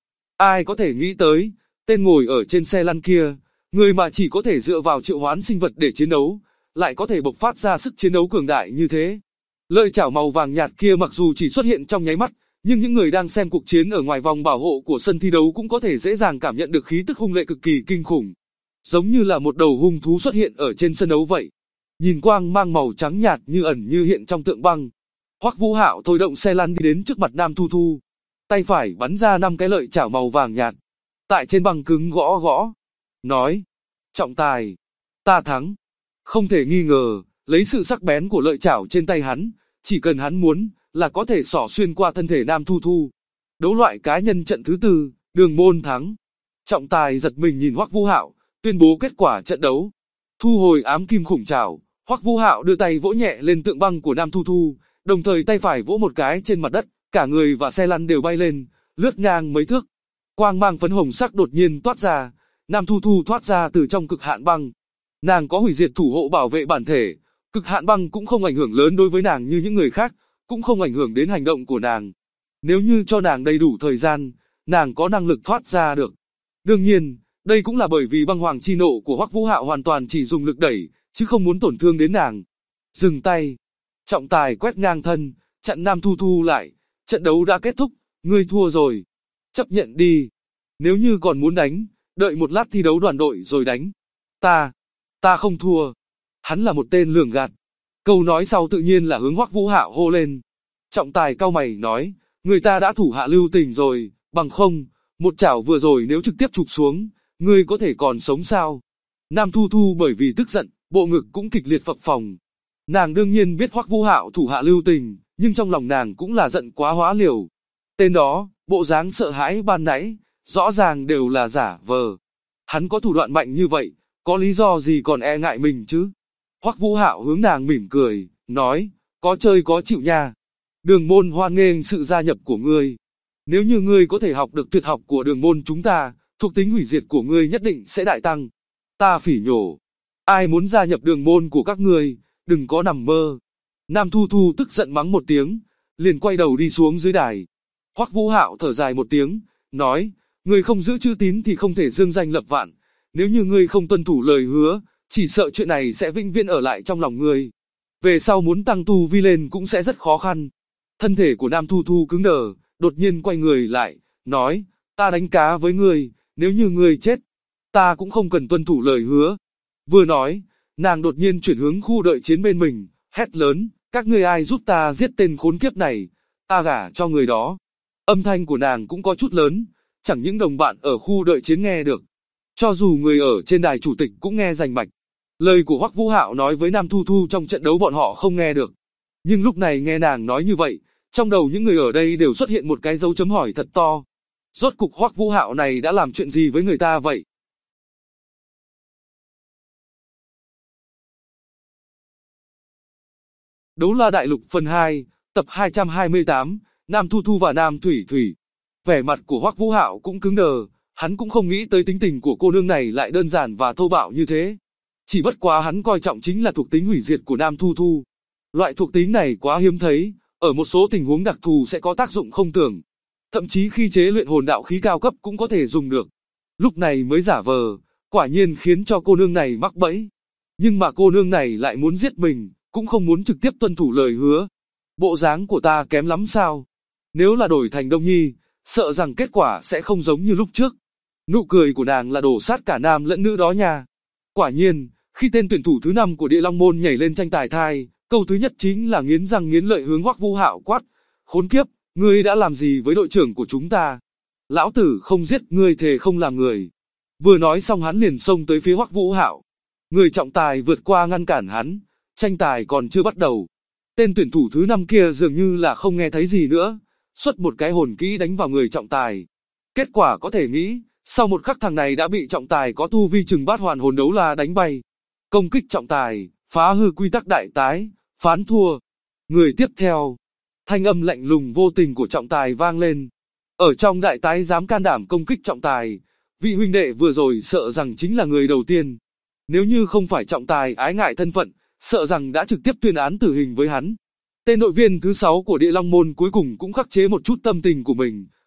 Ai có thể nghĩ tới, tên ngồi ở trên xe lăn kia, người mà chỉ có thể dựa vào triệu hoán sinh vật để chiến đấu, lại có thể bộc phát ra sức chiến đấu cường đại như thế. Lợi chảo màu vàng nhạt kia mặc dù chỉ xuất hiện trong nháy mắt, nhưng những người đang xem cuộc chiến ở ngoài vòng bảo hộ của sân thi đấu cũng có thể dễ dàng cảm nhận được khí tức hung lệ cực kỳ kinh khủng. Giống như là một đầu hung thú xuất hiện ở trên sân đấu vậy. Nhìn quang mang màu trắng nhạt như ẩn như hiện trong tượng băng. Hoắc Vũ Hạo thôi động xe lăn đi đến trước mặt Nam Thu Thu. Tay phải bắn ra 5 cái lợi chảo màu vàng nhạt. Tại trên băng cứng gõ gõ. Nói. Trọng tài. Ta thắng. Không thể nghi ngờ, lấy sự sắc bén của lợi chảo trên tay hắn, chỉ cần hắn muốn, là có thể xỏ xuyên qua thân thể Nam Thu Thu. Đấu loại cá nhân trận thứ 4, Đường Môn thắng. Trọng tài giật mình nhìn Hoắc Vũ Hạo, tuyên bố kết quả trận đấu. Thu hồi ám kim khủng trảo, Hoắc Vũ Hạo đưa tay vỗ nhẹ lên tượng băng của Nam Thu Thu, đồng thời tay phải vỗ một cái trên mặt đất, cả người và xe lăn đều bay lên, lướt ngang mấy thước. Quang mang phấn hồng sắc đột nhiên toát ra, Nam Thu Thu thoát ra từ trong cực hạn băng. Nàng có hủy diệt thủ hộ bảo vệ bản thể, cực hạn băng cũng không ảnh hưởng lớn đối với nàng như những người khác, cũng không ảnh hưởng đến hành động của nàng. Nếu như cho nàng đầy đủ thời gian, nàng có năng lực thoát ra được. Đương nhiên, đây cũng là bởi vì băng hoàng chi nộ của Hoắc Vũ Hạo hoàn toàn chỉ dùng lực đẩy, chứ không muốn tổn thương đến nàng. Dừng tay. Trọng tài quét ngang thân, chặn Nam Thu Thu lại. Trận đấu đã kết thúc, ngươi thua rồi. Chấp nhận đi. Nếu như còn muốn đánh, đợi một lát thi đấu đoàn đội rồi đánh. Ta không thua. Hắn là một tên lường gạt. Câu nói sau tự nhiên là hướng Hoắc Vũ Hạo hô lên. Trọng tài cau mày nói, người ta đã thủ hạ lưu tình rồi, bằng không, một chảo vừa rồi nếu trực tiếp chụp xuống, ngươi có thể còn sống sao? Nam Thu Thu bởi vì tức giận, bộ ngực cũng kịch liệt phập phồng. Nàng đương nhiên biết Hoắc Vũ Hạo thủ hạ lưu tình, nhưng trong lòng nàng cũng là giận quá hóa liều. Tên đó, bộ dáng sợ hãi ban nãy, rõ ràng đều là giả vờ. Hắn có thủ đoạn mạnh như vậy, có lý do gì còn e ngại mình chứ? Hoắc Vũ Hạo hướng nàng mỉm cười, nói, có chơi có chịu nha. Đường Môn hoan nghênh sự gia nhập của ngươi. Nếu như ngươi có thể học được tuyệt học của Đường Môn chúng ta, thuộc tính hủy diệt của ngươi nhất định sẽ đại tăng. Ta phỉ nhổ. Ai muốn gia nhập Đường Môn của các ngươi, đừng có nằm mơ. Nam Thu Thu tức giận mắng một tiếng, liền quay đầu đi xuống dưới đài. Hoắc Vũ Hạo thở dài một tiếng, nói, ngươi không giữ chữ tín thì không thể dương danh lập vạn. Nếu như ngươi không tuân thủ lời hứa, chỉ sợ chuyện này sẽ vĩnh viễn ở lại trong lòng ngươi. Về sau muốn tăng tu vi lên cũng sẽ rất khó khăn. Thân thể của Nam Thu Thu cứng đờ, đột nhiên quay người lại, nói, ta đánh cá với ngươi, nếu như ngươi chết, ta cũng không cần tuân thủ lời hứa. Vừa nói, nàng đột nhiên chuyển hướng khu đợi chiến bên mình, hét lớn, các ngươi ai giúp ta giết tên khốn kiếp này, ta gả cho người đó. Âm thanh của nàng cũng có chút lớn, chẳng những đồng bạn ở khu đợi chiến nghe được. Cho dù người ở trên đài chủ tịch cũng nghe rành mạch. Lời của Hoắc Vũ Hạo nói với Nam Thu Thu trong trận đấu bọn họ không nghe được. Nhưng lúc này nghe nàng nói như vậy, trong đầu những người ở đây đều xuất hiện một cái dấu chấm hỏi thật to. Rốt cục Hoắc Vũ Hạo này đã làm chuyện gì với người ta vậy? Đấu La Đại Lục phần 2, tập 228, Nam Thu Thu và Nam Thủy Thủy. Vẻ mặt của Hoắc Vũ Hạo cũng cứng đờ, hắn cũng không nghĩ tới tính tình của cô nương này lại đơn giản và thô bạo như thế. Chỉ bất quá hắn coi trọng chính là thuộc tính hủy diệt của Nam Thu Thu. Loại thuộc tính này quá hiếm thấy, ở một số tình huống đặc thù sẽ có tác dụng không tưởng. Thậm chí khi chế luyện hồn đạo khí cao cấp cũng có thể dùng được. Lúc này mới giả vờ, quả nhiên khiến cho cô nương này mắc bẫy. Nhưng mà cô nương này lại muốn giết mình, cũng không muốn trực tiếp tuân thủ lời hứa. Bộ dáng của ta kém lắm sao? Nếu là đổi thành Đông Nhi, sợ rằng kết quả sẽ không giống như lúc trước. Nụ cười của nàng là đổ sát cả nam lẫn nữ đó nha. Quả nhiên, khi tên tuyển thủ thứ 5 của Địa Long Môn nhảy lên tranh tài thai, câu thứ nhất chính là nghiến răng nghiến lợi hướng Hoắc Vũ Hạo quát, khốn kiếp, ngươi đã làm gì với đội trưởng của chúng ta? Lão tử không giết ngươi thề không làm người. Vừa nói xong hắn liền xông tới phía Hoắc Vũ Hạo. Người trọng tài vượt qua ngăn cản hắn, tranh tài còn chưa bắt đầu. Tên tuyển thủ thứ 5 kia dường như là không nghe thấy gì nữa, xuất một cái hồn kỹ đánh vào người trọng tài. Kết quả có thể nghĩ, sau một khắc thằng này đã bị trọng tài có tu vi chừng bát hoàn hồn đấu la đánh bay. Công kích trọng tài, phá hư quy tắc đại tái, phán thua. Người tiếp theo, thanh âm lạnh lùng vô tình của trọng tài vang lên. Ở trong đại tái dám can đảm công kích trọng tài, vị huynh đệ vừa rồi sợ rằng chính là người đầu tiên. Nếu như không phải trọng tài ái ngại thân phận, sợ rằng đã trực tiếp tuyên án tử hình với hắn. Tên đội viên thứ 6 của Địa Long Môn cuối cùng cũng khắc chế một chút tâm tình của mình,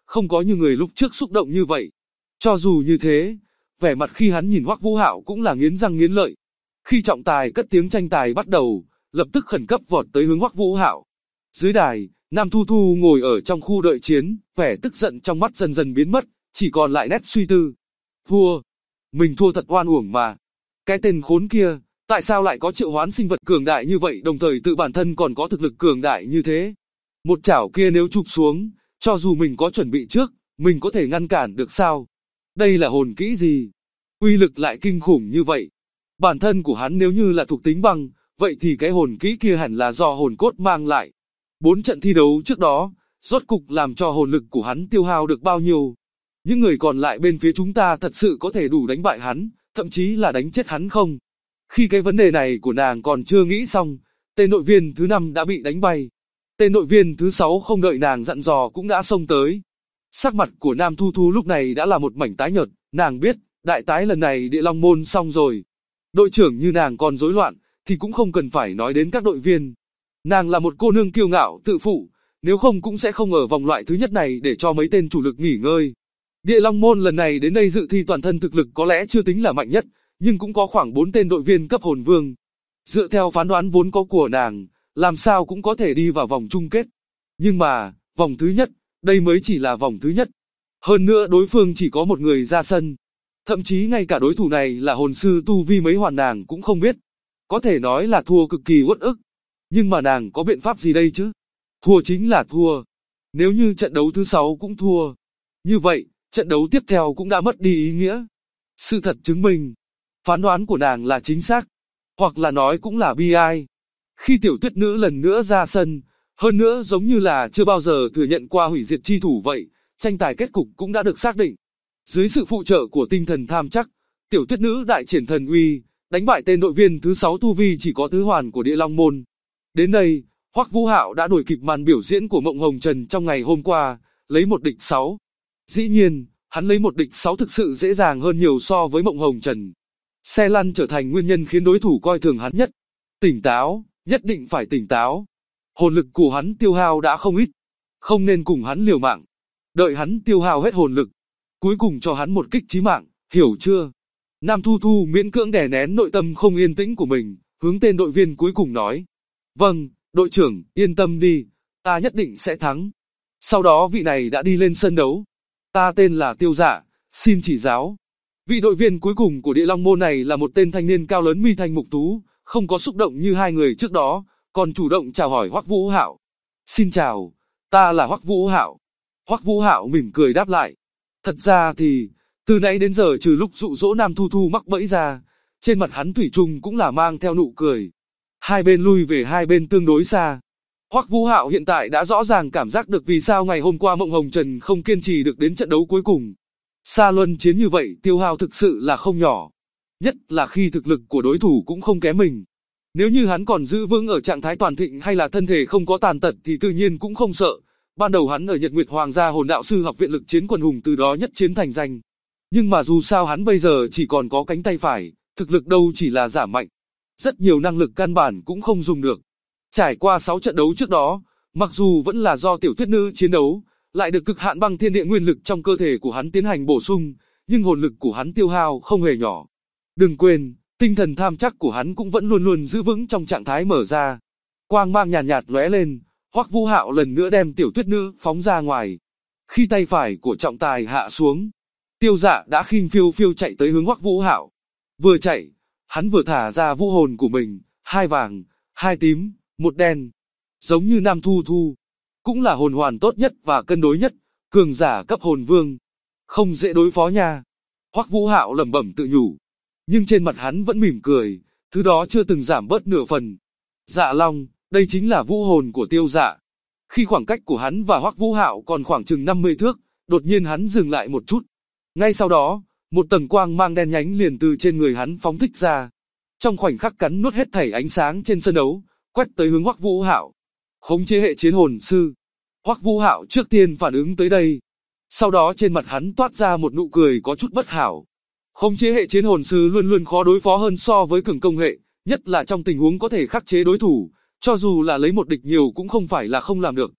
không có như người lúc trước xúc động như vậy. Cho dù như thế, vẻ mặt khi hắn nhìn Hoắc Vũ Hạo cũng là nghiến răng nghiến lợi. Khi trọng tài cất tiếng tranh tài bắt đầu, lập tức khẩn cấp vọt tới hướng Hoắc Vũ Hạo. Dưới đài, Nam Thu Thu ngồi ở trong khu đợi chiến, vẻ tức giận trong mắt dần dần biến mất, chỉ còn lại nét suy tư. Thua. Mình thua thật oan uổng mà. Cái tên khốn kia, tại sao lại có triệu hoán sinh vật cường đại như vậy đồng thời tự bản thân còn có thực lực cường đại như thế? Một chảo kia nếu chụp xuống, cho dù mình có chuẩn bị trước, mình có thể ngăn cản được sao? Đây là hồn kỹ gì? Uy lực lại kinh khủng như vậy. Bản thân của hắn nếu như là thuộc tính băng, vậy thì cái hồn kỹ kia hẳn là do hồn cốt mang lại. 4 trận thi đấu trước đó, rốt cục làm cho hồn lực của hắn tiêu hao được bao nhiêu? Những người còn lại bên phía chúng ta thật sự có thể đủ đánh bại hắn, thậm chí là đánh chết hắn không? Khi cái vấn đề này của nàng còn chưa nghĩ xong, tên nội viên thứ 5 đã bị đánh bay. Tên nội viên thứ 6 không đợi nàng dặn dò cũng đã xông tới. Sắc mặt của Nam Thu Thu lúc này đã là một mảnh tái nhợt, nàng biết, đại tái lần này Địa Long Môn xong rồi. Đội trưởng như nàng còn rối loạn, thì cũng không cần phải nói đến các đội viên. Nàng là một cô nương kiêu ngạo, tự phụ, nếu không cũng sẽ không ở vòng loại thứ nhất này để cho mấy tên chủ lực nghỉ ngơi. Địa Long Môn lần này đến đây dự thi toàn thân thực lực có lẽ chưa tính là mạnh nhất, nhưng cũng có khoảng 4 tên đội viên cấp hồn vương. Dựa theo phán đoán vốn có của nàng, làm sao cũng có thể đi vào vòng chung kết. Nhưng mà, vòng thứ nhất, đây mới chỉ là vòng thứ nhất. Hơn nữa đối phương chỉ có một người ra sân. Thậm chí ngay cả đối thủ này là hồn sư tu vi mấy hoàn nàng cũng không biết. Có thể nói là thua cực kỳ uất ức. Nhưng mà nàng có biện pháp gì đây chứ? Thua chính là thua. Nếu như trận đấu thứ 6 cũng thua, như vậy, trận đấu tiếp theo cũng đã mất đi ý nghĩa. Sự thật chứng minh, phán đoán của nàng là chính xác. Hoặc là nói cũng là bi ai. Khi tiểu tuyết nữ lần nữa ra sân, hơn nữa giống như là chưa bao giờ thừa nhận qua hủy diệt chi thủ vậy, tranh tài kết cục cũng đã được xác định. Dưới sự phụ trợ của tinh thần tham chắc, tiểu tuyết nữ đại triển thần uy, đánh bại tên đội viên thứ 6 tu vi chỉ có tứ hoàn của Địa Long Môn. Đến đây, Hoắc Vũ Hạo đã đuổi kịp màn biểu diễn của Mộng Hồng Trần trong ngày hôm qua, lấy một địch 6. Dĩ nhiên, hắn lấy một địch 6 thực sự dễ dàng hơn nhiều so với Mộng Hồng Trần. Xe lăn trở thành nguyên nhân khiến đối thủ coi thường hắn nhất. Tỉnh táo, nhất định phải tỉnh táo. Hồn lực của hắn tiêu hao đã không ít, không nên cùng hắn liều mạng. Đợi hắn tiêu hao hết hồn lực, cuối cùng cho hắn một kích chí mạng, hiểu chưa? Nam Thu Thu miễn cưỡng đè nén nội tâm không yên tĩnh của mình, hướng tên đội viên cuối cùng nói. Vâng, đội trưởng, yên tâm đi, ta nhất định sẽ thắng. Sau đó vị này đã đi lên sân đấu. Ta tên là Tiêu Dạ, xin chỉ giáo. Vị đội viên cuối cùng của Địa Long Môn này là một tên thanh niên cao lớn mi thanh mục tú, không có xúc động như hai người trước đó, còn chủ động chào hỏi Hoắc Vũ Hạo. Xin chào, ta là Hoắc Vũ Hạo. Hoắc Vũ Hạo mỉm cười đáp lại. Thật ra thì, từ nãy đến giờ trừ lúc dụ dỗ Nam Thu Thu mắc bẫy ra, trên mặt hắn thủy chung cũng là mang theo nụ cười. Hai bên lui về hai bên tương đối xa. Hoắc Vũ Hạo hiện tại đã rõ ràng cảm giác được vì sao ngày hôm qua Mộng Hồng Trần không kiên trì được đến trận đấu cuối cùng. Xa luân chiến như vậy tiêu hao thực sự là không nhỏ. Nhất là khi thực lực của đối thủ cũng không kém mình. Nếu như hắn còn giữ vững ở trạng thái toàn thịnh hay là thân thể không có tàn tật thì tự nhiên cũng không sợ. Ban đầu hắn ở Nhật Nguyệt Hoàng gia Hồn Đạo Sư học viện lực chiến quần hùng từ đó nhất chiến thành danh. Nhưng mà dù sao hắn bây giờ chỉ còn có cánh tay phải, thực lực đâu chỉ là giảm mạnh. Rất nhiều năng lực căn bản cũng không dùng được. Trải qua 6 trận đấu trước đó, mặc dù vẫn là do tiểu tuyết nữ chiến đấu, lại được cực hạn băng thiên địa nguyên lực trong cơ thể của hắn tiến hành bổ sung, nhưng hồn lực của hắn tiêu hao không hề nhỏ. Đừng quên, tinh thần tham chắc của hắn cũng vẫn luôn luôn giữ vững trong trạng thái mở ra. Quang mang nhàn nhạt lóe lên, Hoắc Vũ Hạo lần nữa đem tiểu tuyết nữ phóng ra ngoài. Khi tay phải của trọng tài hạ xuống, Tiêu Dạ đã khinh phiêu phiêu chạy tới hướng Hoắc Vũ Hạo. Vừa chạy, hắn vừa thả ra vũ hồn của mình, 2 vàng, 2 tím, 1 đen. Giống như Nam Thu Thu, cũng là hồn hoàn tốt nhất và cân đối nhất, cường giả cấp hồn vương. Không dễ đối phó nha. Hoắc Vũ Hạo lẩm bẩm tự nhủ. Nhưng trên mặt hắn vẫn mỉm cười, thứ đó chưa từng giảm bớt nửa phần. Dạ Long, đây chính là vũ hồn của Tiêu Dạ. Khi khoảng cách của hắn và Hoắc Vũ Hạo còn khoảng chừng 50 thước, đột nhiên hắn dừng lại một chút. Ngay sau đó, một tầng quang mang đen nhánh liền từ trên người hắn phóng thích ra. Trong khoảnh khắc cắn nuốt hết thảy ánh sáng trên sân đấu, quét tới hướng Hoắc Vũ Hạo. Khống chế hệ chiến hồn sư. Hoắc Vũ Hạo trước tiên phản ứng tới đây. Sau đó trên mặt hắn toát ra một nụ cười có chút bất hảo. Khống chế hệ chiến hồn sư luôn luôn khó đối phó hơn so với cường công hệ, nhất là trong tình huống có thể khắc chế đối thủ, cho dù là lấy một địch nhiều cũng không phải là không làm được.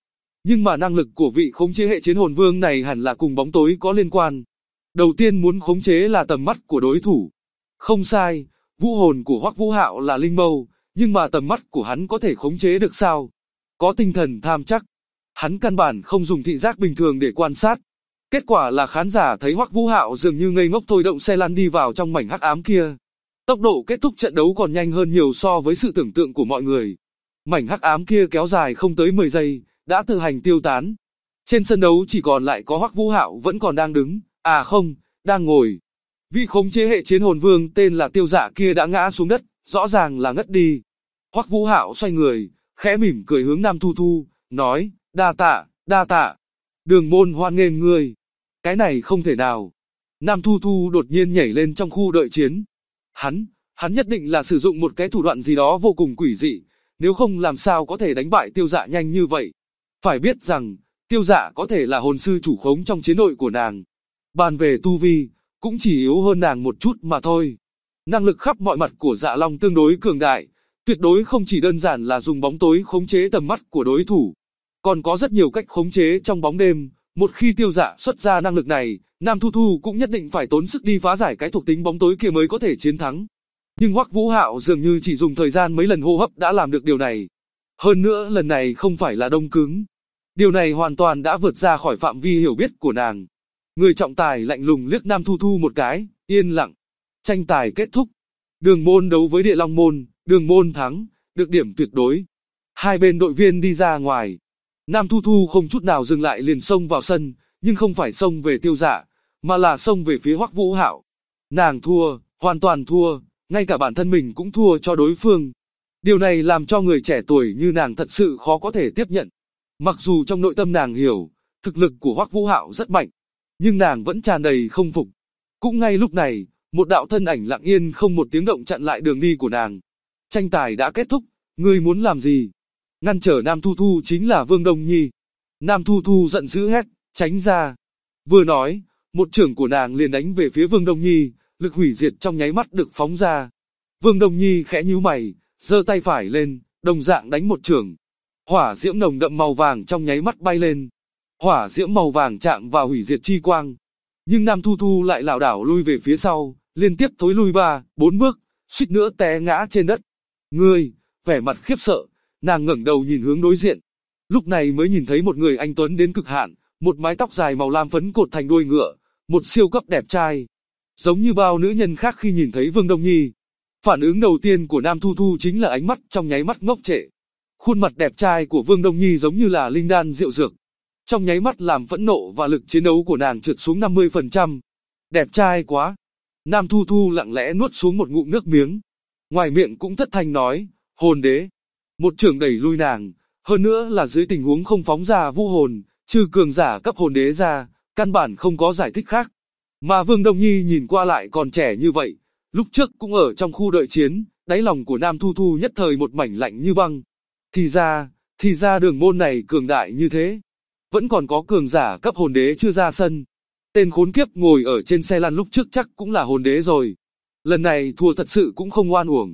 Nhưng mà năng lực của vị khống chế hệ chiến hồn vương này hẳn là cùng bóng tối có liên quan. Đầu tiên muốn khống chế là tầm mắt của đối thủ. Không sai, vũ hồn của Hoắc Vũ Hạo là linh mâu, nhưng mà tầm mắt của hắn có thể khống chế được sao? Có tinh thần tham chắc. Hắn căn bản không dùng thị giác bình thường để quan sát. Kết quả là khán giả thấy Hoắc Vũ Hạo dường như ngây ngốc thôi động xe lăn đi vào trong mảnh hắc ám kia. Tốc độ kết thúc trận đấu còn nhanh hơn nhiều so với sự tưởng tượng của mọi người. Mảnh hắc ám kia kéo dài không tới 10 giây, đã tự hành tiêu tán. Trên sân đấu chỉ còn lại có Hoắc Vũ Hạo vẫn còn đang đứng, à không, đang ngồi. Vị khống chế hệ chiến hồn vương tên là Tiêu Dạ kia đã ngã xuống đất, rõ ràng là ngất đi. Hoắc Vũ Hạo xoay người, khẽ mỉm cười hướng Nam Thu Thu, nói, đa tạ, Đường Môn hoan nghênh ngươi. Cái này không thể nào. Nam Thu Thu đột nhiên nhảy lên trong khu đợi chiến. Hắn nhất định là sử dụng một cái thủ đoạn gì đó vô cùng quỷ dị, nếu không làm sao có thể đánh bại Tiêu Dạ nhanh như vậy. Phải biết rằng, Tiêu Dạ có thể là hồn sư chủ khống trong chiến đội của nàng. Bàn về tu vi, cũng chỉ yếu hơn nàng một chút mà thôi. Năng lực khắp mọi mặt của Dạ Long tương đối cường đại, tuyệt đối không chỉ đơn giản là dùng bóng tối khống chế tầm mắt của đối thủ. Còn có rất nhiều cách khống chế trong bóng đêm, một khi Tiêu Dạ xuất ra năng lực này, Nam Thu Thu cũng nhất định phải tốn sức đi phá giải cái thuộc tính bóng tối kia mới có thể chiến thắng. Nhưng Hoắc Vũ Hạo dường như chỉ dùng thời gian mấy lần hô hấp đã làm được điều này. Hơn nữa lần này không phải là đông cứng. Điều này hoàn toàn đã vượt ra khỏi phạm vi hiểu biết của nàng. Người trọng tài lạnh lùng liếc Nam Thu Thu một cái, yên lặng. Tranh tài kết thúc. Đường Môn đấu với Địa Long Môn, Đường Môn thắng, được điểm tuyệt đối. Hai bên đội viên đi ra ngoài. Nam Thu Thu không chút nào dừng lại liền xông vào sân, nhưng không phải xông về Tiêu Dạ, mà là xông về phía Hoắc Vũ Hạo. Nàng thua, hoàn toàn thua, ngay cả bản thân mình cũng thua cho đối phương. Điều này làm cho người trẻ tuổi như nàng thật sự khó có thể tiếp nhận. Mặc dù trong nội tâm nàng hiểu, thực lực của Hoắc Vũ Hạo rất mạnh, nhưng nàng vẫn tràn đầy không phục. Cũng ngay lúc này, một đạo thân ảnh lặng yên không một tiếng động chặn lại đường đi của nàng. Tranh tài đã kết thúc, ngươi muốn làm gì? Ngăn trở Nam Thu Thu chính là Vương Đông Nhi. Nam Thu Thu giận dữ hét, tránh ra. Vừa nói, một chưởng của nàng liền đánh về phía Vương Đông Nhi, lực hủy diệt trong nháy mắt được phóng ra. Vương Đông Nhi khẽ nhíu mày, giơ tay phải lên, đồng dạng đánh một chưởng. Hỏa diễm nồng đậm màu vàng trong nháy mắt bay lên. Hỏa diễm màu vàng chạm vào hủy diệt chi quang. Nhưng Nam Thu Thu lại lảo đảo lui về phía sau, liên tiếp thối lui 3-4 bước, suýt nữa té ngã trên đất. Ngươi, vẻ mặt khiếp sợ, nàng ngẩng đầu nhìn hướng đối diện. Lúc này mới nhìn thấy một người anh tuấn đến cực hạn, một mái tóc dài màu lam phấn cột thành đuôi ngựa, một siêu cấp đẹp trai. Giống như bao nữ nhân khác khi nhìn thấy Vương Đông Nhi. Phản ứng đầu tiên của Nam Thu Thu chính là ánh mắt trong nháy mắt ngốc trệ. Khuôn mặt đẹp trai của Vương Đông Nhi giống như là linh đan rượu dược. Trong nháy mắt làm phẫn nộ và lực chiến đấu của nàng trượt xuống 50%. Đẹp trai quá. Nam Thu Thu lặng lẽ nuốt xuống một ngụm nước miếng. Ngoài miệng cũng thất thanh nói, hồn đế. Một chưởng đẩy lui nàng, hơn nữa là dưới tình huống không phóng ra vũ hồn, trừ cường giả cấp hồn đế ra, căn bản không có giải thích khác. Mà Vương Đông Nhi nhìn qua lại còn trẻ như vậy, lúc trước cũng ở trong khu đợi chiến, đáy lòng của Nam Thu Thu nhất thời một mảnh lạnh như băng. Thì ra Đường Môn này cường đại như thế. Vẫn còn có cường giả cấp hồn đế chưa ra sân. Tên khốn kiếp ngồi ở trên xe lăn lúc trước chắc cũng là hồn đế rồi. Lần này thua thật sự cũng không oan uổng.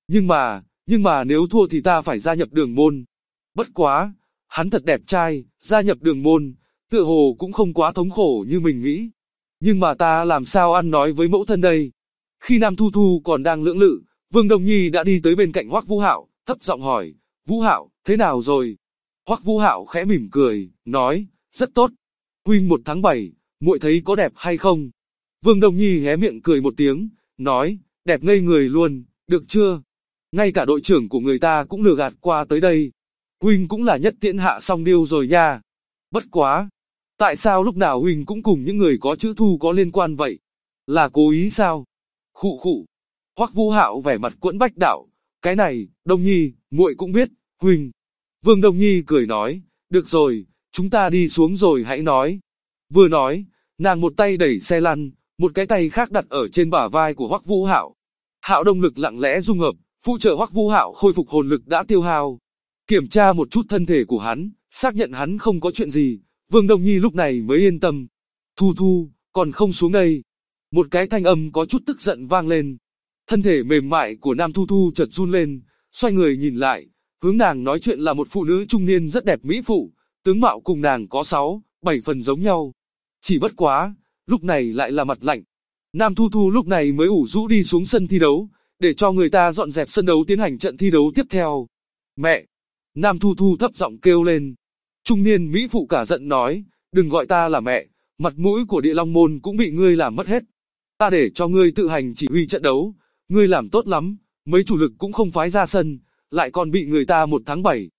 Nhưng mà nếu thua thì ta phải gia nhập Đường Môn. Bất quá, hắn thật đẹp trai, gia nhập Đường Môn, tựa hồ cũng không quá thống khổ như mình nghĩ. Nhưng mà ta làm sao ăn nói với mẫu thân đây? Khi Nam Thu Thu còn đang lưỡng lự, Vương Đông Nhi đã đi tới bên cạnh Hoắc Vũ Hạo, thấp giọng hỏi, Vũ Hạo, thế nào rồi? Hoắc Vũ Hạo khẽ mỉm cười, nói, rất tốt. Huynh 1 tháng 7, muội thấy có đẹp hay không? Vương Đông Nhi hé miệng cười một tiếng, nói, đẹp ngây người luôn, được chưa? Ngay cả đội trưởng của người ta cũng lừa gạt qua tới đây. Huynh cũng là nhất tiễn hạ song điêu rồi nha. Bất quá, tại sao lúc nào Huynh cũng cùng những người có chữ Thu có liên quan vậy? Là cố ý sao? Khụ khụ. Hoắc Vũ Hạo vẻ mặt quẫn bách đạo, cái này, Đông Nhi, muội cũng biết, Huynh. Vương Đông Nhi cười nói, được rồi, chúng ta đi xuống rồi hãy nói. Vừa nói, nàng một tay đẩy xe lăn, một cái tay khác đặt ở trên bả vai của Hoắc Vũ Hạo. Hạo động lực lặng lẽ dung hợp, phụ trợ Hoắc Vũ Hạo khôi phục hồn lực đã tiêu hao. Kiểm tra một chút thân thể của hắn, xác nhận hắn không có chuyện gì, Vương Đông Nhi lúc này mới yên tâm. Thu Thu, còn không xuống đây. Một cái thanh âm có chút tức giận vang lên. Thân thể mềm mại của Nam Thu Thu chợt run lên, xoay người nhìn lại, hướng nàng nói chuyện là một phụ nữ trung niên rất đẹp mỹ phụ, tướng mạo cùng nàng có 6-7 phần giống nhau. Chỉ bất quá, lúc này lại là mặt lạnh. Nam Thu Thu lúc này mới ủ rũ đi xuống sân thi đấu, để cho người ta dọn dẹp sân đấu tiến hành trận thi đấu tiếp theo. Mẹ! Nam Thu Thu thấp giọng kêu lên. Trung niên mỹ phụ cả giận nói, đừng gọi ta là mẹ, mặt mũi của Địa Long Môn cũng bị ngươi làm mất hết. Ta để cho ngươi tự hành chỉ huy trận đấu, ngươi làm tốt lắm, mấy chủ lực cũng không phái ra sân, lại còn bị người ta 1 thắng 7.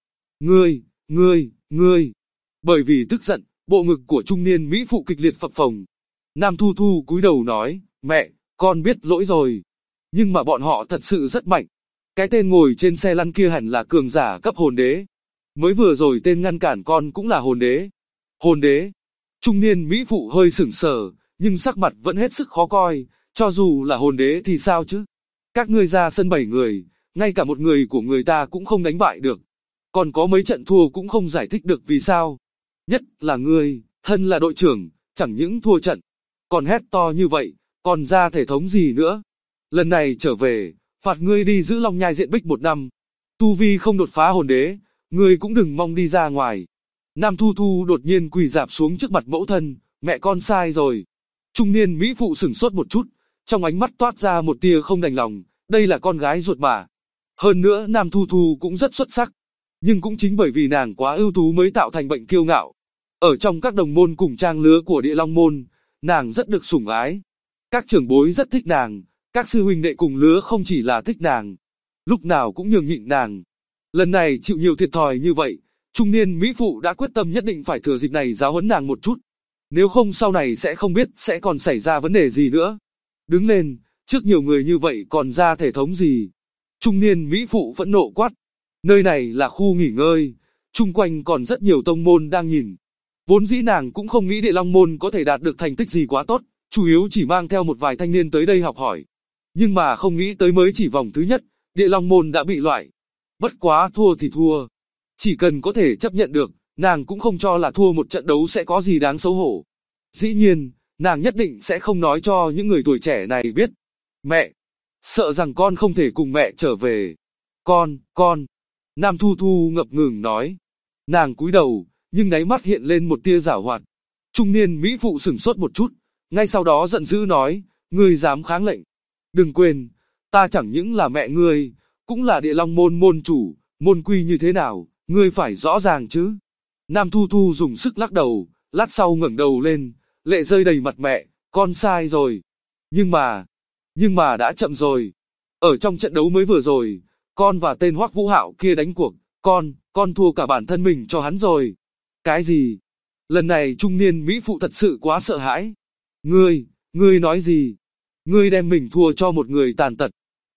Ngươi! Bởi vì tức giận, bộ ngực của trung niên mỹ phụ kịch liệt phập phồng. Nam Thu Thu cúi đầu nói, mẹ, con biết lỗi rồi. Nhưng mà bọn họ thật sự rất mạnh. Cái tên ngồi trên xe lăn kia hẳn là cường giả cấp hồn đế. Mới vừa rồi tên ngăn cản con cũng là hồn đế. Hồn đế. Trung niên mỹ phụ hơi sửng sờ, nhưng sắc mặt vẫn hết sức khó coi, cho dù là hồn đế thì sao chứ? Các ngươi ra sân 7 người, ngay cả một người của người ta cũng không đánh bại được. Còn có mấy trận thua cũng không giải thích được vì sao. Nhất là ngươi, thân là đội trưởng, chẳng những thua trận, còn hét to như vậy, còn ra thể thống gì nữa. Lần này trở về, phạt ngươi đi giữ Long Nhai diện bích 1 năm. Tu vi không đột phá hồn đế, ngươi cũng đừng mong đi ra ngoài. Nam Thu Thu đột nhiên quỳ rạp xuống trước mặt mẫu thân, mẹ con sai rồi. Trung niên mỹ phụ sửng sốt một chút, trong ánh mắt toát ra một tia không đành lòng, đây là con gái ruột mà. Hơn nữa Nam Thu Thu cũng rất xuất sắc, nhưng cũng chính bởi vì nàng quá ưu tú mới tạo thành bệnh kiêu ngạo. Ở trong các đồng môn cùng trang lứa của Địa Long Môn, nàng rất được sủng ái. Các trưởng bối rất thích nàng, các sư huynh đệ cùng lứa không chỉ là thích nàng, lúc nào cũng nhường nhịn nàng. Lần này chịu nhiều thiệt thòi như vậy, trung niên mỹ phụ đã quyết tâm nhất định phải thừa dịp này giáo huấn nàng một chút. Nếu không sau này sẽ không biết sẽ còn xảy ra vấn đề gì nữa. Đứng lên, trước nhiều người như vậy còn ra thể thống gì. Trung niên mỹ phụ phẫn nộ quát. Nơi này là khu nghỉ ngơi, chung quanh còn rất nhiều tông môn đang nhìn. Vốn dĩ nàng cũng không nghĩ Địa Long Môn có thể đạt được thành tích gì quá tốt, chủ yếu chỉ mang theo một vài thanh niên tới đây học hỏi. Nhưng mà không nghĩ tới mới chỉ vòng thứ nhất, Địa Long Môn đã bị loại. Bất quá thua thì thua. Chỉ cần có thể chấp nhận được, nàng cũng không cho là thua một trận đấu sẽ có gì đáng xấu hổ. Dĩ nhiên, nàng nhất định sẽ không nói cho những người tuổi trẻ này biết. Mẹ, sợ rằng con không thể cùng mẹ trở về. Con. Nam Thu Thu ngập ngừng nói. Nàng cúi đầu, nhưng đáy mắt hiện lên một tia giảo hoạt. Trung niên mỹ phụ sửng sốt một chút, ngay sau đó giận dữ nói, ngươi dám kháng lệnh. Đừng quên, ta chẳng những là mẹ ngươi, cũng là Địa Long Môn môn chủ, môn quy như thế nào, ngươi phải rõ ràng chứ. Nam Thu Thu dùng sức lắc đầu, lát sau ngẩng đầu lên, lệ rơi đầy mặt mẹ, con sai rồi. Nhưng mà đã chậm rồi. Ở trong trận đấu mới vừa rồi, con và tên Hoắc Vũ Hạo kia đánh cuộc, con thua cả bản thân mình cho hắn rồi. Cái gì? Lần này trung niên mỹ phụ thật sự quá sợ hãi. Ngươi nói gì? Ngươi đem mình thua cho một người tàn tật.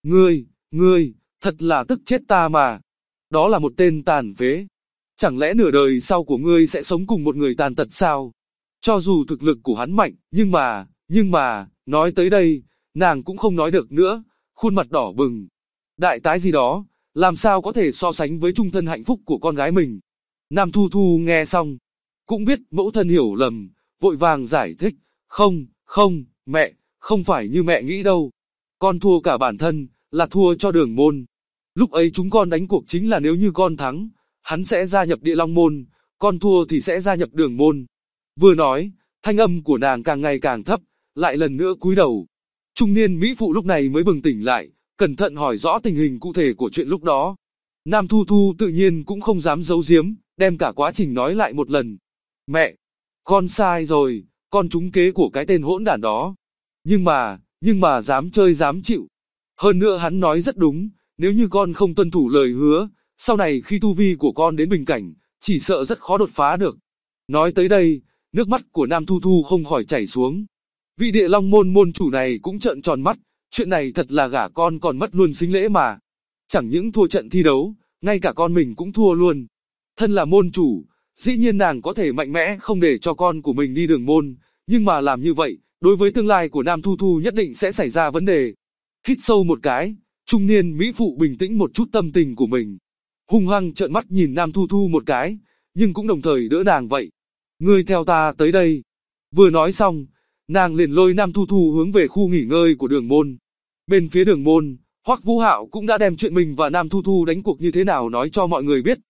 Ngươi, thật là tức chết ta mà. Đó là một tên tàn phế. Chẳng lẽ nửa đời sau của ngươi sẽ sống cùng một người tàn tật sao? Cho dù thực lực của hắn mạnh, nhưng mà, nói tới đây, nàng cũng không nói được nữa, khuôn mặt đỏ bừng. Đại tái gì đó, làm sao có thể so sánh với chung thân hạnh phúc của con gái mình. Nam Thu Thu nghe xong, cũng biết mẫu thân hiểu lầm, vội vàng giải thích, không, mẹ, không phải như mẹ nghĩ đâu. Con thua cả bản thân, là thua cho Đường Môn. Lúc ấy chúng con đánh cuộc chính là nếu như con thắng, hắn sẽ gia nhập Địa Long Môn, con thua thì sẽ gia nhập Đường Môn. Vừa nói, thanh âm của nàng càng ngày càng thấp, lại lần nữa cúi đầu. Trung niên mỹ phụ lúc này mới bừng tỉnh lại, cẩn thận hỏi rõ tình hình cụ thể của chuyện lúc đó. Nam Thu Thu tự nhiên cũng không dám giấu giếm, đem cả quá trình nói lại một lần. Mẹ, con sai rồi, con trúng kế của cái tên hỗn đản đó. Nhưng mà dám chơi dám chịu. Hơn nữa hắn nói rất đúng, nếu như con không tuân thủ lời hứa, sau này khi tu vi của con đến bình cảnh, chỉ sợ rất khó đột phá được. Nói tới đây, nước mắt của Nam Thu Thu không khỏi chảy xuống. Vị Địa Long Môn môn chủ này cũng trợn tròn mắt, chuyện này thật là gả con còn mất luôn sính lễ mà. Chẳng những thua trận thi đấu, ngay cả con mình cũng thua luôn. Thân là môn chủ, dĩ nhiên nàng có thể mạnh mẽ không để cho con của mình đi Đường Môn, nhưng mà làm như vậy, đối với tương lai của Nam Thu Thu nhất định sẽ xảy ra vấn đề. Hít sâu một cái, trung niên mỹ phụ bình tĩnh một chút tâm tình của mình. Hung hăng trợn mắt nhìn Nam Thu Thu một cái, nhưng cũng đồng thời đỡ nàng vậy. Ngươi theo ta tới đây. Vừa nói xong, nàng liền lôi Nam Thu Thu hướng về khu nghỉ ngơi của Đường Môn. Bên phía Đường Môn, Hoắc Vũ Hạo cũng đã đem chuyện mình và Nam Thu Thu đánh cuộc như thế nào nói cho mọi người biết.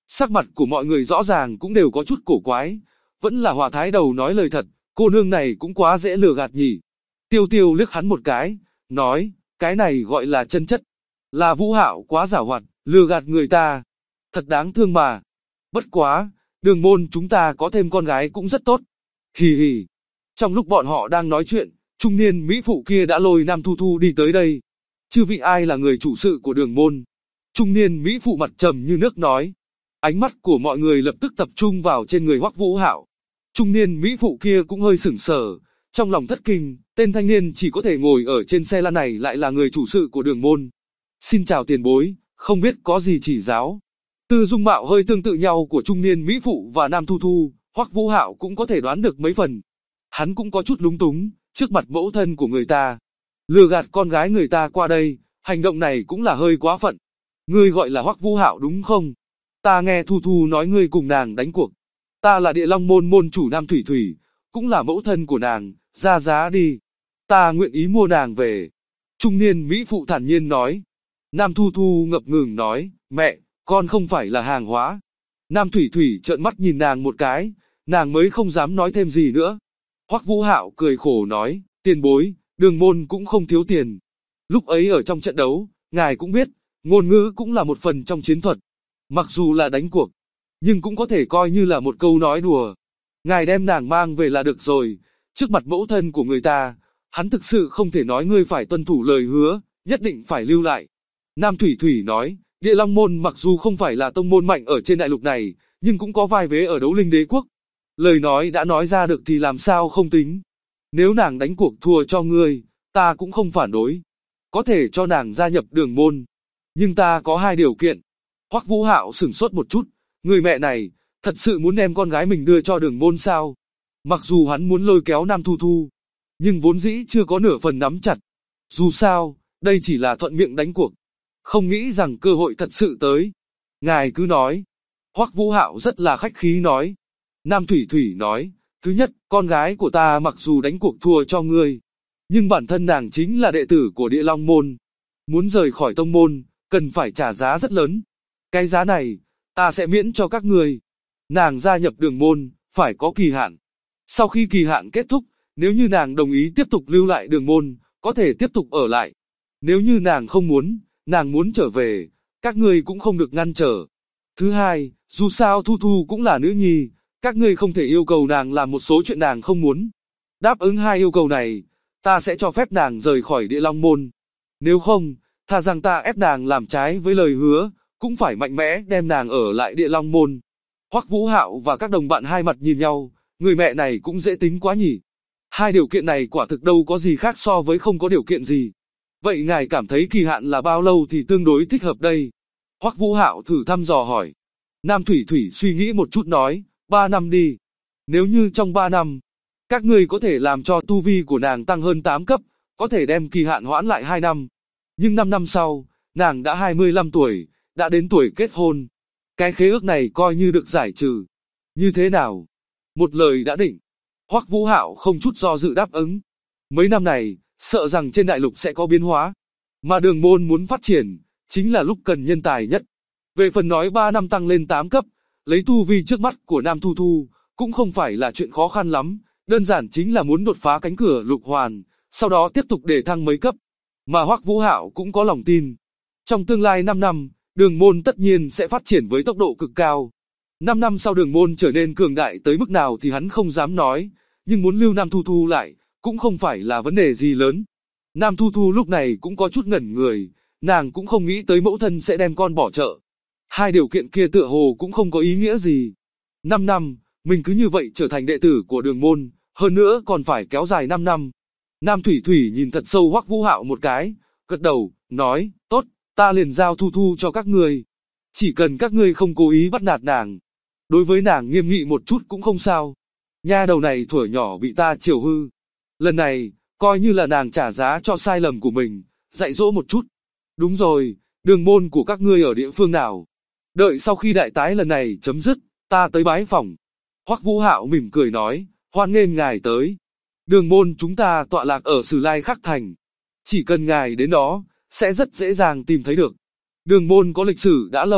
Sắc mặt của mọi người rõ ràng cũng đều có chút cổ quái, vẫn là Hòa Thái Đầu nói lời thật, cô nương này cũng quá dễ lừa gạt nhỉ. Tiêu Tiêu liếc hắn một cái, nói, cái này gọi là chân chất, là Vũ Hạo quá giảo hoạt, lừa gạt người ta, thật đáng thương mà. Bất quá, Đường môn chúng ta có thêm con gái cũng rất tốt. Hì hì. Trong lúc bọn họ đang nói chuyện, trung niên mỹ phụ kia đã lôi Nam Thu Thu đi tới đây. Chư vị ai là người chủ sự của Đường môn? Trung niên mỹ phụ mặt trầm như nước nói. Ánh mắt của mọi người lập tức tập trung vào trên người Hoắc Vũ Hạo. Trung niên mỹ phụ kia cũng hơi sửng sờ, trong lòng thất kinh, tên thanh niên chỉ có thể ngồi ở trên xe lăn này lại là người chủ sự của Đường môn. Xin chào tiền bối, không biết có gì chỉ giáo. Từ dung mạo hơi tương tự nhau của trung niên mỹ phụ và Nam Thu Thu, Hoắc Vũ Hạo cũng có thể đoán được mấy phần. Hắn cũng có chút lúng túng, trước mặt mẫu thân của người ta. Lừa gạt con gái người ta qua đây, hành động này cũng là hơi quá phận. Ngươi gọi là Hoắc Vũ Hạo đúng không? Ta nghe Thu Thu nói ngươi cùng nàng đánh cuộc. Ta là Địa Long môn môn chủ Nam Thủy Thủy, cũng là mẫu thân của nàng, ra giá đi. Ta nguyện ý mua nàng về. Trung niên mỹ phụ thản nhiên nói. Nam Thu Thu ngập ngừng nói, mẹ, con không phải là hàng hóa. Nam Thủy Thủy trợn mắt nhìn nàng một cái, nàng mới không dám nói thêm gì nữa. Hoắc Vũ Hạo cười khổ nói, tiền bối, Đường môn cũng không thiếu tiền. Lúc ấy ở trong trận đấu, ngài cũng biết, ngôn ngữ cũng là một phần trong chiến thuật. Mặc dù là đánh cuộc, nhưng cũng có thể coi như là một câu nói đùa. Ngài đem nàng mang về là được rồi, trước mặt mẫu thân của người ta, hắn thực sự không thể nói ngươi phải tuân thủ lời hứa, nhất định phải lưu lại. Nam Thủy Thủy nói, Địa Long môn mặc dù không phải là tông môn mạnh ở trên đại lục này, nhưng cũng có vai vế ở Đấu Linh Đế quốc. Lời nói đã nói ra được thì làm sao không tính. Nếu nàng đánh cuộc thua cho ngươi, ta cũng không phản đối. Có thể cho nàng gia nhập Đường môn. Nhưng ta có hai điều kiện. Hoắc Vũ Hạo sửng sốt một chút, người mẹ này, thật sự muốn đem con gái mình đưa cho Đường môn sao? Mặc dù hắn muốn lôi kéo Nam Thu Thu, nhưng vốn dĩ chưa có nửa phần nắm chặt. Dù sao, đây chỉ là thuận miệng đánh cuộc. Không nghĩ rằng cơ hội thật sự tới. Ngài cứ nói. Hoắc Vũ Hạo rất là khách khí nói. Nam Thủy Thủy nói, thứ nhất, con gái của ta mặc dù đánh cuộc thua cho ngươi, nhưng bản thân nàng chính là đệ tử của Địa Long môn. Muốn rời khỏi tông môn, cần phải trả giá rất lớn. Cái giá này, ta sẽ miễn cho các ngươi. Nàng gia nhập Đường môn, phải có kỳ hạn. Sau khi kỳ hạn kết thúc, nếu như nàng đồng ý tiếp tục lưu lại Đường môn, có thể tiếp tục ở lại. Nếu như nàng không muốn, nàng muốn trở về, các ngươi cũng không được ngăn trở. Thứ hai, dù sao Thu Thu cũng là nữ nhi, các ngươi không thể yêu cầu nàng làm một số chuyện nàng không muốn. Đáp ứng hai yêu cầu này, ta sẽ cho phép nàng rời khỏi Địa Long môn. Nếu không, thà rằng ta ép nàng làm trái với lời hứa, cũng phải mạnh mẽ đem nàng ở lại Địa Long môn. Hoắc Vũ Hạo và các đồng bạn hai mặt nhìn nhau, người mẹ này cũng dễ tính quá nhỉ. Hai điều kiện này quả thực đâu có gì khác so với không có điều kiện gì. Vậy ngài cảm thấy kỳ hạn là bao lâu thì tương đối thích hợp đây? Hoắc Vũ Hạo thử thăm dò hỏi. Nam Thủy Thủy suy nghĩ một chút nói, 3 năm đi. Nếu như trong 3 năm, các ngươi có thể làm cho tu vi của nàng tăng hơn 8 cấp, có thể đem kỳ hạn hoãn lại 2 năm. Nhưng 5 năm sau, nàng đã 25 tuổi, đã đến tuổi kết hôn. Cái khế ước này coi như được giải trừ. Như thế nào? Một lời đã định. Hoắc Vũ Hạo không chút do dự đáp ứng. Mấy năm này, sợ rằng trên đại lục sẽ có biến hóa. Mà Đường môn muốn phát triển, chính là lúc cần nhân tài nhất. Về phần nói 3 năm tăng lên 8 cấp, lấy tu vi trước mắt của Nam Thu Thu, cũng không phải là chuyện khó khăn lắm, đơn giản chính là muốn đột phá cánh cửa lục hoàn, sau đó tiếp tục để thăng mấy cấp. Mà Hoắc Vũ Hạo cũng có lòng tin. Trong tương lai 5 năm, Đường môn tất nhiên sẽ phát triển với tốc độ cực cao. 5 năm sau Đường môn trở nên cường đại tới mức nào thì hắn không dám nói, nhưng muốn lưu Nam Thu Thu lại, cũng không phải là vấn đề gì lớn. Nam Thu Thu lúc này cũng có chút ngẩn người, nàng cũng không nghĩ tới mẫu thân sẽ đem con bỏ chợ. Hai điều kiện kia tựa hồ cũng không có ý nghĩa gì. 5 năm, mình cứ như vậy trở thành đệ tử của Đường môn, hơn nữa còn phải kéo dài 5 năm. Nam Thủy Thủy nhìn thật sâu Hoắc Vũ Hạo một cái, gật đầu, nói, tốt, ta liền giao Thu Thu cho các ngươi. Chỉ cần các ngươi không cố ý bắt nạt nàng. Đối với nàng nghiêm nghị một chút cũng không sao. Nha đầu này thuở nhỏ bị ta chiều hư. Lần này, coi như là nàng trả giá cho sai lầm của mình, dạy dỗ một chút. Đúng rồi, Đường môn của các ngươi ở địa phương nào? Đợi sau khi đại tái lần này chấm dứt, ta tới bái phỏng. Hoắc Vũ Hạo mỉm cười nói, hoan nghênh ngài tới. Đường môn chúng ta tọa lạc ở Sử Lai Khắc Thành. Chỉ cần ngài đến đó, sẽ rất dễ dàng tìm thấy được. Đường môn có lịch sử đã lâu,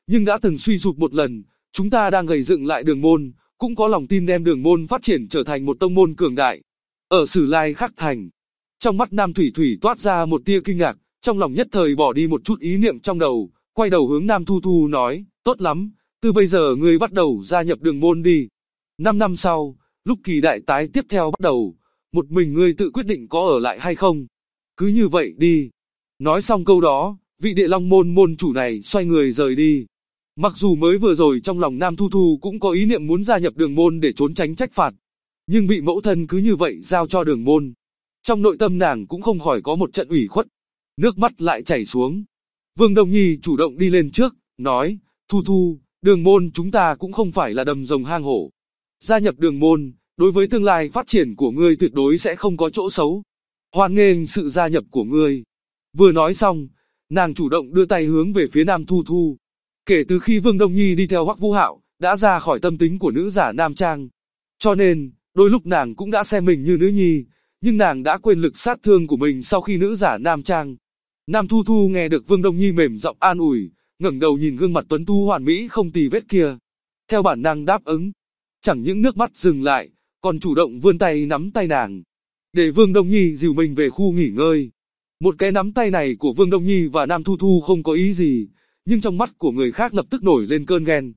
nhưng đã từng suy sụp một lần, chúng ta đang gầy dựng lại Đường Môn, cũng có lòng tin đem Đường Môn phát triển trở thành một tông môn cường đại. Ở Sử Lai Khắc Thành, trong mắt Nam Thủy Thủy toát ra một tia kinh ngạc, trong lòng nhất thời bỏ đi một chút ý niệm trong đầu, quay đầu hướng Nam Thu Thu nói, tốt lắm, từ bây giờ ngươi bắt đầu gia nhập Đường Môn đi. 5 năm sau, lúc kỳ đại tái tiếp theo bắt đầu, một mình ngươi tự quyết định có ở lại hay không. Cứ như vậy đi. Nói xong câu đó, vị Địa Long môn môn chủ này xoay người rời đi. Mặc dù mới vừa rồi trong lòng Nam Thu Thu cũng có ý niệm muốn gia nhập Đường Môn để trốn tránh trách phạt, nhưng bị mẫu thân cứ như vậy giao cho Đường Môn. Trong nội tâm nàng cũng không khỏi có một trận ủy khuất, nước mắt lại chảy xuống. Vương Đông Nhi chủ động đi lên trước, nói, Thu Thu, Đường Môn chúng ta cũng không phải là đầm rồng hang hổ. Gia nhập Đường Môn, đối với tương lai phát triển của ngươi tuyệt đối sẽ không có chỗ xấu. Hoan nghênh sự gia nhập của ngươi. Vừa nói xong, nàng chủ động đưa tay hướng về phía Nam Thu Thu. Kể từ khi Vương Đông Nhi đi theo Hoắc Vũ Hạo, đã ra khỏi tâm tính của nữ giả nam trang. Cho nên, đôi lúc nàng cũng đã xem mình như nữ nhi, nhưng nàng đã quên lực sát thương của mình sau khi nữ giả nam trang. Nam Thu Thu nghe được Vương Đông Nhi mềm giọng an ủi, ngẩng đầu nhìn gương mặt tuấn tú hoàn mỹ không tì vết kia. Theo bản năng đáp ứng, chẳng những nước mắt dừng lại, còn chủ động vươn tay nắm tay nàng, để Vương Đông Nhi dìu mình về khu nghỉ ngơi. Một cái nắm tay này của Vương Đông Nhi và Nam Thu Thu không có ý gì, nhưng trong mắt của người khác lập tức nổi lên cơn ghen.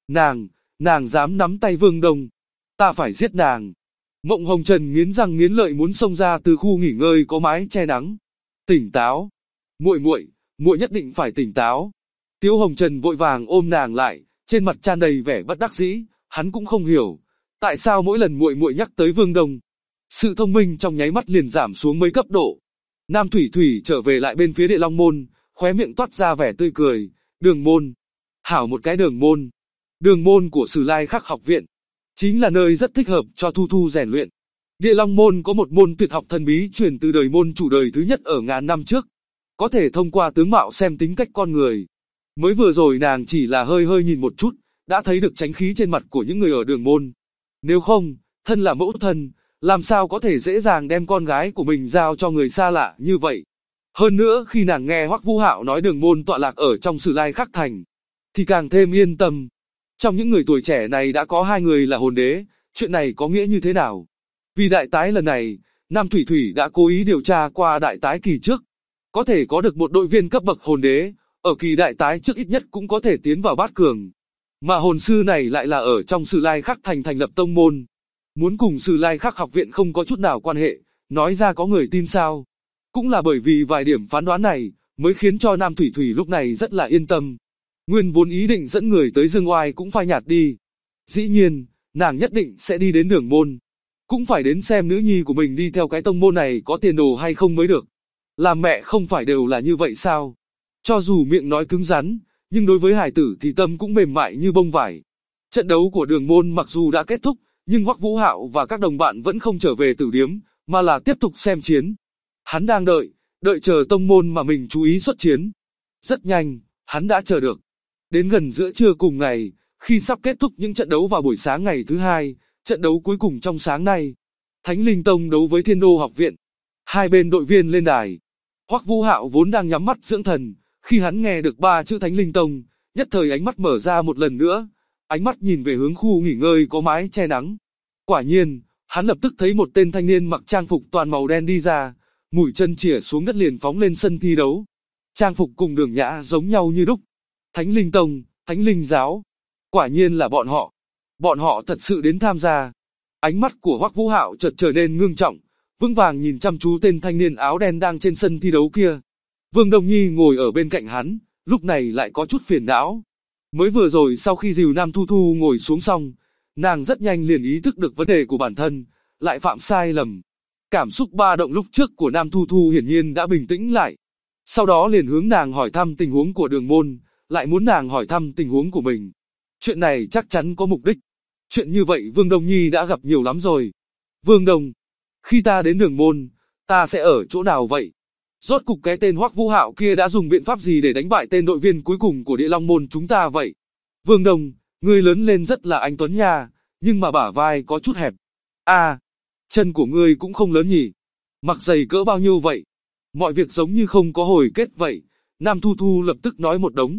Nàng dám nắm tay Vương Đông, ta phải giết nàng. Mộng Hồng Trần nghiến răng nghiến lợi muốn xông ra từ khu nghỉ ngơi có mái che nắng. Tỉnh táo, muội nhất định phải tỉnh táo. Tiếu Hồng Trần vội vàng ôm nàng lại, trên mặt tràn đầy vẻ bất đắc dĩ, hắn cũng không hiểu, tại sao mỗi lần muội nhắc tới Vương Đông, sự thông minh trong nháy mắt liền giảm xuống mấy cấp độ. Nam Thủy Thủy trở về lại bên phía Địa Long môn, khóe miệng toát ra vẻ tươi cười, Đường Môn, hảo một cái Đường Môn. Đường Môn của Sử Lai Khắc học viện, chính là nơi rất thích hợp cho Thu Thu rèn luyện. Địa Long môn có một môn tuyệt học thần bí truyền từ đời môn chủ đời thứ nhất ở ngàn năm trước, có thể thông qua tướng mạo xem tính cách con người. Mới vừa rồi nàng chỉ là hơi nhìn một chút, đã thấy được chánh khí trên mặt của những người ở Đường Môn. Nếu không, thân là mẫu thân, làm sao có thể dễ dàng đem con gái của mình giao cho người xa lạ như vậy. Hơn nữa khi nàng nghe Hoắc Vũ Hạo nói Đường Môn tọa lạc ở trong Sử Lai Khắc Thành, thì càng thêm yên tâm. Trong những người tuổi trẻ này đã có 2 người là hồn đế, chuyện này có nghĩa như thế nào? Vì đại tái lần này, Nam Thủy Thủy đã cố ý điều tra qua đại tái kỳ trước. Có thể có được một đội viên cấp bậc hồn đế, ở kỳ đại tái trước ít nhất cũng có thể tiến vào bát cường. Mà hồn sư này lại là ở trong Sử Lai Khắc Thành thành lập tông môn. Muốn cùng Sử Lai Khắc học viện không có chút nào quan hệ, nói ra có người tin sao? Cũng là bởi vì vài điểm phán đoán này, mới khiến cho Nam Thủy Thủy lúc này rất là yên tâm. Nguyên vốn ý định dẫn người tới Dương Oai cũng phai nhạt đi. Dĩ nhiên, nàng nhất định sẽ đi đến Đường Môn. Cũng phải đến xem nữ nhi của mình đi theo cái tông môn này có tiền đồ hay không mới được. Làm mẹ không phải đều là như vậy sao? Cho dù miệng nói cứng rắn, nhưng đối với hải tử thì tâm cũng mềm mại như bông vải. Trận đấu của Đường Môn mặc dù đã kết thúc, nhưng Hoắc Vũ Hạo và các đồng bạn vẫn không trở về tử điếm, mà là tiếp tục xem chiến. Hắn đang đợi chờ tông môn mà mình chú ý xuất chiến. Rất nhanh, hắn đã chờ được. Đến gần giữa trưa cùng ngày, khi sắp kết thúc những trận đấu vào buổi sáng ngày thứ 2, trận đấu cuối cùng trong sáng nay, Thánh Linh Tông đấu với Thiên Đô học viện. Hai bên đội viên lên đài. Hoắc Vũ Hạo vốn đang nhắm mắt dưỡng thần, khi hắn nghe được 3 chữ Thánh Linh Tông, nhất thời ánh mắt mở ra một lần nữa, ánh mắt nhìn về hướng khu nghỉ ngơi có mái che nắng. Quả nhiên, hắn lập tức thấy một tên thanh niên mặc trang phục toàn màu đen đi ra, mũi chân chĩa xuống đất liền phóng lên sân thi đấu. Trang phục cùng Đường Nhã giống nhau như đúc. Thánh Linh Tông, Thánh Linh Giáo. Quả nhiên là bọn họ. Bọn họ thật sự đến tham gia. Ánh mắt của Hoắc Vũ Hạo chợt trở nên ngưng trọng, vững vàng nhìn chăm chú tên thanh niên áo đen đang trên sân thi đấu kia. Vương Đông Nhi ngồi ở bên cạnh hắn, lúc này lại có chút phiền não. Mới vừa rồi sau khi dìu Nam Thu Thu ngồi xuống xong, nàng rất nhanh liền ý thức được vấn đề của bản thân, lại phạm sai lầm. Cảm xúc ba động lúc trước của Nam Thu Thu hiển nhiên đã bình tĩnh lại. Sau đó liền hướng nàng hỏi thăm tình huống của Đường Môn, lại muốn nàng hỏi thăm tình huống của mình. Chuyện này chắc chắn có mục đích. Chuyện như vậy Vương Đông Nhi đã gặp nhiều lắm rồi. Vương Đông, khi ta đến Đường Môn, ta sẽ ở chỗ nào vậy? Rốt cục cái tên Hoắc Vũ Hạo kia đã dùng biện pháp gì để đánh bại tên đội viên cuối cùng của Địa Long môn chúng ta vậy? Vương Đông, ngươi lớn lên rất là anh tuấn nha, nhưng mà bả vai có chút hẹp. À, chân của ngươi cũng không lớn nhỉ? Mặc giày cỡ bao nhiêu vậy? Mọi việc giống như không có hồi kết vậy. Nam Thu Thu lập tức nói một đống.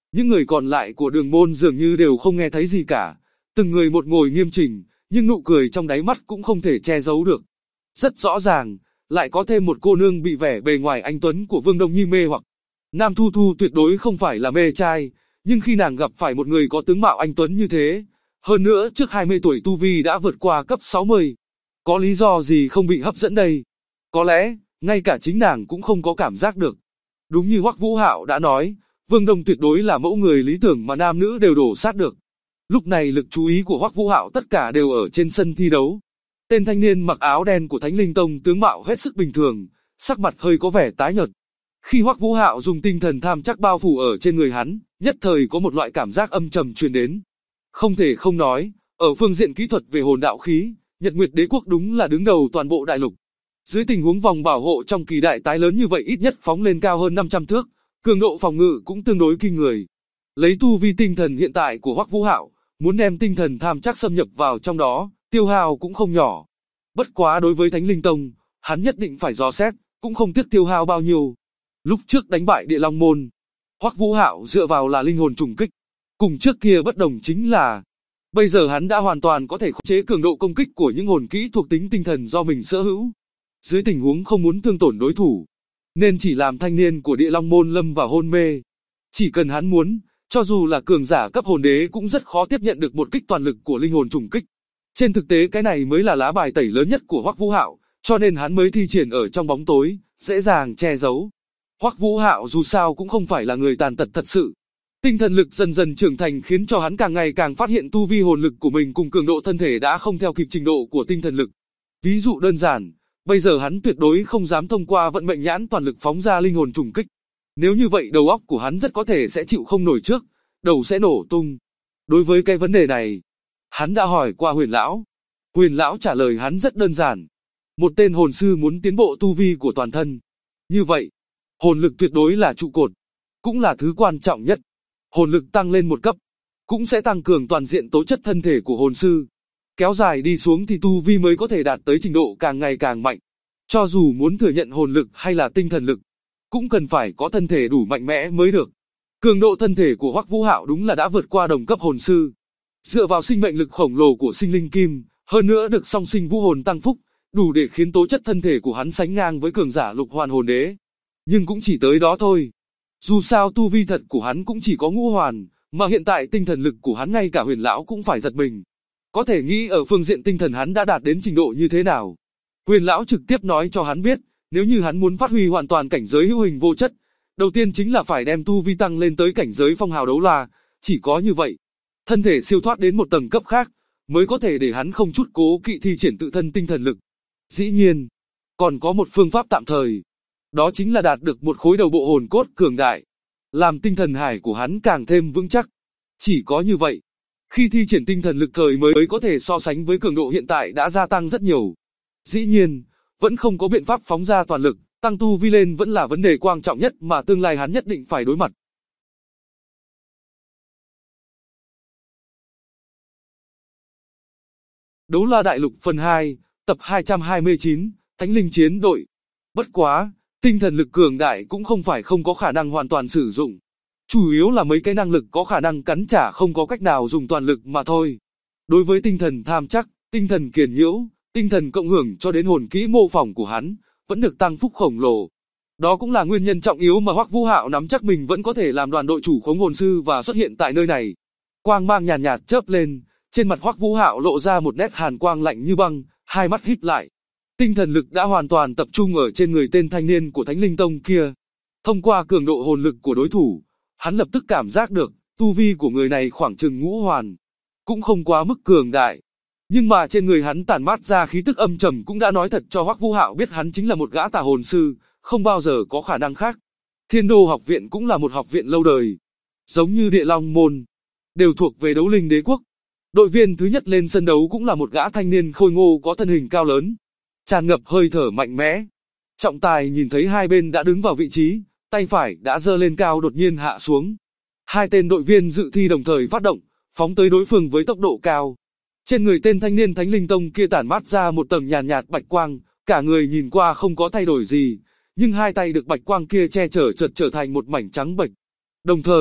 Những người còn lại của đường môn dường như đều không nghe thấy gì cả, từng người một ngồi nghiêm chỉnh, nhưng nụ cười trong đáy mắt cũng không thể che giấu được. Rất rõ ràng, lại có thêm một cô nương bị vẻ bề ngoài anh tuấn của Vương Đông Nhi mê hoặc. Nam Thu Thu tuyệt đối không phải là mê trai, nhưng khi nàng gặp phải một người có tướng mạo anh tuấn như thế, hơn nữa trước 20 tuổi tu vi đã vượt qua cấp 60, có lý do gì không bị hấp dẫn đây? Có lẽ, ngay cả chính nàng cũng không có cảm giác được. Đúng như Hoắc Vũ Hạo đã nói, Vương Đông tuyệt đối là mẫu người lý tưởng mà nam nữ đều đổ sát được. Lúc này lực chú ý của Hoắc Vũ Hạo tất cả đều ở trên sân thi đấu. Tên thanh niên mặc áo đen của Thánh Linh Tông tướng mạo hết sức bình thường, sắc mặt hơi có vẻ tái nhợt. Khi Hoắc Vũ Hạo dùng tinh thần tham chắc bao phủ ở trên người hắn, nhất thời có một loại cảm giác âm trầm truyền đến. Không thể không nói, ở phương diện kỹ thuật về hồn đạo khí, Nhật Nguyệt Đế quốc đúng là đứng đầu toàn bộ đại lục. Dưới tình huống vòng bảo hộ trong kỳ đại tái lớn như vậy ít nhất phóng lên cao hơn 500 thước, cường độ phòng ngự cũng tương đối kinh người. Lấy tu vi tinh thần hiện tại của Hoắc Vũ Hạo, muốn đem tinh thần tham chắc xâm nhập vào trong đó, tiêu hao cũng không nhỏ. Bất quá đối với Thánh Linh Tông, hắn nhất định phải dò xét, cũng không tiếc tiêu hao bao nhiêu. Lúc trước đánh bại Địa Long Môn, Hoắc Vũ Hạo dựa vào là linh hồn trùng kích. Cùng trước kia bất đồng chính là, bây giờ hắn đã hoàn toàn có thể khống chế cường độ công kích của những hồn kỹ thuộc tính tinh thần do mình sở hữu. Dưới tình huống không muốn thương tổn đối thủ, nên chỉ làm thanh niên của Địa Long Môn lâm vào hôn mê. Chỉ cần hắn muốn, cho dù là cường giả cấp hồn đế cũng rất khó tiếp nhận được một kích toàn lực của linh hồn trùng kích. Trên thực tế cái này mới là lá bài tẩy lớn nhất của Hoắc Vũ Hạo, cho nên hắn mới thi triển ở trong bóng tối, dễ dàng che giấu. Hoắc Vũ Hạo dù sao cũng không phải là người tàn tật thật sự. Tinh thần lực dần dần trưởng thành khiến cho hắn càng ngày càng phát hiện tu vi hồn lực của mình cùng cường độ thân thể đã không theo kịp trình độ của tinh thần lực. Ví dụ đơn giản, bây giờ hắn tuyệt đối không dám thông qua vận mệnh nhãn toàn lực phóng ra linh hồn trùng kích. Nếu như vậy đầu óc của hắn rất có thể sẽ chịu không nổi trước, đầu sẽ nổ tung. Đối với cái vấn đề này, hắn đã hỏi qua Huyền Lão. Huyền Lão trả lời hắn rất đơn giản. Một tên hồn sư muốn tiến bộ tu vi của toàn thân. Như vậy, hồn lực tuyệt đối là trụ cột, cũng là thứ quan trọng nhất. Hồn lực tăng lên một cấp, cũng sẽ tăng cường toàn diện tố chất thân thể của hồn sư. Kéo dài đi xuống thì tu vi mới có thể đạt tới trình độ càng ngày càng mạnh. Cho dù muốn thừa nhận hồn lực hay là tinh thần lực, cũng cần phải có thân thể đủ mạnh mẽ mới được. Cường độ thân thể của Hoắc Vũ Hạo đúng là đã vượt qua đồng cấp hồn sư. Dựa vào sinh mệnh lực khổng lồ của sinh linh kim, hơn nữa được song sinh vũ hồn tăng phúc, đủ để khiến tố chất thân thể của hắn sánh ngang với cường giả lục hoàn hồn đế. Nhưng cũng chỉ tới đó thôi. Dù sao tu vi thật của hắn cũng chỉ có ngũ hoàn, mà hiện tại tinh thần lực của hắn ngay cả Huyền Lão cũng phải giật mình. Có thể nghĩ ở phương diện tinh thần hắn đã đạt đến trình độ như thế nào. Huyền Lão trực tiếp nói cho hắn biết, nếu như hắn muốn phát huy hoàn toàn cảnh giới hữu hình vô chất, đầu tiên chính là phải đem tu vi tăng lên tới cảnh giới phong hào đấu la, chỉ có như vậy, thân thể siêu thoát đến một tầng cấp khác, mới có thể để hắn không chút cố kỵ thi triển tự thân tinh thần lực. Dĩ nhiên, còn có một phương pháp tạm thời, đó chính là đạt được một khối đầu bộ hồn cốt cường đại, làm tinh thần hải của hắn càng thêm vững chắc. Chỉ có như vậy, khi thi triển tinh thần lực thời mới có thể so sánh với cường độ hiện tại đã gia tăng rất nhiều. Dĩ nhiên, vẫn không có biện pháp phóng ra toàn lực, tăng tu vi lên vẫn là vấn đề quan trọng nhất mà tương lai hắn nhất định phải đối mặt. Đấu La Đại Lục phần 2, tập 229, Thánh Linh Chiến Đội. Bất quá, tinh thần lực cường đại cũng không phải không có khả năng hoàn toàn sử dụng. Chủ yếu là mấy cái năng lực có khả năng cắn trả không có cách nào dùng toàn lực mà thôi. Đối với tinh thần tham chắc, tinh thần kiền nhiễu, tinh thần cộng hưởng cho đến hồn kỹ mô phỏng của hắn, vẫn được tăng phúc khổng lồ. Đó cũng là nguyên nhân trọng yếu mà Hoắc Vũ Hạo nắm chắc mình vẫn có thể làm đoàn đội chủ khống hồn sư và xuất hiện tại nơi này. Quang mang nhàn nhạt chớp lên, trên mặt Hoắc Vũ Hạo lộ ra một nét hàn quang lạnh như băng, hai mắt híp lại. Tinh thần lực đã hoàn toàn tập trung ở trên người tên thanh niên của Thánh Linh Tông kia. Thông qua cường độ hồn lực của đối thủ, hắn lập tức cảm giác được, tu vi của người này khoảng chừng ngũ hoàn, cũng không quá mức cường đại. Nhưng mà trên người hắn tản mát ra khí tức âm trầm cũng đã nói thật cho Hoắc Vũ Hạo biết hắn chính là một gã tà hồn sư, không bao giờ có khả năng khác. Thiên Đô học viện cũng là một học viện lâu đời, giống như Địa Long môn, đều thuộc về Đấu Linh Đế quốc. Đội viên thứ nhất lên sân đấu cũng là một gã thanh niên khôi ngô có thân hình cao lớn, tràn ngập hơi thở mạnh mẽ. Trọng tài nhìn thấy hai bên đã đứng vào vị trí, tay phải đã giơ lên cao đột nhiên hạ xuống. Hai tên đội viên dự thi đồng thời phát động, phóng tới đối phương với tốc độ cao. Trên người tên thanh niên Thánh Linh Tông kia tản mát ra một tầng nhàn nhạt bạch quang, cả người nhìn qua không có thay đổi gì, nhưng hai tay được bạch quang kia che chở chợt trở thành một mảnh trắng bệch. Đồng thời,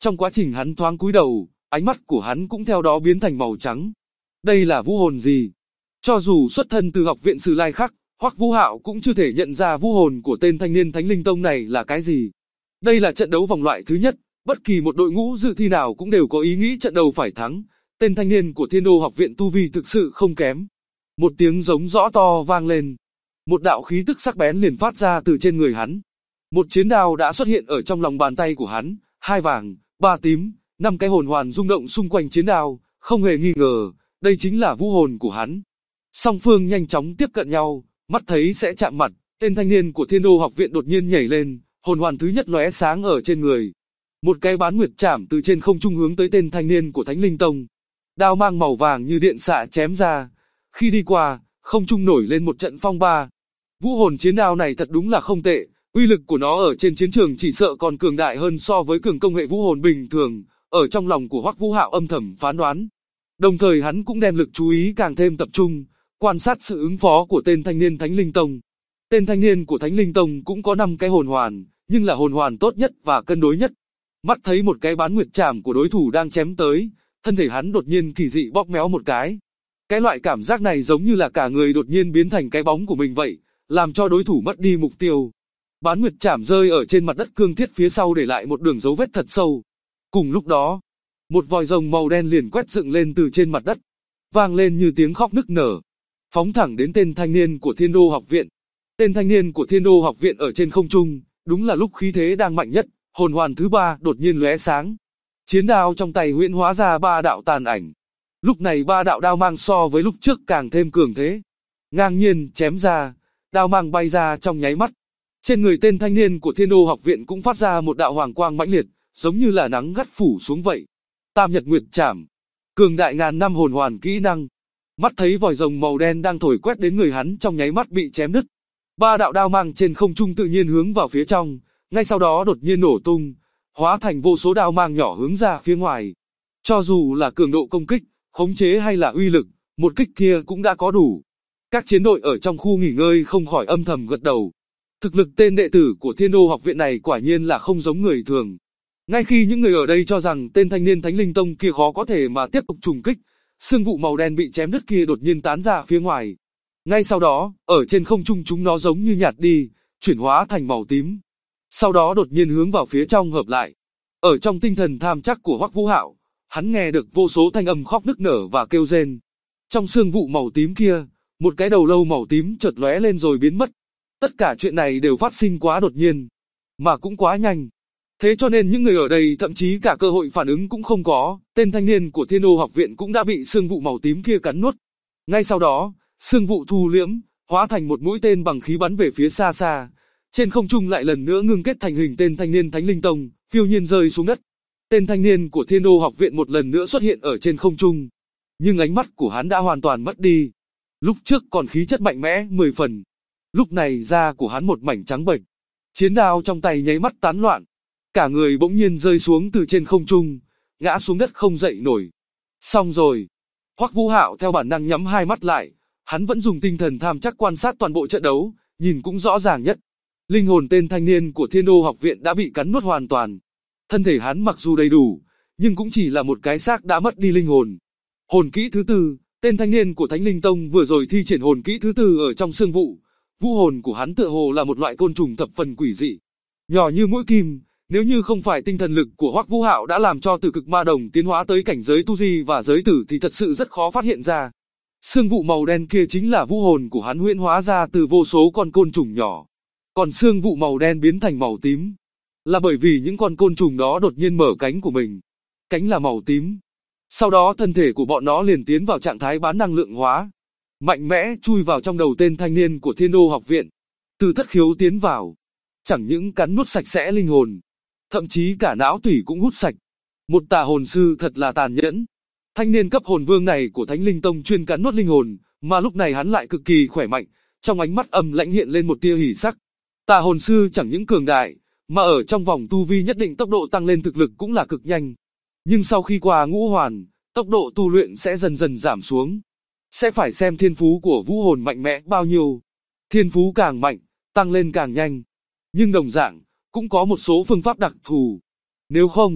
Trong quá trình hắn thoáng cúi đầu, ánh mắt của hắn cũng theo đó biến thành màu trắng. Đây là vũ hồn gì? Cho dù xuất thân từ học viện Sử Lai Khắc, Hoắc Vũ Hạo cũng chưa thể nhận ra vũ hồn của tên thanh niên Thánh Linh Tông này là cái gì. Đây là trận đấu vòng loại thứ nhất, bất kỳ một đội ngũ dự thi nào cũng đều có ý nghĩ trận đầu phải thắng. Tên thanh niên của Thiên Đô học viện tu vi thực sự không kém. Một tiếng giống rõ to vang lên. Một đạo khí tức sắc bén liền phát ra từ trên người hắn. Một chiến đao đã xuất hiện ở trong lòng bàn tay của hắn, 2 vàng, 3 tím, 5 cái hồn hoàn rung động xung quanh chiến đao, không hề nghi ngờ, đây chính là vũ hồn của hắn. Song phương nhanh chóng tiếp cận nhau, mắt thấy sẽ chạm mặt, tên thanh niên của Thiên Đô học viện đột nhiên nhảy lên, hồn hoàn thứ nhất lóe sáng ở trên người. Một cái bán nguyệt chảm từ trên không trung hướng tới tên thanh niên của Thánh Linh Tông. Đao mang màu vàng như điện xạ chém ra, khi đi qua, không trung nổi lên một trận phong ba. Vũ hồn chiến đao này thật đúng là không tệ, uy lực của nó ở trên chiến trường chỉ sợ còn cường đại hơn so với cường công hệ vũ hồn bình thường, ở trong lòng của Hoắc Vũ Hạo âm thầm phán đoán. Đồng thời hắn cũng đem lực chú ý càng thêm tập trung, quan sát sự ứng phó của tên thanh niên Thánh Linh Tông. Tên thanh niên của Thánh Linh Tông cũng có 5 cái hồn hoàn, nhưng là hồn hoàn tốt nhất và cân đối nhất. Mắt thấy một cái bán nguyệt trảm của đối thủ đang chém tới, thân thể hắn đột nhiên kỳ dị bóp méo một cái. Cái loại cảm giác này giống như là cả người đột nhiên biến thành cái bóng của mình vậy, làm cho đối thủ mất đi mục tiêu. Bán nguyệt trảm rơi ở trên mặt đất cương thiết phía sau để lại một đường dấu vết thật sâu. Cùng lúc đó, một vòi rồng màu đen liền quét dựng lên từ trên mặt đất, vang lên như tiếng khóc nức nở, phóng thẳng đến tên thanh niên của Thiên Đô học viện. Tên thanh niên của Thiên Đô học viện ở trên không trung, đúng là lúc khí thế đang mạnh nhất, hồn hoàn thứ 3 đột nhiên lóe sáng. Chiến đao trong tay huyễn hóa ra 3 đạo tàn ảnh. Lúc này 3 đạo đao mang so với lúc trước càng thêm cường thế. Ngang nhiên chém ra, đao mang bay ra trong nháy mắt. Trên người tên thanh niên của Thiên Đô học viện cũng phát ra một đạo hoàng quang mãnh liệt, giống như là nắng gắt phủ xuống vậy. Tam Nhật Nguyệt Trảm, cường đại ngàn năm hồn hoàn kỹ năng. Mắt thấy vòi rồng màu đen đang thổi quét đến người hắn trong nháy mắt bị chém đứt. 3 đạo đao mang trên không trung tự nhiên hướng vào phía trong, ngay sau đó đột nhiên nổ tung, hóa thành vô số đao mang nhỏ hướng ra phía ngoài. Cho dù là cường độ công kích, khống chế hay là uy lực, một kích kia cũng đã có đủ. Các chiến đội ở trong khu nghỉ ngơi không khỏi âm thầm gật đầu. Thực lực tên đệ tử của Thiên Đô học viện này quả nhiên là không giống người thường. Ngay khi những người ở đây cho rằng tên thanh niên Thánh Linh Tông kia khó có thể mà tiếp tục trùng kích, sương vụ màu đen bị chém đứt kia đột nhiên tán ra phía ngoài. Ngay sau đó, ở trên không trung chúng nó giống như nhạt đi, chuyển hóa thành màu tím. Sau đó đột nhiên hướng vào phía trong hợp lại. Ở trong tinh thần tham chắc của Hoắc Vũ Hạo, hắn nghe được vô số thanh âm khóc nức nở và kêu rên. Trong sương vụ màu tím kia, một cái đầu lâu màu tím chợt lóe lên rồi biến mất. Tất cả chuyện này đều phát sinh quá đột nhiên, mà cũng quá nhanh. Thế cho nên những người ở đây thậm chí cả cơ hội phản ứng cũng không có, tên thanh niên của Thiên Đô học viện cũng đã bị sương vụ màu tím kia cắn nuốt. Ngay sau đó, sương vụ thu liễm, hóa thành một mũi tên bằng khí bắn về phía xa xa. Trên không trung lại lần nữa ngưng kết thành hình tên thanh niên Thánh Linh Tông, phiêu nhiên rơi xuống đất. Tên thanh niên của Thiên Đô học viện một lần nữa xuất hiện ở trên không trung. Nhưng ánh mắt của hắn đã hoàn toàn mất đi. Lúc trước còn khí chất mạnh mẽ 10 phần. Lúc này da của hắn một mảnh trắng bệch. Chiến đao trong tay nháy mắt tán loạn. Cả người bỗng nhiên rơi xuống từ trên không trung, ngã xuống đất không dậy nổi. Xong rồi. Hoắc Vũ Hạo theo bản năng nhắm hai mắt lại. Hắn vẫn dùng tinh thần tham chắc quan sát toàn bộ trận đấu, nhìn cũng rõ ràng nhất. Linh hồn tên thanh niên của Thiên Đô học viện đã bị cắn nuốt hoàn toàn. Thân thể hắn mặc dù đầy đủ, nhưng cũng chỉ là một cái xác đã mất đi linh hồn. Hồn kỹ thứ 4, tên thanh niên của Thánh Linh Tông vừa rồi thi triển hồn kỹ thứ 4 ở trong sương vụ. Vũ hồn của hắn tựa hồ là một loại côn trùng thập phần quỷ dị, nhỏ như mũi kim. Nếu như không phải tinh thần lực của Hoắc Vũ Hạo đã làm cho từ cực ma đồng tiến hóa tới cảnh giới tu di và giới tử thì thật sự rất khó phát hiện ra. Sương vụ màu đen kia chính là vũ hồn của hắn huyễn hóa ra từ vô số con côn trùng nhỏ. Còn sương vụ màu đen biến thành màu tím, là bởi vì những con côn trùng đó đột nhiên mở cánh của mình. Cánh là màu tím. Sau đó thân thể của bọn nó liền tiến vào trạng thái bán năng lượng hóa. Mạnh mẽ chui vào trong đầu tên thanh niên của Thiên Đô học viện. Từ thất khiếu tiến vào. Chẳng những cắn nuốt sạch sẽ linh hồn, thậm chí cả não tủy cũng hút sạch. Một tà hồn sư thật là tàn nhẫn. Thanh niên cấp hồn vương này của Thánh Linh Tông chuyên cắn nuốt linh hồn, mà lúc này hắn lại cực kỳ khỏe mạnh, trong ánh mắt âm lãnh hiện lên một tia hỉ sắc. Tà hồn sư chẳng những cường đại, mà ở trong vòng tu vi nhất định tốc độ tăng lên thực lực cũng là cực nhanh. Nhưng sau khi qua ngũ hoàn, tốc độ tu luyện sẽ dần dần giảm xuống. Sẽ phải xem thiên phú của vũ hồn mạnh mẽ bao nhiêu. Thiên phú càng mạnh, tăng lên càng nhanh. Nhưng đồng dạng, cũng có một số phương pháp đặc thù. Nếu không,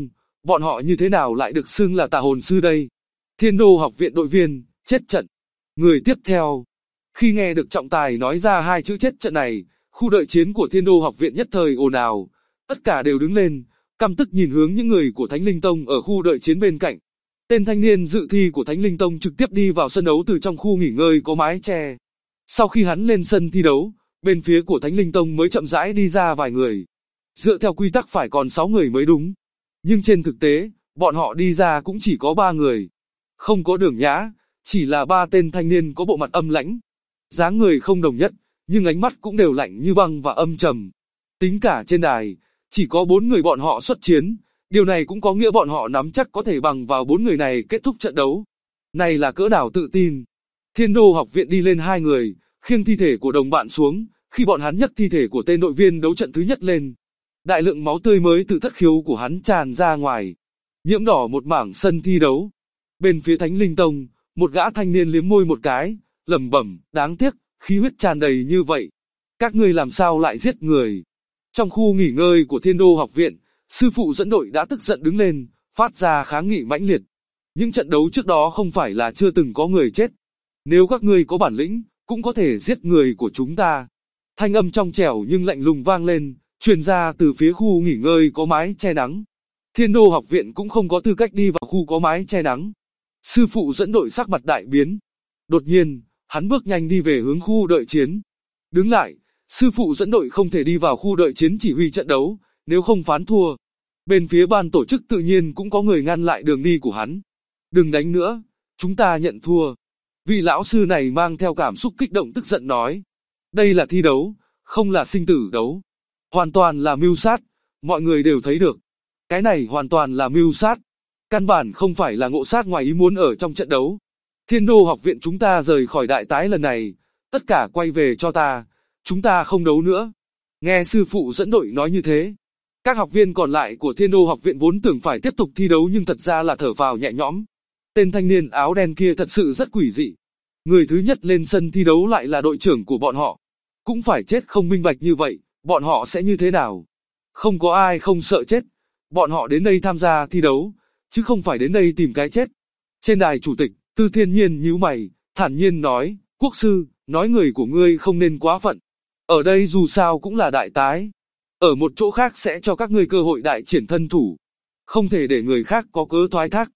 bọn họ như thế nào lại được xưng là tà hồn sư đây? Thiên Đô học viện đội viên, chết trận. Người tiếp theo. Khi nghe được trọng tài nói ra hai chữ chết trận này, khu đợi chiến của Thiên Đô học viện nhất thời ồn ào. Tất cả đều đứng lên, căm tức nhìn hướng những người của Thánh Linh Tông ở khu đợi chiến bên cạnh. Tên thanh niên dự thi của Thánh Linh Tông trực tiếp đi vào sân đấu từ trong khu nghỉ ngơi có mái che. Sau khi hắn lên sân thi đấu, bên phía của Thánh Linh Tông mới chậm rãi đi ra vài người. Dựa theo quy tắc phải còn 6 người mới đúng. Nhưng trên thực tế, bọn họ đi ra cũng chỉ có 3 người. Không có Đường Nhã, chỉ là 3 tên thanh niên có bộ mặt âm lãnh. Dáng người không đồng nhất, nhưng ánh mắt cũng đều lạnh như băng và âm trầm. Tính cả trên đài, chỉ có 4 người bọn họ xuất chiến. Điều này cũng có nghĩa bọn họ nắm chắc có thể bằng vào 4 người này kết thúc trận đấu. Này là cỡ nào tự tin. Thiên Đô học viện đi lên 2 người, khiêng thi thể của đồng bạn xuống. Khi bọn hắn nhấc thi thể của tên đội viên đấu trận thứ nhất lên, đại lượng máu tươi mới từ thất khiếu của hắn tràn ra ngoài, nhiễm đỏ một mảng sân thi đấu. Bên phía Thánh Linh Tông, một gã thanh niên liếm môi một cái, lẩm bẩm, đáng tiếc, khí huyết tràn đầy như vậy. Các ngươi làm sao lại giết người? Trong khu nghỉ ngơi của Thiên Đô học viện, sư phụ dẫn đội đã tức giận đứng lên, phát ra kháng nghị mãnh liệt. Những trận đấu trước đó không phải là chưa từng có người chết. Nếu các ngươi có bản lĩnh, cũng có thể giết người của chúng ta. Thanh âm trong trẻo nhưng lạnh lùng vang lên, truyền ra từ phía khu nghỉ ngơi có mái che nắng. Thiên Đô học viện cũng không có tư cách đi vào khu có mái che nắng. Sư phụ dẫn đội sắc mặt đại biến. Đột nhiên, hắn bước nhanh đi về hướng khu đợi chiến. Đứng lại, sư phụ dẫn đội không thể đi vào khu đợi chiến chỉ huy trận đấu, nếu không phán thua. Bên phía ban tổ chức tự nhiên cũng có người ngăn lại đường đi của hắn. Đừng đánh nữa, chúng ta nhận thua. Vị lão sư này mang theo cảm xúc kích động tức giận nói. Đây là thi đấu, không là sinh tử đấu. Hoàn toàn là mưu sát, mọi người đều thấy được. Cái này hoàn toàn là mưu sát. Căn bản không phải là ngộ sát ngoài ý muốn ở trong trận đấu. Thiên Đô học viện chúng ta rời khỏi đại tái lần này, tất cả quay về cho ta, chúng ta không đấu nữa. Nghe sư phụ dẫn đội nói như thế, các học viên còn lại của Thiên Đô học viện vốn tưởng phải tiếp tục thi đấu nhưng thật ra là thở phào nhẹ nhõm. Tên thanh niên áo đen kia thật sự rất quỷ dị. Người thứ nhất lên sân thi đấu lại là đội trưởng của bọn họ. Cũng phải chết không minh bạch như vậy, bọn họ sẽ như thế nào? Không có ai không sợ chết. Bọn họ đến đây tham gia thi đấu, chứ không phải đến đây tìm cái chết. Trên đài chủ tịch, Tư Thiên Nhiên nhíu mày, thản nhiên nói, quốc sư, nói người của ngươi không nên quá phận. Ở đây dù sao cũng là đại tái. Ở một chỗ khác sẽ cho các ngươi cơ hội đại triển thân thủ. Không thể để người khác có cớ thoái thác.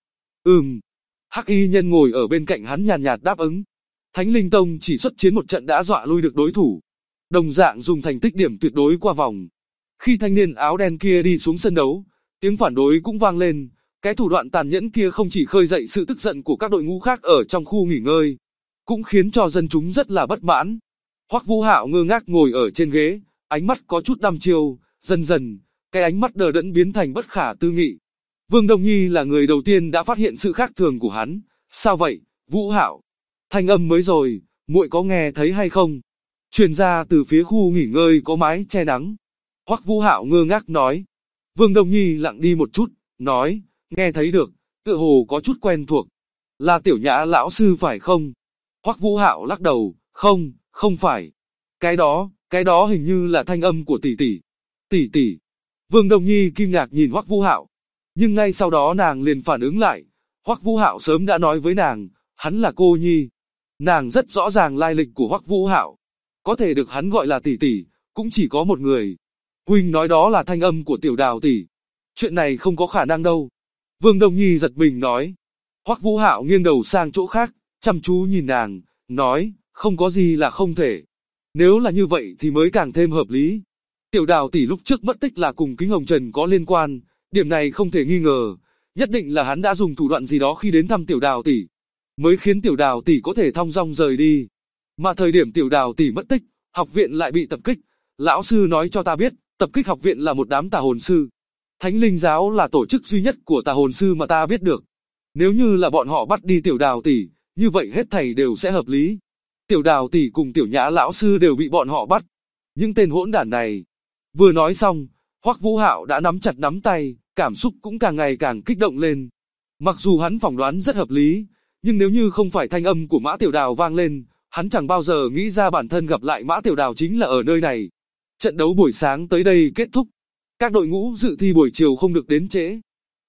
Hắc y nhân ngồi ở bên cạnh hắn nhàn nhạt đáp ứng. Thánh Linh Tông chỉ xuất chiến một trận đã dọa lui được đối thủ. Đồng dạng dùng thành tích điểm tuyệt đối qua vòng. Khi thanh niên áo đen kia đi xuống sân đấu, tiếng phản đối cũng vang lên. Cái thủ đoạn tàn nhẫn kia không chỉ khơi dậy sự tức giận của các đội ngũ khác ở trong khu nghỉ ngơi, cũng khiến cho dân chúng rất là bất mãn. Hoắc Vũ Hạo ngơ ngác ngồi ở trên ghế, ánh mắt có chút đăm chiêu, dần dần, cái ánh mắt đờ đẫn biến thành bất khả tư nghị. Vương Đông Nhi là người đầu tiên đã phát hiện sự khác thường của hắn. Sao vậy, Vũ Hạo? Thanh âm mới rồi, muội có nghe thấy hay không? Truyền ra từ phía khu nghỉ ngơi có mái che nắng. Hoắc Vũ Hạo ngơ ngác nói. Vương Đông Nhi lặng đi một chút, nói, nghe thấy được, tựa hồ có chút quen thuộc. Là Tiểu Nhã lão sư phải không? Hoắc Vũ Hạo lắc đầu, không, không phải. Cái đó hình như là thanh âm của tỷ tỷ. Tỷ tỷ. Vương Đông Nhi kinh ngạc nhìn Hoắc Vũ Hạo. Nhưng ngay sau đó nàng liền phản ứng lại. Hoắc Vũ Hạo sớm đã nói với nàng, hắn là cô nhi. Nàng rất rõ ràng lai lịch của Hoắc Vũ Hạo. Có thể được hắn gọi là tỷ tỷ, cũng chỉ có một người. Huynh nói đó là thanh âm của Tiểu Đào tỷ. Chuyện này không có khả năng đâu. Vương Đông Nhi giật mình nói. Hoắc Vũ Hạo nghiêng đầu sang chỗ khác, chăm chú nhìn nàng, nói, không có gì là không thể. Nếu là như vậy thì mới càng thêm hợp lý. Tiểu Đào tỷ lúc trước mất tích là cùng Kính Hồng Trần có liên quan, điểm này không thể nghi ngờ, nhất định là hắn đã dùng thủ đoạn gì đó khi đến thăm Tiểu Đào tỷ, mới khiến Tiểu Đào tỷ có thể thong dong rời đi. Mà thời điểm Tiểu Đào tỷ mất tích, học viện lại bị tập kích, lão sư nói cho ta biết, tập kích học viện là một đám tà hồn sư. Thánh Linh giáo là tổ chức duy nhất của tà hồn sư mà ta biết được. Nếu như là bọn họ bắt đi Tiểu Đào tỷ, như vậy hết thảy đều sẽ hợp lý. Tiểu Đào tỷ cùng Tiểu Nhã lão sư đều bị bọn họ bắt. Những tên hỗn đản này. Vừa nói xong, Hoắc Vũ Hạo đã nắm chặt nắm tay, cảm xúc cũng càng ngày càng kích động lên. Mặc dù hắn phỏng đoán rất hợp lý, nhưng nếu như không phải thanh âm của Mã Tiểu Đào vang lên, hắn chẳng bao giờ nghĩ ra bản thân gặp lại Mã Tiểu Đào chính là ở nơi này. Trận đấu buổi sáng tới đây kết thúc. Các đội ngũ dự thi buổi chiều không được đến trễ.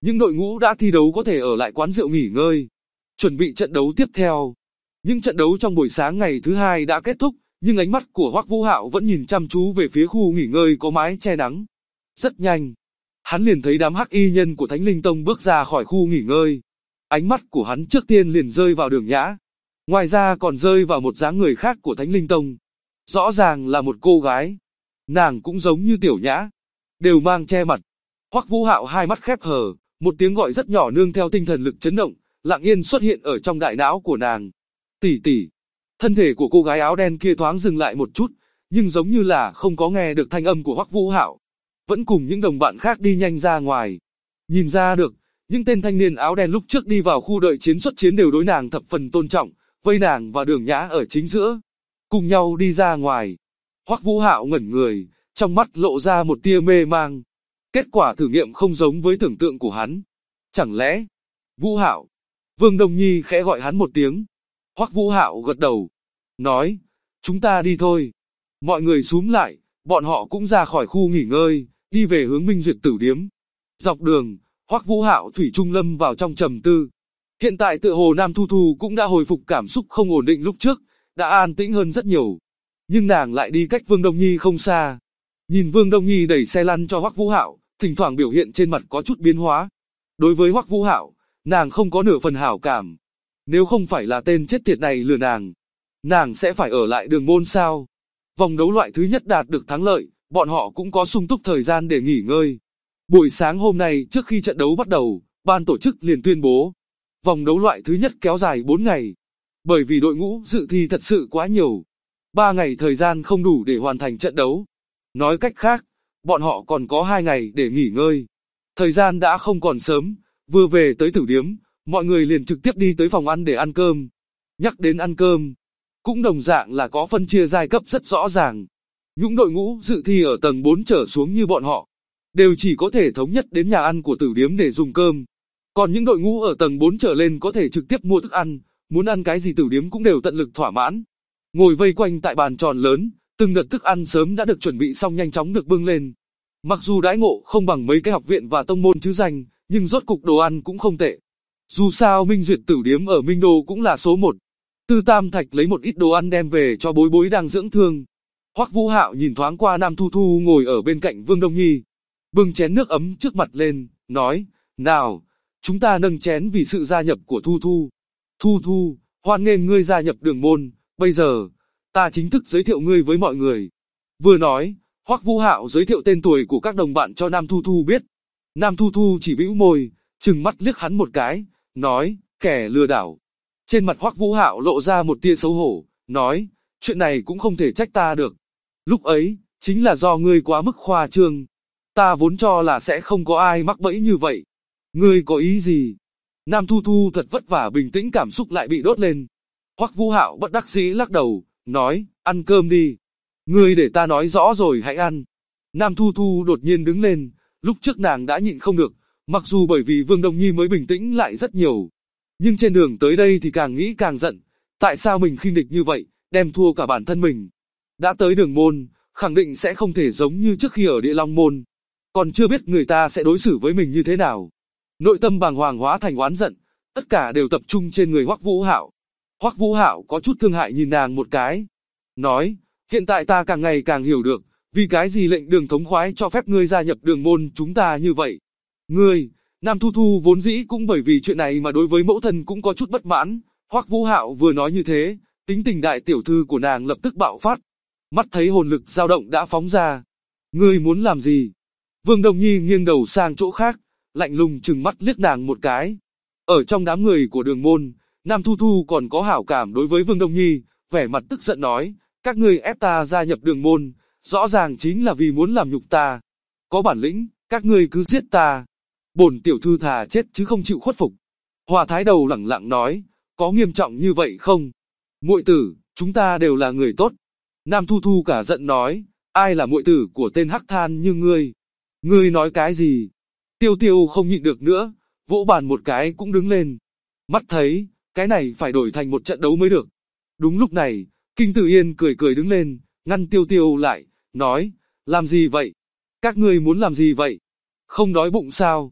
Những đội ngũ đã thi đấu có thể ở lại quán rượu nghỉ ngơi, chuẩn bị trận đấu tiếp theo. Những trận đấu trong buổi sáng ngày thứ hai đã kết thúc, nhưng ánh mắt của Hoắc Vũ Hạo vẫn nhìn chăm chú về phía khu nghỉ ngơi có mái che nắng. Rất nhanh, hắn liền thấy đám hắc y nhân của Thánh Linh Tông bước ra khỏi khu nghỉ ngơi. Ánh mắt của hắn trước tiên liền rơi vào Đường Nhã, ngoài ra còn rơi vào một dáng người khác của Thánh Linh Tông. Rõ ràng là một cô gái, nàng cũng giống như Tiểu Nhã, đều mang che mặt. Hoắc Vũ Hạo hai mắt khép hờ, một tiếng gọi rất nhỏ nương theo tinh thần lực chấn động, lặng yên xuất hiện ở trong đại não của nàng. Tỷ tỷ. Thân thể của cô gái áo đen kia thoáng dừng lại một chút, nhưng giống như là không có nghe được thanh âm của Hoắc Vũ Hạo, vẫn cùng những đồng bạn khác đi nhanh ra ngoài. Nhìn ra được, những tên thanh niên áo đen lúc trước đi vào khu đợi chiến xuất chiến đều đối nàng thập phần tôn trọng, vây nàng và Đường Nhã ở chính giữa, cùng nhau đi ra ngoài. Hoắc Vũ Hạo ngẩn người, trong mắt lộ ra một tia mê mang. Kết quả thử nghiệm không giống với tưởng tượng của hắn. Chẳng lẽ, Vũ Hạo? Vương Đông Nhi khẽ gọi hắn một tiếng. Hoắc Vũ Hạo gật đầu, nói, chúng ta đi thôi. Mọi người xúm lại, bọn họ cũng ra khỏi khu nghỉ ngơi, đi về hướng Minh Duyệt Tử Điếm. Dọc đường, Hoắc Vũ Hạo thủy chung lâm vào trong trầm tư. Hiện tại tựa hồ Nam Thu Thu cũng đã hồi phục cảm xúc không ổn định lúc trước, đã an tĩnh hơn rất nhiều. Nhưng nàng lại đi cách Vương Đông Nhi không xa. Nhìn Vương Đông Nhi đẩy xe lăn cho Hoắc Vũ Hạo, thỉnh thoảng biểu hiện trên mặt có chút biến hóa. Đối với Hoắc Vũ Hạo, nàng không có nửa phần hảo cảm. Nếu không phải là tên chết tiệt này lừa nàng sẽ phải ở lại Đường Môn sao? Vòng đấu loại thứ nhất đạt được thắng lợi, bọn họ cũng có sung túc thời gian để nghỉ ngơi. Buổi sáng hôm nay trước khi trận đấu bắt đầu, ban tổ chức liền tuyên bố, vòng đấu loại thứ nhất kéo dài 4 ngày. Bởi vì đội ngũ dự thi thật sự quá nhiều, 3 ngày thời gian không đủ để hoàn thành trận đấu. Nói cách khác, bọn họ còn có 2 ngày để nghỉ ngơi. Thời gian đã không còn sớm, vừa về tới tử điếm, mọi người liền trực tiếp đi tới phòng ăn để ăn cơm. Nhắc đến ăn cơm, cũng đồng dạng là có phân chia giai cấp rất rõ ràng. Những đội ngũ dự thi ở tầng 4 trở xuống như bọn họ, đều chỉ có thể thống nhất đến nhà ăn của tử điếm để dùng cơm. Còn những đội ngũ ở tầng 4 trở lên có thể trực tiếp mua thức ăn, muốn ăn cái gì tử điếm cũng đều tận lực thỏa mãn. Ngồi vây quanh tại bàn tròn lớn, từng đợt thức ăn sớm đã được chuẩn bị xong nhanh chóng được bưng lên. Mặc dù đãi ngộ không bằng mấy cái học viện và tông môn chứ danh, nhưng rốt cục đồ ăn cũng không tệ. Dù sao Minh Duyệt Tử Điếm ở Minh Đô cũng là số 1. Tư Tam Thạch lấy một ít đồ ăn đem về cho Bối Bối đang dưỡng thương. Hoắc Vũ Hạo nhìn thoáng qua Nam Thu Thu ngồi ở bên cạnh Vương Đông Nhi, bưng chén nước ấm trước mặt lên, nói, nào, chúng ta nâng chén vì sự gia nhập của Thu Thu. Thu Thu, hoan nghênh ngươi gia nhập Đường Môn, bây giờ, ta chính thức giới thiệu ngươi với mọi người. Vừa nói, Hoắc Vũ Hạo giới thiệu tên tuổi của các đồng bạn cho Nam Thu Thu biết. Nam Thu Thu chỉ bĩu môi, trừng mắt liếc hắn một cái, nói, kẻ lừa đảo. Trên mặt Hoắc Vũ Hạo lộ ra một tia xấu hổ, nói, chuyện này cũng không thể trách ta được. Lúc ấy, chính là do ngươi quá mức khoa trương. Ta vốn cho là sẽ không có ai mắc bẫy như vậy. Ngươi có ý gì? Nam Thu Thu thật vất vả bình tĩnh cảm xúc lại bị đốt lên. Hoắc Vũ Hạo bất đắc dĩ lắc đầu, nói, ăn cơm đi. Ngươi để ta nói rõ rồi hãy ăn. Nam Thu Thu đột nhiên đứng lên, lúc trước nàng đã nhịn không được, mặc dù bởi vì Vương Đông Nhi mới bình tĩnh lại rất nhiều. Nhưng trên đường tới đây thì càng nghĩ càng giận, tại sao mình khinh địch như vậy, đem thua cả bản thân mình. Đã tới Đường Môn, khẳng định sẽ không thể giống như trước khi ở Địa Long Môn. Còn chưa biết người ta sẽ đối xử với mình như thế nào. Nội tâm bàng hoàng hóa thành oán giận, tất cả đều tập trung trên người Hoắc Vũ Hạo. Hoắc Vũ Hạo có chút thương hại nhìn nàng một cái, nói, hiện tại ta càng ngày càng hiểu được, vì cái gì lệnh Đường thống khoái cho phép ngươi gia nhập Đường Môn chúng ta như vậy. Ngươi, Nam Thu Thu vốn dĩ cũng bởi vì chuyện này mà đối với mẫu thân cũng có chút bất mãn. Hoắc Vũ Hạo vừa nói như thế, tính tình đại tiểu thư của nàng lập tức bạo phát. Mắt thấy hồn lực dao động đã phóng ra. Ngươi muốn làm gì? Vương Đông Nhi nghiêng đầu sang chỗ khác, lạnh lùng trừng mắt liếc nàng một cái. Ở trong đám người của Đường Môn, Nam Thu Thu còn có hảo cảm đối với Vương Đông Nhi, vẻ mặt tức giận nói, các ngươi ép ta gia nhập Đường Môn, rõ ràng chính là vì muốn làm nhục ta. Có bản lĩnh, các ngươi cứ giết ta. Bổn tiểu thư thà chết chứ không chịu khuất phục. Hòa Thái Đầu lẳng lặng nói, có nghiêm trọng như vậy không? Muội tử, chúng ta đều là người tốt. Nam Thu Thu cả giận nói, ai là muội tử của tên hắc than như ngươi? Ngươi nói cái gì? Tiêu Tiêu không nhịn được nữa, vỗ bàn một cái cũng đứng lên. Mắt thấy, cái này phải đổi thành một trận đấu mới được. Đúng lúc này, Kinh Tử Yên cười cười đứng lên, ngăn Tiêu Tiêu lại, nói, làm gì vậy? Các ngươi muốn làm gì vậy? Không đói bụng sao?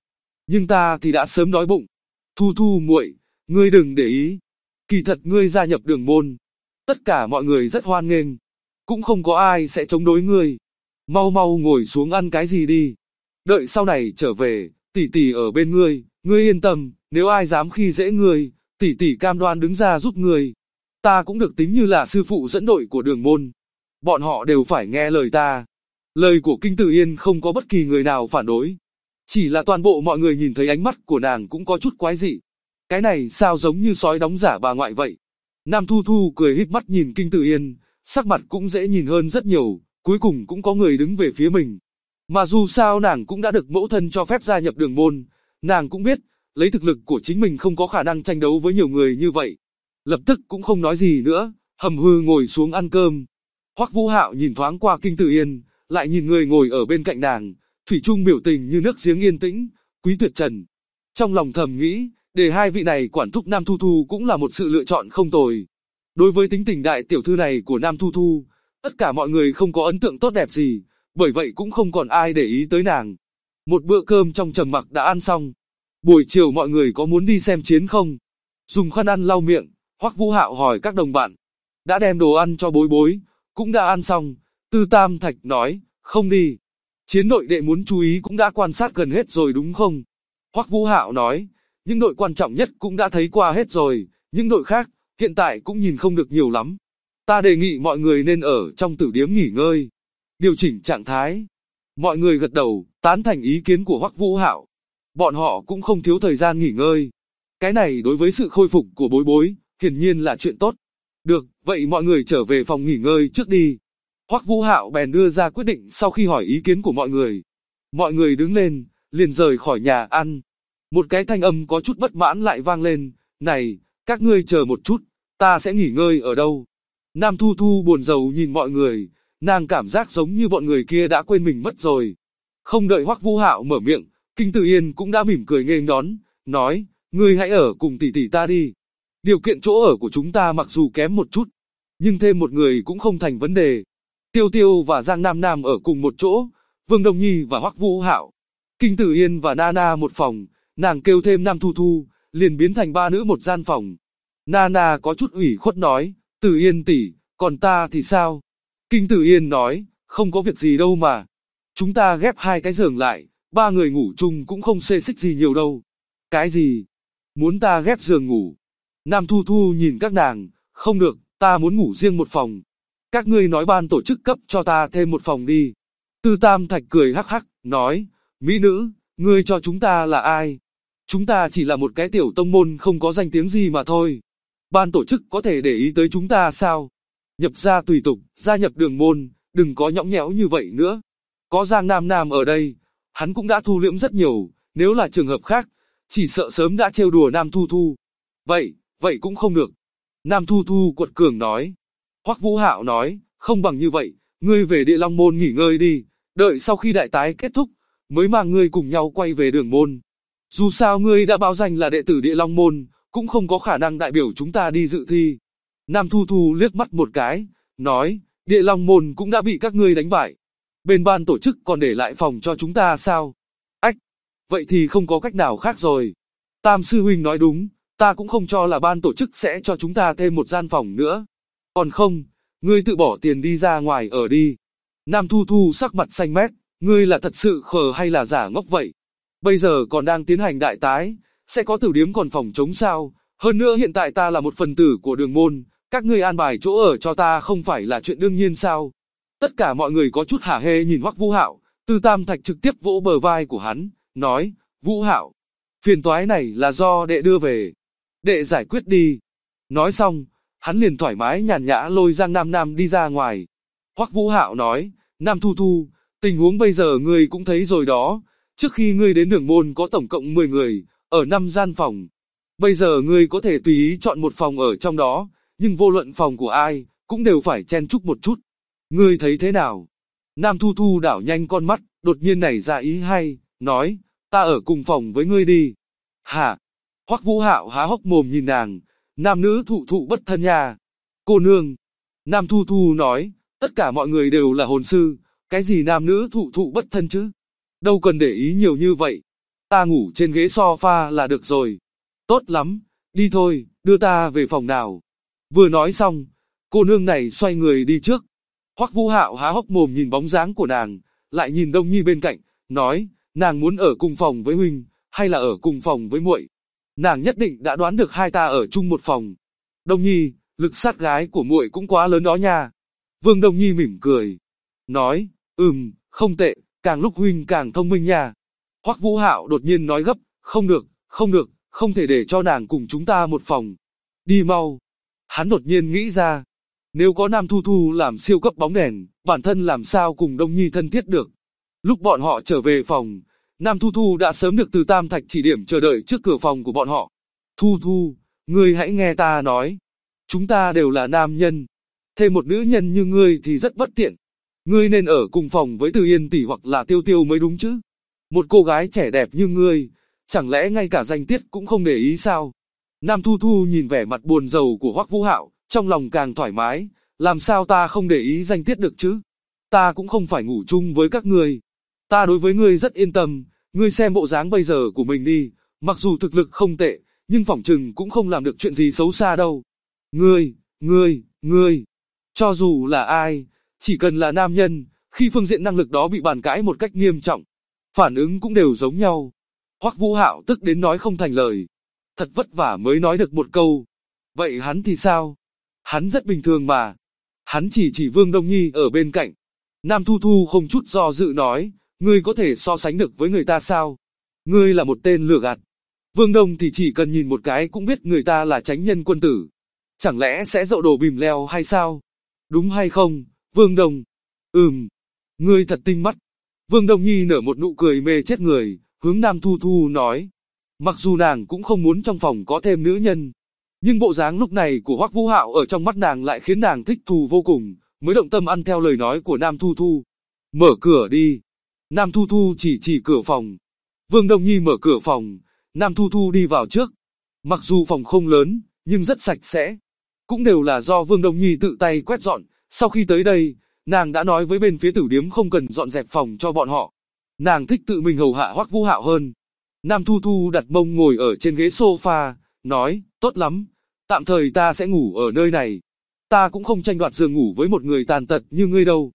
Nhưng ta thì đã sớm đói bụng. Thu Thu muội, ngươi đừng để ý. Kỳ thật ngươi gia nhập đường môn, tất cả mọi người rất hoan nghênh, cũng không có ai sẽ chống đối ngươi. Mau mau ngồi xuống ăn cái gì đi. Đợi sau này trở về, tỷ tỷ ở bên ngươi yên tâm, nếu ai dám khi dễ ngươi, tỷ tỷ cam đoan đứng ra giúp ngươi. Ta cũng được tính như là sư phụ dẫn đội của đường môn. Bọn họ đều phải nghe lời ta. Lời của Kinh Tử Yên không có bất kỳ người nào phản đối. Chỉ là toàn bộ mọi người nhìn thấy ánh mắt của nàng cũng có chút quái dị. Cái này sao giống như sói đóng giả bà ngoại vậy? Nam Thu Thu cười híp mắt nhìn Kinh Tử Yên, sắc mặt cũng dễ nhìn hơn rất nhiều, cuối cùng cũng có người đứng về phía mình. Mà dù sao nàng cũng đã được mẫu thân cho phép gia nhập đường môn, nàng cũng biết, lấy thực lực của chính mình không có khả năng tranh đấu với nhiều người như vậy. Lập tức cũng không nói gì nữa, hầm hừ ngồi xuống ăn cơm. Hoắc Vũ Hạo nhìn thoáng qua Kinh Tử Yên, lại nhìn người ngồi ở bên cạnh nàng, thủy chung biểu tình như nước giếng yên tĩnh, Quý Tuyệt Trần. Trong lòng thầm nghĩ, để hai vị này quản thúc Nam Thu Thu cũng là một sự lựa chọn không tồi. Đối với tính tình đại tiểu thư này của Nam Thu Thu, tất cả mọi người không có ấn tượng tốt đẹp gì, bởi vậy cũng không còn ai để ý tới nàng. Một bữa cơm trong trầm mặc đã ăn xong. Buổi chiều mọi người có muốn đi xem chiến không? Dùng khăn ăn lau miệng, Hoắc Vũ Hạo hỏi các đồng bạn. Đã đem đồ ăn cho Bối Bối, cũng đã ăn xong. Tư Tam Thạch nói, không đi. Chiến đội đệ muốn chú ý cũng đã quan sát gần hết rồi đúng không? Hoắc Vũ Hạo nói, những đội quan trọng nhất cũng đã thấy qua hết rồi, những đội khác, hiện tại cũng nhìn không được nhiều lắm. Ta đề nghị mọi người nên ở trong tử điếm nghỉ ngơi, điều chỉnh trạng thái. Mọi người gật đầu, tán thành ý kiến của Hoắc Vũ Hạo. Bọn họ cũng không thiếu thời gian nghỉ ngơi. Cái này đối với sự khôi phục của Bối Bối, hiển nhiên là chuyện tốt. Được, vậy mọi người trở về phòng nghỉ ngơi trước đi. Hoắc Vũ Hạo bèn đưa ra quyết định sau khi hỏi ý kiến của mọi người. Mọi người đứng lên, liền rời khỏi nhà ăn. Một cái thanh âm có chút bất mãn lại vang lên, này, các ngươi chờ một chút, ta sẽ nghỉ ngơi ở đâu? Nam Thu Thu buồn rầu nhìn mọi người, nàng cảm giác giống như bọn người kia đã quên mình mất rồi. Không đợi Hoắc Vũ Hạo mở miệng, Kinh Tử Yên cũng đã mỉm cười nghênh đón, nói, ngươi hãy ở cùng tỷ tỷ ta đi. Điều kiện chỗ ở của chúng ta mặc dù kém một chút, nhưng thêm một người cũng không thành vấn đề. Tiêu Tiêu và Giang Nam Nam ở cùng một chỗ, Vương Đông Nhi và Hoắc Vũ Hạo, Kinh Tử Yên và Nana một phòng, nàng kêu thêm Nam Thu Thu, liền biến thành ba nữ một gian phòng. Nana có chút ủy khuất nói, Tử Yên tỷ, còn ta thì sao? Kinh Tử Yên nói, không có việc gì đâu mà. Chúng ta ghép hai cái giường lại, ba người ngủ chung cũng không xê xích gì nhiều đâu. Cái gì? Muốn ta ghép giường ngủ? Nam Thu Thu nhìn các nàng, không được, ta muốn ngủ riêng một phòng. Các ngươi nói ban tổ chức cấp cho ta thêm một phòng đi. Tư Tam Thạch cười hắc hắc, nói, mỹ nữ, ngươi cho chúng ta là ai? Chúng ta chỉ là một cái tiểu tông môn không có danh tiếng gì mà thôi. Ban tổ chức có thể để ý tới chúng ta sao? Nhập gia tùy tục, gia nhập đường môn, đừng có nhõng nhẽo như vậy nữa. Có Giang Nam Nam ở đây, hắn cũng đã thu liễm rất nhiều, nếu là trường hợp khác, chỉ sợ sớm đã trêu đùa Nam Thu Thu. Vậy cũng không được. Nam Thu Thu quật cường nói. Hoắc Vũ Hạo nói, không bằng như vậy, ngươi về Địa Long môn nghỉ ngơi đi, đợi sau khi đại tái kết thúc, mới mang ngươi cùng nhau quay về đường môn. Dù sao ngươi đã báo danh là đệ tử Địa Long môn, cũng không có khả năng đại biểu chúng ta đi dự thi. Nam Thu Thu liếc mắt một cái, nói, Địa Long môn cũng đã bị các ngươi đánh bại. Bên ban tổ chức còn để lại phòng cho chúng ta sao? Ách, vậy thì không có cách nào khác rồi. Tam sư huynh nói đúng, ta cũng không cho là ban tổ chức sẽ cho chúng ta thêm một gian phòng nữa. Còn không, ngươi tự bỏ tiền đi ra ngoài ở đi. Nam Thu Thu sắc mặt xanh mét, ngươi là thật sự khờ hay là giả ngốc vậy? Bây giờ còn đang tiến hành đại tái, sẽ có tử điếm còn phòng trống sao? Hơn nữa hiện tại ta là một phần tử của đường môn, các ngươi an bài chỗ ở cho ta không phải là chuyện đương nhiên sao? Tất cả mọi người có chút hả hê nhìn Hoắc Vũ Hạo, Tư Tam Thạch trực tiếp vỗ bờ vai của hắn, nói, Vũ Hạo, phiền toái này là do đệ đưa về. Đệ giải quyết đi. Nói xong, hắn liền thoải mái nhàn nhã lôi Giang Nam Nam đi ra ngoài. Hoắc Vũ Hạo nói, Nam Thu Thu, tình huống bây giờ ngươi cũng thấy rồi đó, trước khi ngươi đến đường môn có tổng cộng 10 người, ở 5 gian phòng. Bây giờ ngươi có thể tùy ý chọn một phòng ở trong đó, nhưng vô luận phòng của ai, cũng đều phải chen chúc một chút. Ngươi thấy thế nào? Nam Thu Thu đảo nhanh con mắt, đột nhiên nảy ra ý hay, nói, ta ở cùng phòng với ngươi đi. Hả? Hoắc Vũ Hạo há hốc mồm nhìn nàng, nam nữ thụ thụ bất thân nha. Cô nương. Nam Thu Thu nói, tất cả mọi người đều là hồn sư, cái gì nam nữ thụ thụ bất thân chứ? Đâu cần để ý nhiều như vậy. Ta ngủ trên ghế sofa là được rồi. Tốt lắm, đi thôi, đưa ta về phòng nào. Vừa nói xong, cô nương này xoay người đi trước. Hoắc Vũ Hạo há hốc mồm nhìn bóng dáng của nàng, lại nhìn Đông Nhi bên cạnh, nói, nàng muốn ở cùng phòng với huynh, hay là ở cùng phòng với muội? Nàng nhất định đã đoán được hai ta ở chung một phòng. Đông Nhi, lực sát gái của muội cũng quá lớn đó nha. Vương Đông Nhi mỉm cười, nói, không tệ, càng lúc huynh càng thông minh nha. Hoắc Vũ Hạo đột nhiên nói gấp, không được, không thể để cho nàng cùng chúng ta một phòng. Đi mau. Hắn đột nhiên nghĩ ra, nếu có Nam Thu Thu làm siêu cấp bóng đèn, bản thân làm sao cùng Đông Nhi thân thiết được. Lúc bọn họ trở về phòng, Nam Thu Thu đã sớm được Từ Tam Thạch chỉ điểm chờ đợi trước cửa phòng của bọn họ. Thu Thu, ngươi hãy nghe ta nói. Chúng ta đều là nam nhân. Thêm một nữ nhân như ngươi thì rất bất tiện. Ngươi nên ở cùng phòng với Từ Yên tỷ hoặc là Tiêu Tiêu mới đúng chứ. Một cô gái trẻ đẹp như ngươi, chẳng lẽ ngay cả danh tiết cũng không để ý sao? Nam Thu Thu nhìn vẻ mặt buồn rầu của Hoắc Vũ Hạo, trong lòng càng thoải mái, làm sao ta không để ý danh tiết được chứ? Ta cũng không phải ngủ chung với các ngươi. Ta đối với ngươi rất yên tâm, ngươi xem bộ dáng bây giờ của mình đi, mặc dù thực lực không tệ, nhưng phỏng chừng cũng không làm được chuyện gì xấu xa đâu. Ngươi, cho dù là ai, chỉ cần là nam nhân, khi phương diện năng lực đó bị bàn cãi một cách nghiêm trọng, phản ứng cũng đều giống nhau. Hoắc Vũ Hạo tức đến nói không thành lời. Thật vất vả mới nói được một câu. Vậy hắn thì sao? Hắn rất bình thường mà. Hắn chỉ Vương Đông Nhi ở bên cạnh. Nam Thu Thu không chút do dự nói, ngươi có thể so sánh được với người ta sao? Ngươi là một tên lừa gạt. Vương Đông thì chỉ cần nhìn một cái cũng biết người ta là chánh nhân quân tử. Chẳng lẽ sẽ dậu đổ bìm leo hay sao? Đúng hay không, Vương Đông? Ngươi thật tinh mắt. Vương Đông Nhi nở một nụ cười mê chết người, hướng Nam Thu Thu nói. Mặc dù nàng cũng không muốn trong phòng có thêm nữ nhân, nhưng bộ dáng lúc này của Hoắc Vũ Hạo ở trong mắt nàng lại khiến nàng thích thú vô cùng, mới động tâm ăn theo lời nói của Nam Thu Thu. Mở cửa đi. Nam Thu Thu chỉ cửa phòng. Vương Đông Nhi mở cửa phòng, Nam Thu Thu đi vào trước. Mặc dù phòng không lớn, nhưng rất sạch sẽ. Cũng đều là do Vương Đông Nhi tự tay quét dọn, sau khi tới đây, nàng đã nói với bên phía tử điếm không cần dọn dẹp phòng cho bọn họ. Nàng thích tự mình hầu hạ Hoắc Vũ Hạo hơn. Nam Thu Thu đặt mông ngồi ở trên ghế sofa, nói, tốt lắm, tạm thời ta sẽ ngủ ở nơi này. Ta cũng không tranh đoạt giường ngủ với một người tàn tật như ngươi đâu.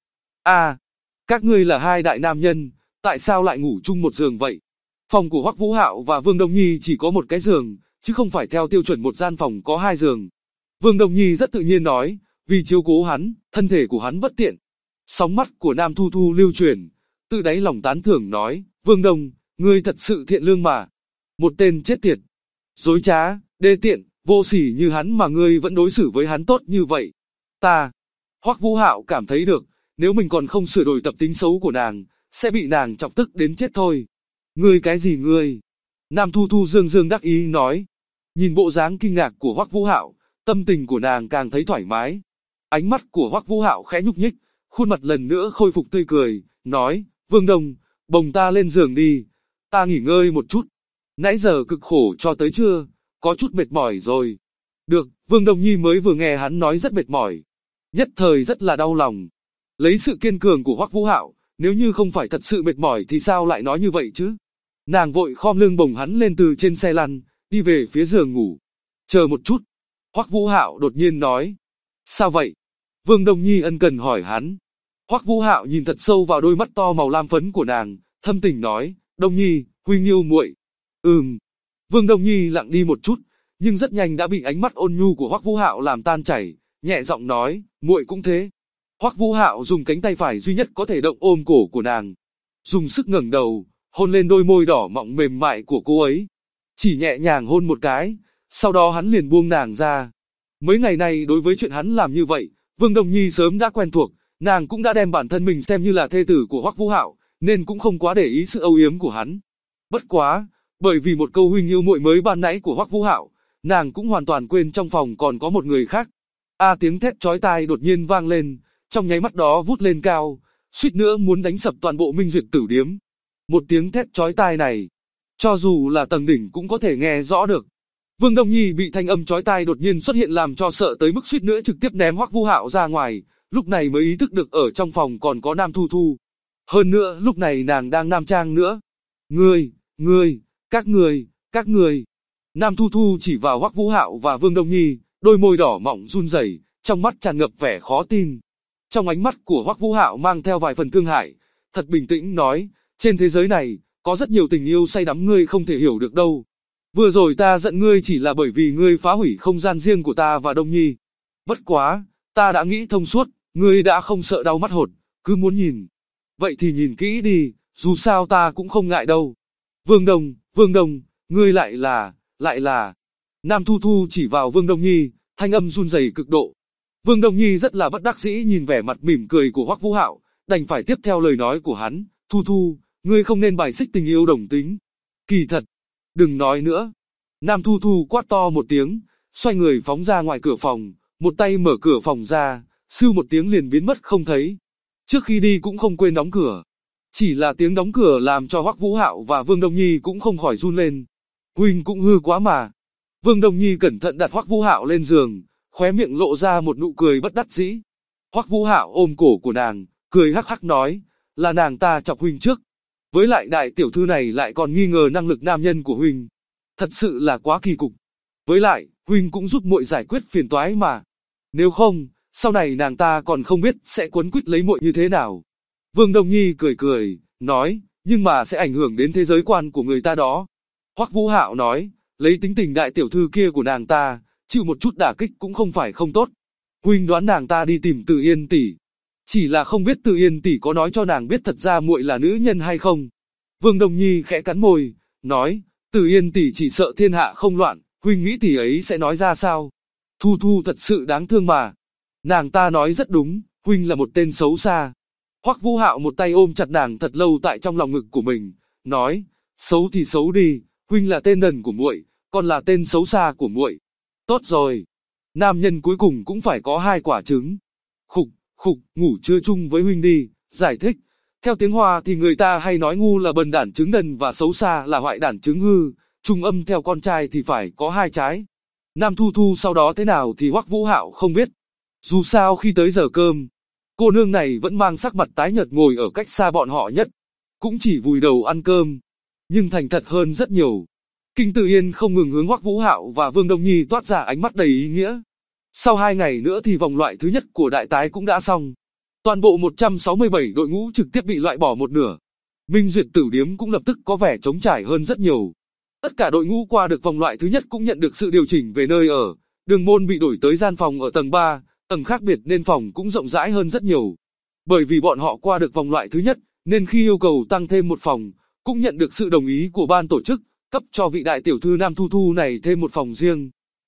Các ngươi là hai đại nam nhân, tại sao lại ngủ chung một giường vậy? Phòng của Hoắc Vũ Hạo và Vương Đông Nhi chỉ có một cái giường, chứ không phải theo tiêu chuẩn một gian phòng có hai giường. Vương Đông Nhi rất tự nhiên nói, vì chiếu cố hắn, thân thể của hắn bất tiện. Sóng mắt của Nam Thu Thu lưu chuyển, tự đáy lòng tán thưởng nói, Vương Đông, ngươi thật sự thiện lương mà. Một tên chết tiệt, dối trá, đê tiện, vô sỉ như hắn mà ngươi vẫn đối xử với hắn tốt như vậy. Hoắc Vũ Hạo cảm thấy được, nếu mình còn không sửa đổi tập tính xấu của nàng, sẽ bị nàng chọc tức đến chết thôi. Ngươi cái gì ngươi? Nam Thu Thu dương đắc ý nói. Nhìn bộ dáng kinh ngạc của Hoắc Vũ Hạo, tâm tình của nàng càng thấy thoải mái. Ánh mắt của Hoắc Vũ Hạo khẽ nhúc nhích, khuôn mặt lần nữa khôi phục tươi cười, nói, Vương Đông, bồng ta lên giường đi, ta nghỉ ngơi một chút. Nãy giờ cực khổ cho tới trưa, có chút mệt mỏi rồi. Được, Vương Đông Nhi mới vừa nghe hắn nói rất mệt mỏi. Nhất thời rất là đau lòng. Lấy sự kiên cường của Hoắc Vũ Hạo, nếu như không phải thật sự mệt mỏi thì sao lại nói như vậy chứ? Nàng vội khom lưng bồng hắn lên từ trên xe lăn, đi về phía giường ngủ. Chờ một chút. Hoắc Vũ Hạo đột nhiên nói. Sao vậy? Vương Đông Nhi ân cần hỏi hắn. Hoắc Vũ Hạo nhìn thật sâu vào đôi mắt to màu lam phấn của nàng, thâm tình nói, Đông Nhi, huynh yêu muội. Vương Đông Nhi lặng đi một chút, nhưng rất nhanh đã bị ánh mắt ôn nhu của Hoắc Vũ Hạo làm tan chảy, nhẹ giọng nói, muội cũng thế. Hoắc Vũ Hạo dùng cánh tay phải duy nhất có thể động ôm cổ của nàng, dùng sức ngẩng đầu, hôn lên đôi môi đỏ mọng mềm mại của cô ấy. Chỉ nhẹ nhàng hôn một cái, sau đó hắn liền buông nàng ra. Mấy ngày nay đối với chuyện hắn làm như vậy, Vương Đông Nhi sớm đã quen thuộc, nàng cũng đã đem bản thân mình xem như là thê tử của Hoắc Vũ Hạo, nên cũng không quá để ý sự âu yếm của hắn. Bất quá, bởi vì một câu huynh yêu muội mới ban nãy của Hoắc Vũ Hạo, nàng cũng hoàn toàn quên trong phòng còn có một người khác. Tiếng thét chói tai đột nhiên vang lên, trong nháy mắt đó vút lên cao, suýt nữa muốn đánh sập toàn bộ Minh Duyệt Tử Điếm. Một tiếng thét chói tai này, cho dù là tầng đỉnh cũng có thể nghe rõ được. Vương Đông Nhi bị thanh âm chói tai đột nhiên xuất hiện làm cho sợ tới mức suýt nữa trực tiếp ném Hoắc Vũ Hạo ra ngoài, lúc này mới ý thức được ở trong phòng còn có Nam Thu Thu. Hơn nữa lúc này nàng đang nam trang nữa. Ngươi, Các người. Nam Thu Thu chỉ vào Hoắc Vũ Hạo và Vương Đông Nhi, đôi môi đỏ mọng run rẩy, trong mắt tràn ngập vẻ khó tin. Trong ánh mắt của Hoắc Vũ Hạo mang theo vài phần thương hại, thật bình tĩnh nói, trên thế giới này, có rất nhiều tình yêu say đắm ngươi không thể hiểu được đâu. Vừa rồi ta giận ngươi chỉ là bởi vì ngươi phá hủy không gian riêng của ta và Đông Nhi. Bất quá, ta đã nghĩ thông suốt, ngươi đã không sợ đau mắt hột, cứ muốn nhìn. Vậy thì nhìn kỹ đi, dù sao ta cũng không ngại đâu. Vương Đông, ngươi lại là... Nam Thu Thu chỉ vào Vương Đông Nhi, thanh âm run rẩy cực độ. Vương Đông Nhi rất là bất đắc dĩ nhìn vẻ mặt mỉm cười của Hoắc Vũ Hạo, đành phải tiếp theo lời nói của hắn, Thu Thu, ngươi không nên bài xích tình yêu đồng tính. Kỳ thật, đừng nói nữa. Nam Thu Thu quát to một tiếng, xoay người phóng ra ngoài cửa phòng, một tay mở cửa phòng ra, sưu một tiếng liền biến mất không thấy. Trước khi đi cũng không quên đóng cửa. Chỉ là tiếng đóng cửa làm cho Hoắc Vũ Hạo và Vương Đông Nhi cũng không khỏi run lên. Huynh cũng hư quá mà. Vương Đông Nhi cẩn thận đặt Hoắc Vũ Hạo lên giường, khóe miệng lộ ra một nụ cười bất đắc dĩ. Hoắc Vũ Hạo ôm cổ của nàng, cười hắc hắc nói, là nàng ta chọc huynh trước. Với lại đại tiểu thư này lại còn nghi ngờ năng lực nam nhân của huynh. Thật sự là quá kỳ cục. Với lại, huynh cũng giúp muội giải quyết phiền toái mà. Nếu không, sau này nàng ta còn không biết sẽ quấn quýt lấy muội như thế nào. Vương Đông Nhi cười, nói, nhưng mà sẽ ảnh hưởng đến thế giới quan của người ta đó. Hoắc Vũ Hạo nói, lấy tính tình đại tiểu thư kia của nàng ta, chịu một chút đả kích cũng không phải không tốt. Huynh đoán nàng ta đi tìm Từ Yên tỷ, chỉ là không biết Từ Yên tỷ có nói cho nàng biết thật ra muội là nữ nhân hay không. Vương Đông Nhi khẽ cắn môi, nói, Từ Yên tỷ chỉ sợ thiên hạ không loạn, huynh nghĩ tỷ ấy sẽ nói ra sao? Thu Thu thật sự đáng thương mà. Nàng ta nói rất đúng, huynh là một tên xấu xa. Hoắc Vũ Hạo một tay ôm chặt nàng thật lâu tại trong lòng ngực của mình, nói, xấu thì xấu đi, huynh là tên đần của muội, còn là tên xấu xa của muội. Tốt rồi, nam nhân cuối cùng cũng phải có hai quả trứng. Khục, ngủ trưa chung với huynh đi, giải thích. Theo tiếng Hoa thì người ta hay nói ngu là bần đản trứng đần và xấu xa là hoại đản trứng hư, trung âm theo con trai thì phải có hai trái. Nam Thu Thu sau đó thế nào thì Hoắc Vũ Hạo không biết. Dù sao khi tới giờ cơm, cô nương này vẫn mang sắc mặt tái nhợt ngồi ở cách xa bọn họ nhất, cũng chỉ vùi đầu ăn cơm, nhưng thành thật hơn rất nhiều. Kinh Tự Yên không ngừng hướng Hoắc Vũ Hạo và Vương Đông Nhi toát ra ánh mắt đầy ý nghĩa. Sau 2 ngày nữa thì vòng loại thứ nhất của đại tái cũng đã xong. Toàn bộ 167 đội ngũ trực tiếp bị loại bỏ một nửa. Minh Duyệt Tử Điếm cũng lập tức có vẻ trống trải hơn rất nhiều. Tất cả đội ngũ qua được vòng loại thứ nhất cũng nhận được sự điều chỉnh về nơi ở. Đường môn bị đổi tới gian phòng ở tầng 3, tầng khác biệt nên phòng cũng rộng rãi hơn rất nhiều. Bởi vì bọn họ qua được vòng loại thứ nhất, nên khi yêu cầu tăng thêm một phòng, cũng nhận được sự đồng ý của ban tổ chức, cấp cho vị đại tiểu thư Nam Thu Thu này thêm một phòng riêng.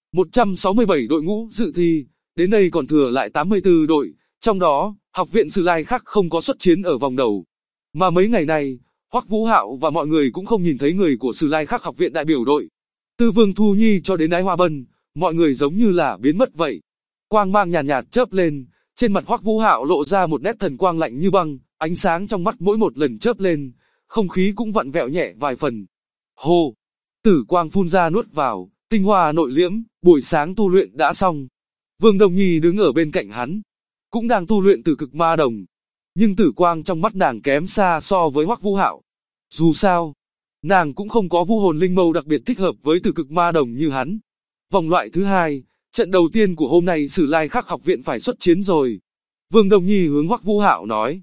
167 đội ngũ dự thi, đến đây còn thừa lại 84 đội, trong đó, học viện Sử Lai Khắc không có xuất chiến ở vòng đầu. Mà mấy ngày này, Hoắc Vũ Hạo và mọi người cũng không nhìn thấy người của Sử Lai Khắc học viện đại biểu đội. Từ Vương Thu Nhi cho đến Ái Hoa Bân, mọi người giống như là biến mất vậy. Quang mang nhàn nhạt chớp lên, trên mặt Hoắc Vũ Hạo lộ ra một nét thần quang lạnh như băng, ánh sáng trong mắt mỗi một lần chớp lên, không khí cũng vặn vẹo nhẹ vài phần. Hô! Tử quang phun ra nuốt vào, tinh hoa nội liễm, buổi sáng tu luyện đã xong. Vương Đông Nhi đứng ở bên cạnh hắn, cũng đang tu luyện Tử Cực Ma Đồng, nhưng tử quang trong mắt nàng kém xa so với Hoắc Vũ Hạo. Dù sao, nàng cũng không có vũ hồn linh mâu đặc biệt thích hợp với Tử Cực Ma Đồng như hắn. Vòng loại thứ hai, trận đầu tiên của hôm nay Sử Lai Khắc học viện phải xuất chiến rồi. Vương Đông Nhi hướng Hoắc Vũ Hạo nói.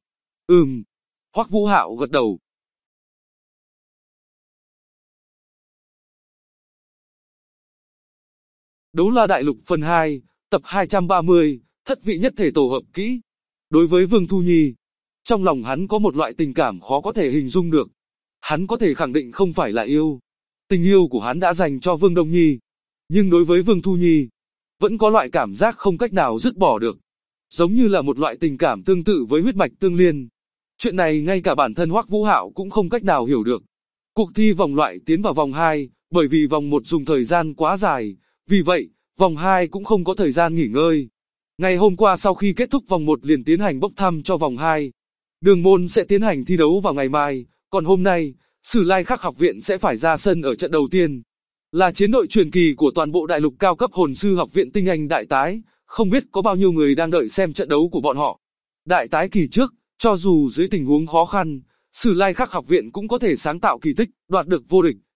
Hoắc Vũ Hạo gật đầu. Đấu La Đại Lục phần 2, tập 230, thất vị nhất thể tổ hợp kỹ. Đối với Vương Thu Nhi, trong lòng hắn có một loại tình cảm khó có thể hình dung được. Hắn có thể khẳng định không phải là yêu. Tình yêu của hắn đã dành cho Vương Đông Nhi. Nhưng đối với Vương Thu Nhi, vẫn có loại cảm giác không cách nào dứt bỏ được. Giống như là một loại tình cảm tương tự với huyết mạch tương liên. Chuyện này ngay cả bản thân Hoắc Vũ Hạo cũng không cách nào hiểu được. Cuộc thi vòng loại tiến vào vòng 2, bởi vì vòng 1 dùng thời gian quá dài. Vì vậy, vòng 2 cũng không có thời gian nghỉ ngơi. Ngày hôm qua sau khi kết thúc vòng 1 liền tiến hành bốc thăm cho vòng 2. Đường môn sẽ tiến hành thi đấu vào ngày mai, còn hôm nay, Sử Lai Khắc học viện sẽ phải ra sân ở trận đầu tiên. Là chiến đội truyền kỳ của toàn bộ đại lục cao cấp hồn sư học viện tinh anh đại tái, không biết có bao nhiêu người đang đợi xem trận đấu của bọn họ. Đại tái kỳ trước, cho dù dưới tình huống khó khăn, Sử Lai Khắc học viện cũng có thể sáng tạo kỳ tích, đoạt được vô địch,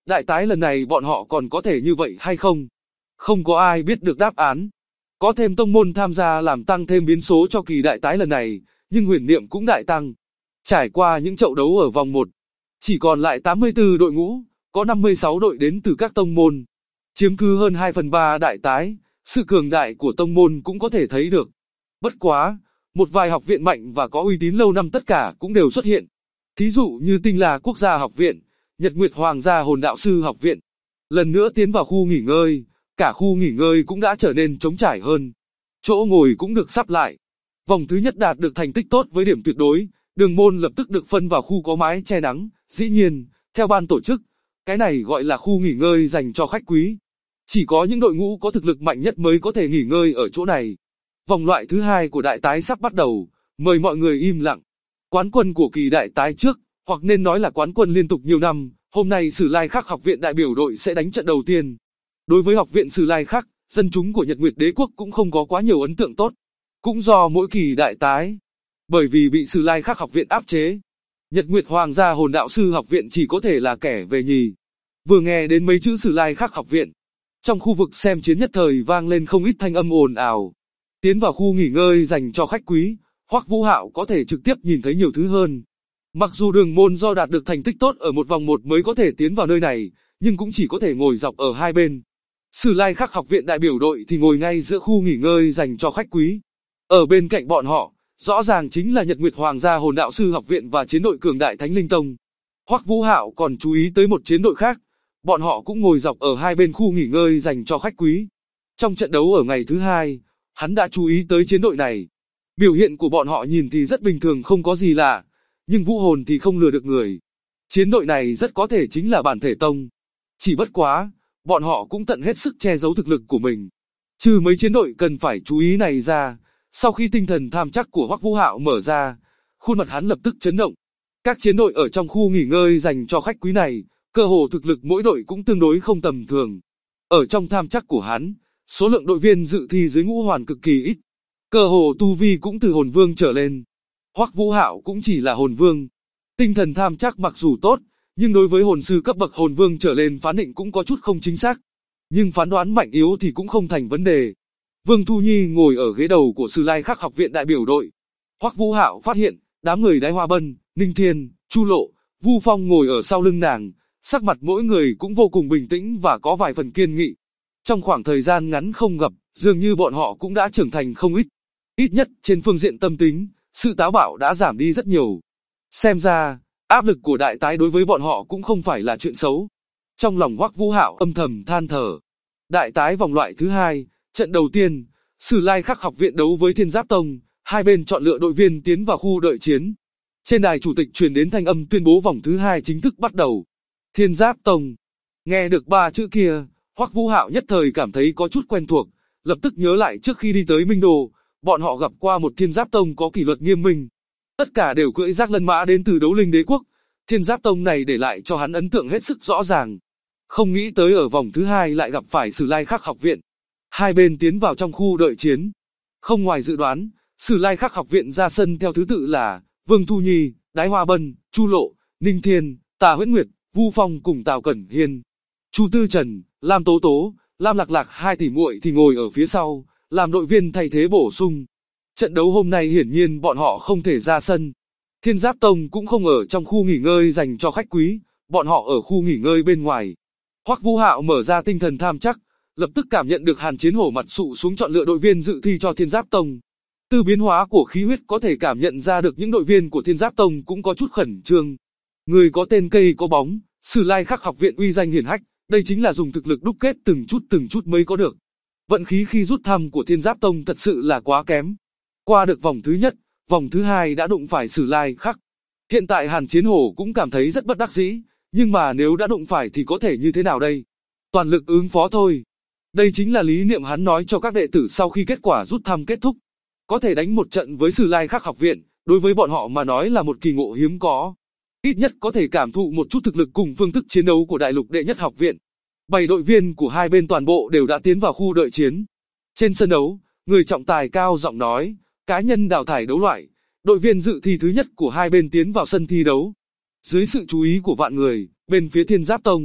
Đại tái lần này bọn họ còn có thể như vậy hay không? Không có ai biết được đáp án. Có thêm tông môn tham gia làm tăng thêm biến số cho kỳ đại tái lần này, nhưng huyền niệm cũng đại tăng. Trải qua những trận đấu ở vòng 1, chỉ còn lại 84 đội ngũ, có 56 đội đến từ các tông môn, chiếm cứ hơn 2/3 đại tái, sự cường đại của tông môn cũng có thể thấy được. Bất quá, một vài học viện mạnh và có uy tín lâu năm tất cả cũng đều xuất hiện. Thí dụ như Tinh La Quốc gia học viện, Nhật Nguyệt Hoàng gia Hồn Đạo sư học viện. Lần nữa tiến vào khu nghỉ ngơi, cả khu nghỉ ngơi cũng đã trở nên trống trải hơn. Chỗ ngồi cũng được sắp lại. Vòng thứ nhất đạt được thành tích tốt với điểm tuyệt đối, Đường môn lập tức được phân vào khu có mái che nắng. Dĩ nhiên, theo ban tổ chức, cái này gọi là khu nghỉ ngơi dành cho khách quý. Chỉ có những đội ngũ có thực lực mạnh nhất mới có thể nghỉ ngơi ở chỗ này. Vòng loại thứ hai của đại tái sắp bắt đầu, mời mọi người im lặng. Quán quân của kỳ đại tái trước, hoặc nên nói là quán quân liên tục nhiều năm, hôm nay Sử Lai Khắc học viện đại biểu đội sẽ đánh trận đầu tiên. Đối với học viện Sử Lai Khắc, dân chúng của Nhật Nguyệt Đế quốc cũng không có quá nhiều ấn tượng tốt. Cũng do mỗi kỳ đại tái, bởi vì bị Sử Lai Khắc học viện áp chế, Nhật Nguyệt Hoàng gia Hồn Đạo sư học viện chỉ có thể là kẻ về nhì. Vừa nghe đến mấy chữ Sử Lai Khắc học viện, trong khu vực xem chiến nhất thời vang lên không ít thanh âm ồn ào. Tiến vào khu nghỉ ngơi dành cho khách quý, Hoắc Vũ Hạo có thể trực tiếp nhìn thấy nhiều thứ hơn. Mặc dù Đường môn do đạt được thành tích tốt ở một vòng 1 mới có thể tiến vào nơi này, nhưng cũng chỉ có thể ngồi dọc ở hai bên. Sử Lai Khắc học viện đại biểu đội thì ngồi ngay giữa khu nghỉ ngơi dành cho khách quý. Ở bên cạnh bọn họ, rõ ràng chính là Nhật Nguyệt Hoàng gia Hồn Đạo sư học viện và chiến đội cường đại Thánh Linh Tông. Hoắc Vũ Hạo còn chú ý tới một chiến đội khác, bọn họ cũng ngồi dọc ở hai bên khu nghỉ ngơi dành cho khách quý. Trong trận đấu ở ngày thứ hai, hắn đã chú ý tới chiến đội này. Biểu hiện của bọn họ nhìn thì rất bình thường không có gì lạ, nhưng vũ hồn thì không lừa được người. Chiến đội này rất có thể chính là bản thể tông. Chỉ bất quá, bọn họ cũng tận hết sức che giấu thực lực của mình. Trừ mấy chiến đội cần phải chú ý này ra, sau khi tinh thần tham chắc của Hoắc Vũ Hạo mở ra, khuôn mặt hắn lập tức chấn động. Các chiến đội ở trong khu nghỉ ngơi dành cho khách quý này, cơ hồ thực lực mỗi đội cũng tương đối không tầm thường. Ở trong tham chắc của hắn, số lượng đội viên dự thi dưới ngũ hoàn cực kỳ ít. Cơ hồ tu vi cũng từ hồn vương trở lên. Hoắc Vũ Hạo cũng chỉ là hồn vương. Tinh thần tham chắc mặc dù tốt, nhưng đối với hồn sư cấp bậc hồn vương trở lên phán định cũng có chút không chính xác. Nhưng phán đoán mạnh yếu thì cũng không thành vấn đề. Vương Thu Nhi ngồi ở ghế đầu của Sử Lai Khắc học viện đại biểu đội. Hoắc Vũ Hạo phát hiện, đám người Đái Hoa Bân, Ninh Thiên, Chu Lộ, Vu Phong ngồi ở sau lưng nàng, sắc mặt mỗi người cũng vô cùng bình tĩnh và có vài phần kiên nghị. Trong khoảng thời gian ngắn không gặp, dường như bọn họ cũng đã trưởng thành không ít. Ít nhất trên phương diện tâm tính, sự táo bạo đã giảm đi rất nhiều. Xem ra, áp lực của đại tái đối với bọn họ cũng không phải là chuyện xấu. Trong lòng Hoắc Vũ Hạo âm thầm than thở. Đại tái vòng loại thứ hai, trận đầu tiên, Sử Lai Khắc học viện đấu với Thiên Giáp Tông, hai bên chọn lựa đội viên tiến vào khu đợi chiến. Trên đài chủ tịch truyền đến thanh âm tuyên bố vòng thứ hai chính thức bắt đầu. Thiên Giáp Tông. Nghe được ba chữ kia, Hoắc Vũ Hạo nhất thời cảm thấy có chút quen thuộc, lập tức nhớ lại trước khi đi tới Minh Đô, bọn họ gặp qua một Thiên Giáp Tông có kỷ luật nghiêm minh. Tất cả đều cưỡi giác lân mã đến từ Đấu Linh Đế quốc. Thiên Giáp Tông này để lại cho hắn ấn tượng hết sức rõ ràng. Không nghĩ tới ở vòng thứ hai lại gặp phải Sử Lai Khắc học viện. Hai bên tiến vào trong khu đợi chiến. Không ngoài dự đoán, Sử Lai Khắc học viện ra sân theo thứ tự là Vương Thu Nhi, Đái Hoa Bân, Chu Lộ, Ninh Thiên, Tà Huyễn Nguyệt, Vu Phong cùng Tào Cẩn Hiên. Chu Tư Trần, Lam Tố Tố, Lam Lạc Lạc hai tỷ muội thì ngồi ở phía sau, làm đội viên thay thế bổ sung. Trận đấu hôm nay hiển nhiên bọn họ không thể ra sân. Thiên Giáp Tông cũng không ở trong khu nghỉ ngơi dành cho khách quý, bọn họ ở khu nghỉ ngơi bên ngoài. Hoắc Vũ Hạo mở ra tinh thần tham chắc, lập tức cảm nhận được Hàn Chiến Hổ mặt sụ xuống chọn lựa đội viên dự thi cho Thiên Giáp Tông. Từ biến hóa của khí huyết có thể cảm nhận ra được những đội viên của Thiên Giáp Tông cũng có chút khẩn trương. Người có tên cây có bóng, Sử Lai Khắc học viện uy danh hiển hách, đây chính là dùng thực lực đúc kết từng chút mới có được. Vận khí khi rút thăm của Thiên Giáp Tông thật sự là quá kém. Qua được vòng thứ nhất, vòng thứ hai đã đụng phải Sử Lai Khắc. Hiện tại Hàn Chiến Hổ cũng cảm thấy rất bất đắc dĩ, nhưng mà nếu đã đụng phải thì có thể như thế nào đây? Toàn lực ứng phó thôi. Đây chính là lý niệm hắn nói cho các đệ tử sau khi kết quả rút thăm kết thúc. Có thể đánh một trận với Sử Lai Khắc học viện, đối với bọn họ mà nói là một kỳ ngộ hiếm có. Ít nhất có thể cảm thụ một chút thực lực cùng phương thức chiến đấu của đại lục đệ nhất học viện. 7 đội viên của hai bên toàn bộ đều đã tiến vào khu đợi chiến. Trên sân đấu, người trọng tài cao giọng nói, cá nhân đào thải đấu loại, đội viên dự thi thứ nhất của hai bên tiến vào sân thi đấu. Dưới sự chú ý của vạn người, bên phía Thiên Giáp Tông,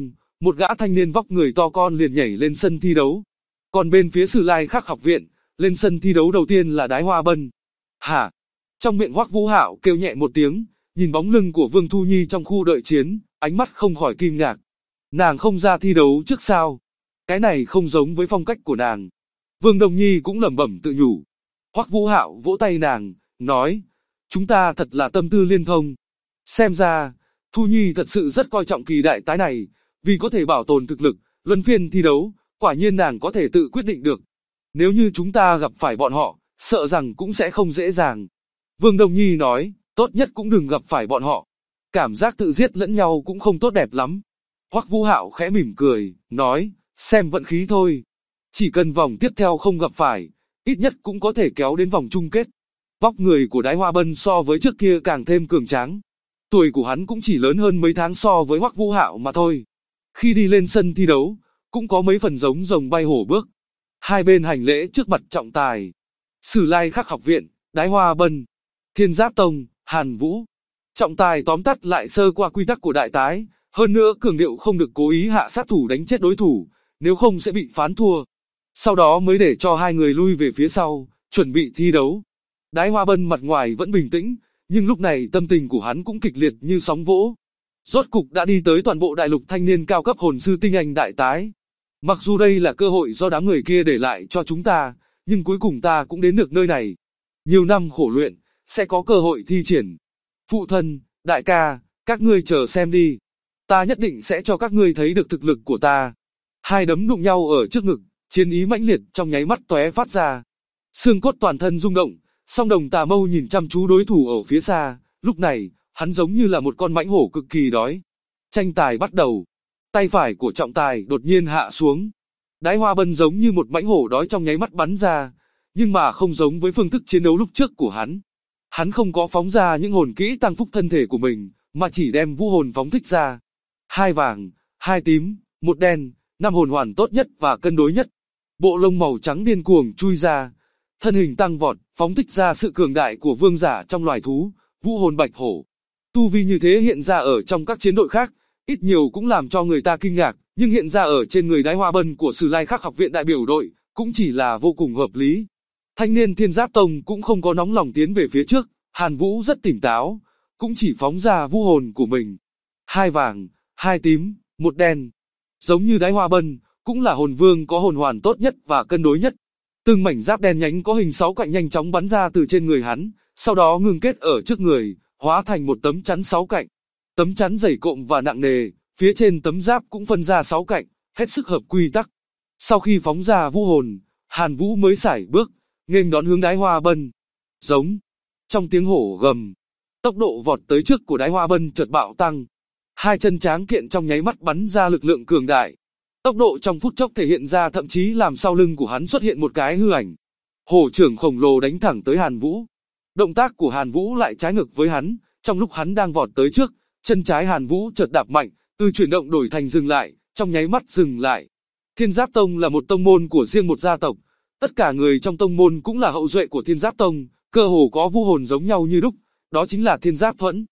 một gã thanh niên vóc người to con liền nhảy lên sân thi đấu. Còn bên phía Sử Lai Khắc học viện, lên sân thi đấu đầu tiên là Đái Hoa Bân. Hả? Trong miệng Hoắc Vũ Hạo kêu nhẹ một tiếng, nhìn bóng lưng của Vương Thu Nhi trong khu đợi chiến, ánh mắt không khỏi kinh ngạc. Nàng không ra thi đấu trước sao? Cái này không giống với phong cách của nàng. Vương Đông Nhi cũng lẩm bẩm tự nhủ. Hoắc Vũ Hạo vỗ tay nàng, nói, chúng ta thật là tâm tư liên thông. Xem ra, Thu Nhi thật sự rất coi trọng kỳ đại tái này, vì có thể bảo tồn thực lực, luân phiên thi đấu, quả nhiên nàng có thể tự quyết định được. Nếu như chúng ta gặp phải bọn họ, sợ rằng cũng sẽ không dễ dàng. Vương Đông Nhi nói, tốt nhất cũng đừng gặp phải bọn họ. Cảm giác tự giết lẫn nhau cũng không tốt đẹp lắm. Hoắc Vũ Hạo khẽ mỉm cười, nói, xem vận khí thôi. Chỉ cần vòng tiếp theo không gặp phải, ít nhất cũng có thể kéo đến vòng chung kết. Vóc người của Đái Hoa Bân so với trước kia càng thêm cường tráng. Tuổi của hắn cũng chỉ lớn hơn mấy tháng so với Hoắc Vũ Hạo mà thôi. Khi đi lên sân thi đấu, cũng có mấy phần giống rồng bay hổ bước. Hai bên hành lễ trước mặt trọng tài. Sử Lai Khắc học viện, Đái Hoa Bân, Thiên Giáp Tông, Hàn Vũ. Trọng tài tóm tắt lại sơ qua quy tắc của đại tái, hơn nữa cường điệu không được cố ý hạ sát thủ đánh chết đối thủ, nếu không sẽ bị phán thua. Sau đó mới để cho hai người lui về phía sau, chuẩn bị thi đấu. Đái Hoa Bân mặt ngoài vẫn bình tĩnh, nhưng lúc này tâm tình của hắn cũng kịch liệt như sóng vỗ. Rốt cục đã đi tới toàn bộ đại lục thanh niên cao cấp hồn sư tinh anh đại tái. Mặc dù đây là cơ hội do đám người kia để lại cho chúng ta, nhưng cuối cùng ta cũng đến được nơi này. Nhiều năm khổ luyện, sẽ có cơ hội thi triển. Phụ thân, đại ca, các ngươi chờ xem đi. Ta nhất định sẽ cho các ngươi thấy được thực lực của ta. Hai đấm đụng nhau ở trước ngực, chiến ý mãnh liệt trong nháy mắt tóe phát ra. Xương cốt toàn thân rung động, song đồng Tà Mâu nhìn chăm chú đối thủ ở phía xa, lúc này, hắn giống như là một con mãnh hổ cực kỳ đói. Tranh tài bắt đầu. Tay phải của trọng tài đột nhiên hạ xuống. Đái Hoa Bân giống như một mãnh hổ đói trong nháy mắt bắn ra, nhưng mà không giống với phương thức chiến đấu lúc trước của hắn. Hắn không có phóng ra những hồn kỹ tăng phúc thân thể của mình, mà chỉ đem vũ hồn phóng thích ra. 2 vàng, 2 tím, 1 đen, 5 hồn hoàn tốt nhất và cân đối nhất. Bộ lông màu trắng điên cuồng chui ra, thân hình tăng vọt, phóng thích ra sự cường đại của vương giả trong loài thú, vũ hồn bạch hổ. Tu vi như thế hiện ra ở trong các chiến đội khác, ít nhiều cũng làm cho người ta kinh ngạc, nhưng hiện ra ở trên người Đái Hoa Bân của Sử Lai Khắc học viện đại biểu đội, cũng chỉ là vô cùng hợp lý. Thanh niên Thiên Giáp Tông cũng không có nóng lòng tiến về phía trước, Hàn Vũ rất tỉnh táo, cũng chỉ phóng ra vũ hồn của mình. 2 vàng, 2 tím, 1 đen. Giống như Đái Hoa Bân, cũng là hồn vương có hồn hoàn tốt nhất và cân đối nhất. Từng mảnh giáp đen nhánh có hình 6 cạnh nhanh chóng bắn ra từ trên người hắn, sau đó ngưng kết ở trước người, hóa thành một tấm chắn 6 cạnh. Tấm chắn dày cộm và nặng nề, phía trên tấm giáp cũng phân ra 6 cạnh, hết sức hợp quy tắc. Sau khi phóng ra vũ hồn, Hàn Vũ mới sải bước, nghênh đón hướng Đái Hoa Bân. Giống. Trong tiếng hổ gầm, tốc độ vọt tới trước của Đái Hoa Bân chợt bạo tăng. Hai chân tráng kiện trong nháy mắt bắn ra lực lượng cường đại. Tốc độ trong phút chốc thể hiện ra thậm chí làm sau lưng của hắn xuất hiện một cái hư ảnh. Hổ trưởng khổng lồ đánh thẳng tới Hàn Vũ. Động tác của Hàn Vũ lại trái ngược với hắn, trong lúc hắn đang vọt tới trước, chân trái Hàn Vũ chợt đạp mạnh, từ chuyển động đổi thành dừng lại, trong nháy mắt dừng lại. Thiên Giáp Tông là một tông môn của riêng một gia tộc, tất cả người trong tông môn cũng là hậu duệ của Thiên Giáp Tông, cơ hồ có vũ hồn giống nhau như đúc, đó chính là Thiên Giáp Thuẫn.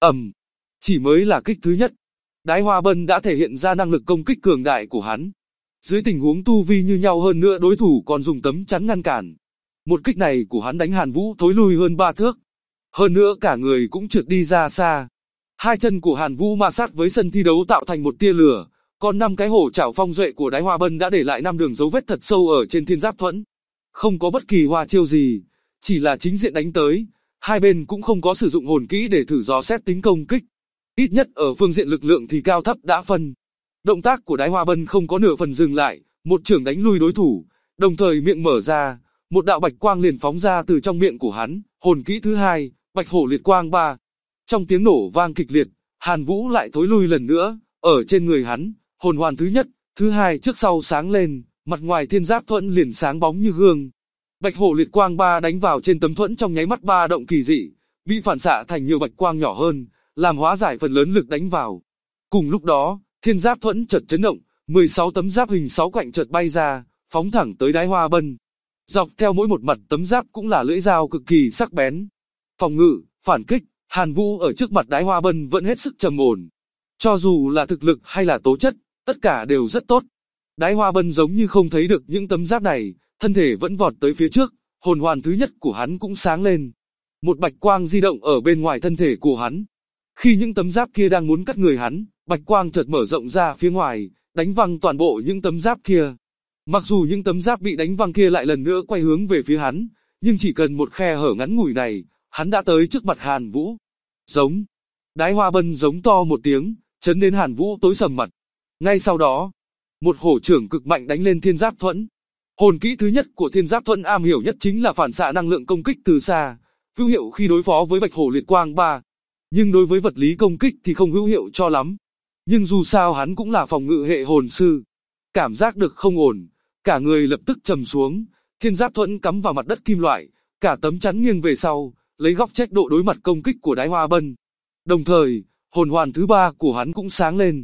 Chỉ mới là kích thứ nhất, Đái Hoa Bân đã thể hiện ra năng lực công kích cường đại của hắn. Dưới tình huống tu vi như nhau hơn nữa đối thủ còn dùng tấm chắn ngăn cản. Một kích này của hắn đánh Hàn Vũ thối lui hơn 3 thước. Hơn nữa cả người cũng trượt đi ra xa. Hai chân của Hàn Vũ ma sát với sân thi đấu tạo thành một tia lửa, còn 5 cái hổ chảo phong duệ của Đái Hoa Bân đã để lại 5 đường dấu vết thật sâu ở trên Thiên Giáp Thuẫn. Không có bất kỳ hoa chiêu gì, chỉ là chính diện đánh tới, hai bên cũng không có sử dụng hồn kỹ để thử dò xét tính công kích. Ít nhất ở phương diện lực lượng thì cao thấp đã phân. Động tác của Đái Hoa Bân không có nửa phần dừng lại, một chưởng đánh lui đối thủ, đồng thời miệng mở ra, một đạo bạch quang liền phóng ra từ trong miệng của hắn, hồn kỹ thứ 2, Bạch Hổ Liệt Quang 3. Trong tiếng nổ vang kịch liệt, Hàn Vũ lại thối lui lần nữa, ở trên người hắn, hồn hoàn thứ nhất, thứ 2 trước sau sáng lên, mặt ngoài Thiên Giáp Thuẫn liền sáng bóng như gương. Bạch Hổ Liệt Quang 3 đánh vào trên tấm thuẫn trong nháy mắt ba động kỳ dị, bị phản xạ thành nhiều bạch quang nhỏ hơn, làm hóa giải phần lớn lực đánh vào. Cùng lúc đó, Thiên Giáp Thuẫn chợt chấn động, 16 tấm giáp hình 6 cạnh chợt bay ra, phóng thẳng tới Đái Hoa Bân. Dọc theo mỗi một mặt tấm giáp cũng là lưỡi dao cực kỳ sắc bén. Phòng ngự, phản kích, Hàn Vũ ở trước mặt Đái Hoa Bân vẫn hết sức trầm ổn. Cho dù là thực lực hay là tố chất, Tất cả đều rất tốt. Đái Hoa Bân giống như không thấy được những tấm giáp này, thân thể vẫn vọt tới phía trước, hồn hoàn thứ nhất của hắn cũng sáng lên. Một bạch quang di động ở bên ngoài thân thể của hắn. Khi những tấm giáp kia đang muốn cắt người hắn, bạch quang chợt mở rộng ra phía ngoài, đánh văng toàn bộ những tấm giáp kia. Mặc dù những tấm giáp bị đánh văng kia lại lần nữa quay hướng về phía hắn, nhưng chỉ cần một khe hở ngắn ngủi này, hắn đã tới trước mặt Hàn Vũ. Giống. Đái Hoa Bân giống to một tiếng, chấn đến Hàn Vũ tối sầm mặt. Ngay sau đó, một hổ trưởng cực mạnh đánh lên Thiên Giáp Thuẫn. Hồn kỹ thứ nhất của Thiên Giáp Thuẫn am hiểu nhất chính là phản xạ năng lượng công kích từ xa, hữu hiệu khi đối phó với Bạch Hổ Liệt Quang 3. Nhưng đối với vật lý công kích thì không hữu hiệu cho lắm. Nhưng dù sao hắn cũng là phòng ngự hệ hồn sư. Cảm giác được không ổn, cả người lập tức trầm xuống, Thiên Giáp Thuẫn cắm vào mặt đất kim loại, cả tấm chắn nghiêng về sau, lấy góc chết độ đối mặt công kích của Đái Hoa Bân. Đồng thời, hồn hoàn thứ ba của hắn cũng sáng lên.